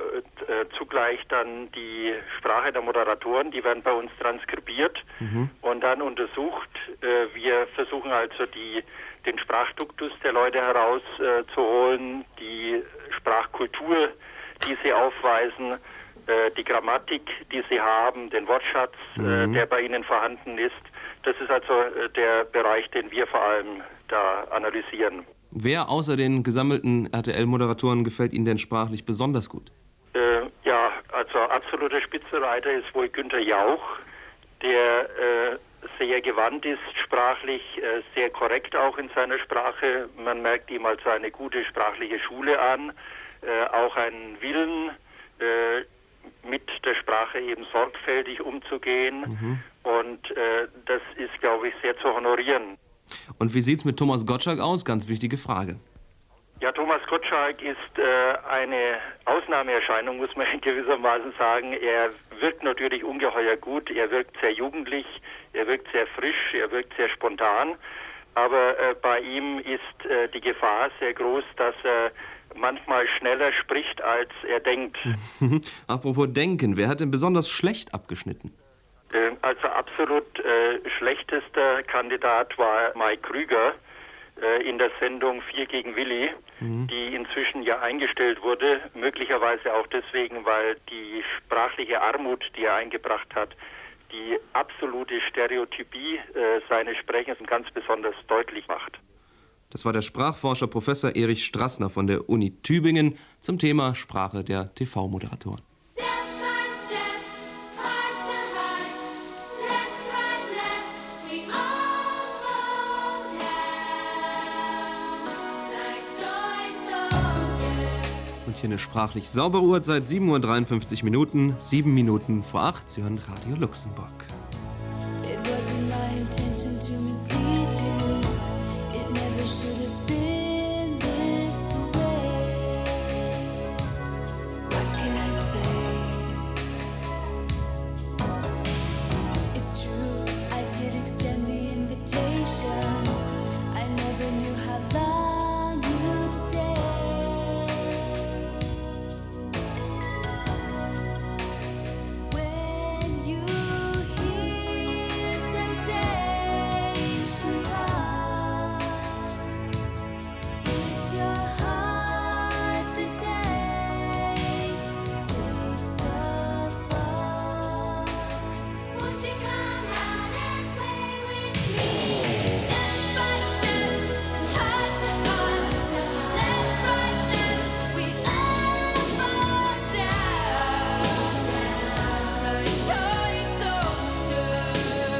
äh, zugleich dann die Sprache der Moderatoren, die werden bei uns transkribiert mhm. und dann untersucht. Äh, wir versuchen also die, den Sprachduktus der Leute herauszuholen, äh, die Sprachkultur, die sie aufweisen, äh, die Grammatik, die sie haben, den Wortschatz, mhm. äh, der bei ihnen vorhanden ist. Das ist also äh, der Bereich, den wir vor allem da analysieren. Wer außer den gesammelten R T L-Moderatoren gefällt Ihnen denn sprachlich besonders gut? Äh, ja, also absoluter Spitzenreiter ist wohl Günther Jauch, der äh, sehr gewandt ist sprachlich, äh, sehr korrekt auch in seiner Sprache. Man merkt ihm also eine gute sprachliche Schule an, äh, auch einen Willen, äh, mit der Sprache eben sorgfältig umzugehen. Mhm. Und äh, das ist, glaube ich, sehr zu honorieren. Und wie sieht's mit Thomas Gottschalk aus? Ganz wichtige Frage. Ja, Thomas Gottschalk ist äh, eine Ausnahmeerscheinung, muss man gewissermaßen sagen. Er wirkt natürlich ungeheuer gut, er wirkt sehr jugendlich, er wirkt sehr frisch, er wirkt sehr spontan. Aber äh, bei ihm ist äh, die Gefahr sehr groß, dass er manchmal schneller spricht, als er denkt. Apropos Denken, wer hat denn besonders schlecht abgeschnitten? Äh, also absolut äh, schlechtester Kandidat war Mike Krüger äh, in der Sendung vier gegen Willi, mhm. die inzwischen ja eingestellt wurde, möglicherweise auch deswegen, weil die sprachliche Armut, die er eingebracht hat, die absolute Stereotypie äh, seines Sprechens ganz besonders deutlich macht. Das war der Sprachforscher Professor Erich Strassner von der Uni Tübingen zum Thema Sprache der T V-Moderatoren. Und hier eine sprachlich saubere Uhrzeit, sieben Uhr dreiundfünfzig Minuten, sieben Minuten vor acht. Sie hören Radio Luxemburg. It wasn't my intention to mislead you. It never should have been this way. What can I say? It's true, I did extend the invitation. I never knew how long you'd stay. When you hear temptation call, it's your heart that takes a fall. Won't you come out and play with me? Step by step, heart to heart, left, right, left, we all fall down, like toy soldiers.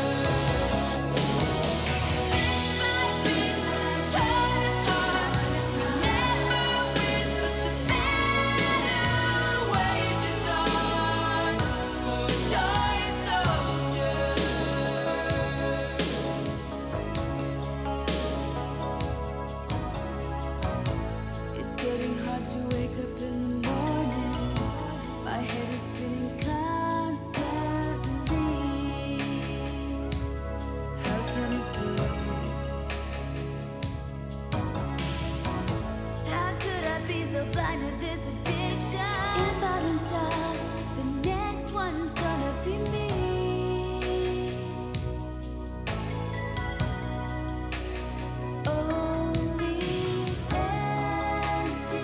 Bit by bit, torn apart, we never win, but the battle wages on for toy soldiers. It's getting hard to wake up in the morning. My head is spinning constantly. How can it be? How could I be so blind to this addiction? If I don't stop, the next one's gonna be me. Only emptiness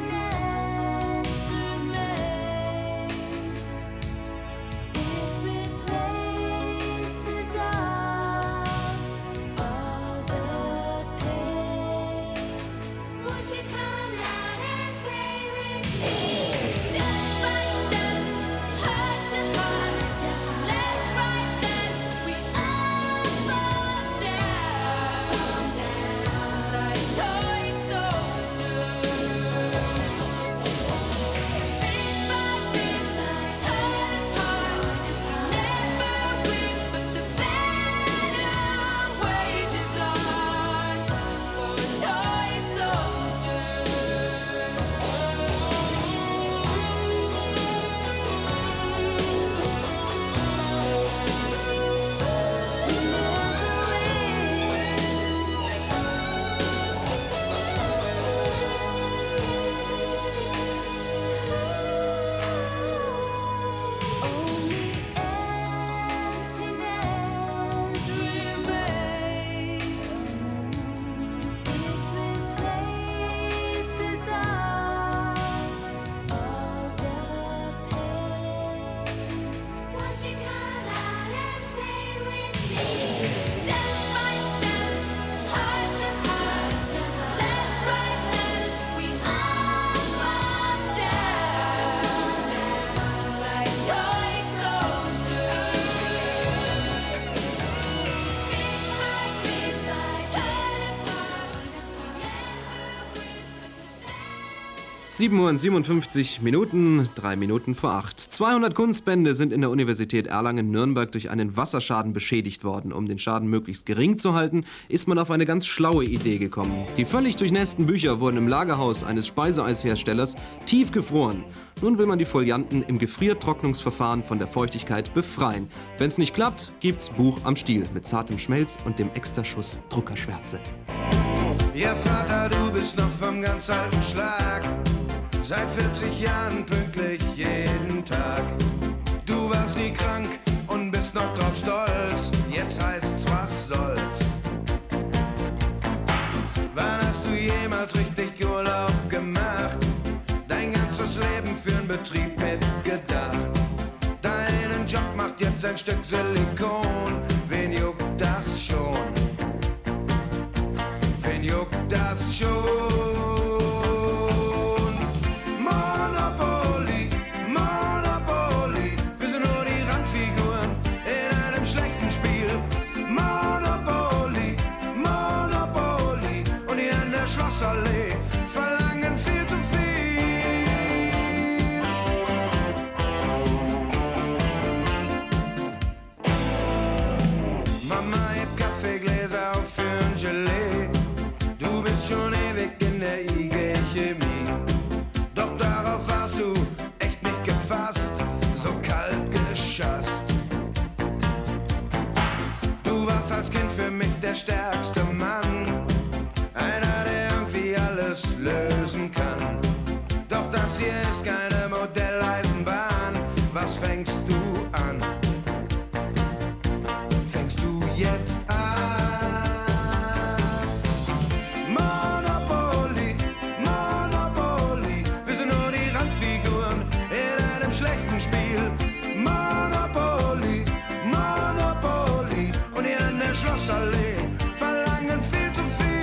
remains. It replaces all, all the pain. Won't you come out and play with me? Step by step, heart to heart, left, right, left, we all fall down, down like toy soldiers. Bit by bit, torn apart, never win, but the battle wages on for toy soldiers. Only emptiness remains. It replaces all, all the pain. Won't you come out and play with me? Step by step, heart to heart, left, right, left, we all fall down, down like toy soldiers. Bit by bit, torn apart, sieben Uhr siebenundfünfzig Minuten, drei Minuten vor acht. zweihundert Kunstbände sind in der Universität Erlangen-Nürnberg durch einen Wasserschaden beschädigt worden. Um den Schaden möglichst gering zu halten, ist man auf eine ganz schlaue Idee gekommen. Die völlig durchnässten Bücher wurden im Lagerhaus eines Speiseeisherstellers tief gefroren. Nun will man die Folianten im Gefriertrocknungsverfahren von der Feuchtigkeit befreien. Wenn es nicht klappt, gibt's Buch am Stiel mit zartem Schmelz und dem Extraschuss Druckerschwärze. Ja, Vater, du bist noch vom ganz alten Schlag. Seit vierzig Jahren pünktlich jeden Tag. Du warst nie krank und bist noch drauf stolz. Jetzt heißt's, was soll's. Wann hast du jemals richtig Urlaub gemacht? Dein ganzes Leben für'n Betrieb mitgedacht. Deinen Job macht jetzt ein Stück Silikon. Wen juckt das schon? Wen juckt das schon? Monopoly, Monopoly, wir sind nur die Randfiguren in einem schlechten Spiel. Monopoly, Monopoly, und hier in der Schlossallee verlangen viel zu viel. Kind für mich der stärkste Mann. Einer, der irgendwie alles lösen kann. Doch das hier ist keine Modelleisenbahn. Was fängst du an? Fängst du jetzt an? Monopoly, Monopoly. Wir sind nur die Randfiguren in einem schlechten Spiel. Monopoly, Monopoly. Und hier an der Schlossallee verlangen viel zu viel.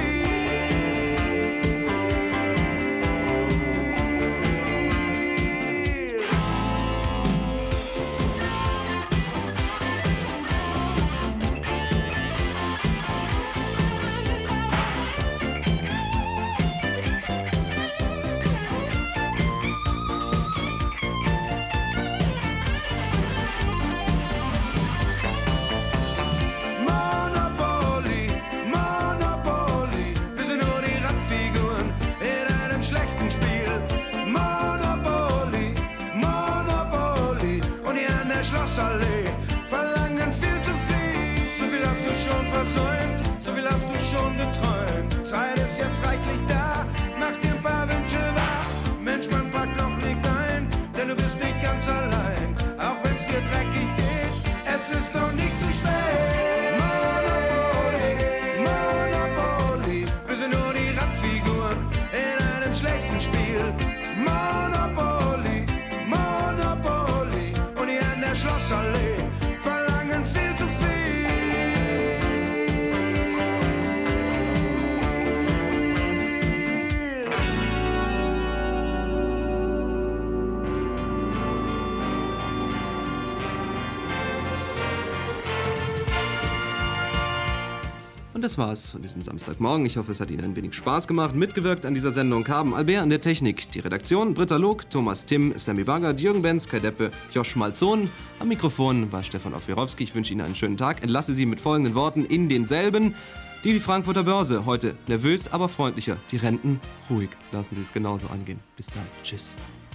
Monopoly, Monopoly. Wir sind nur die Randfiguren in einem schlechten Spiel. Monopoly, Monopoly. Und hier an der Schlossallee verlangen viel zu viel. So viel hast du schon versäumt, so viel hast du schon geträumt. Zeit ist jetzt reichlich da, mach dir ein paar Wünsche wahr. Mensch, man packt noch nicht ein, denn du bist nicht ganz allein. Auch wenn's dir dreckig geht, es ist noch nicht zu spät. Monopoly, Monopoly. Wir sind nur die Randfiguren in einem schlechten Spiel. Monopoly, Monopoly. Und hier an der Schlossallee verlangen viel zu viel. Und das war's von diesem Samstagmorgen. Ich hoffe, es hat Ihnen ein wenig Spaß gemacht. Mitgewirkt an dieser Sendung haben Albert an der Technik, die Redaktion, Britta Log, Thomas Timm, Sammy Bagert, Jürgen Benz, Kai Deppe, Josh Malzon. Am Mikrofon war Stefan Ofwirowski. Ich wünsche Ihnen einen schönen Tag. Entlasse Sie mit folgenden Worten in denselben. Die Frankfurter Börse heute nervös, aber freundlicher. Die Renten ruhig. Lassen Sie es genauso angehen. Bis dann. Tschüss.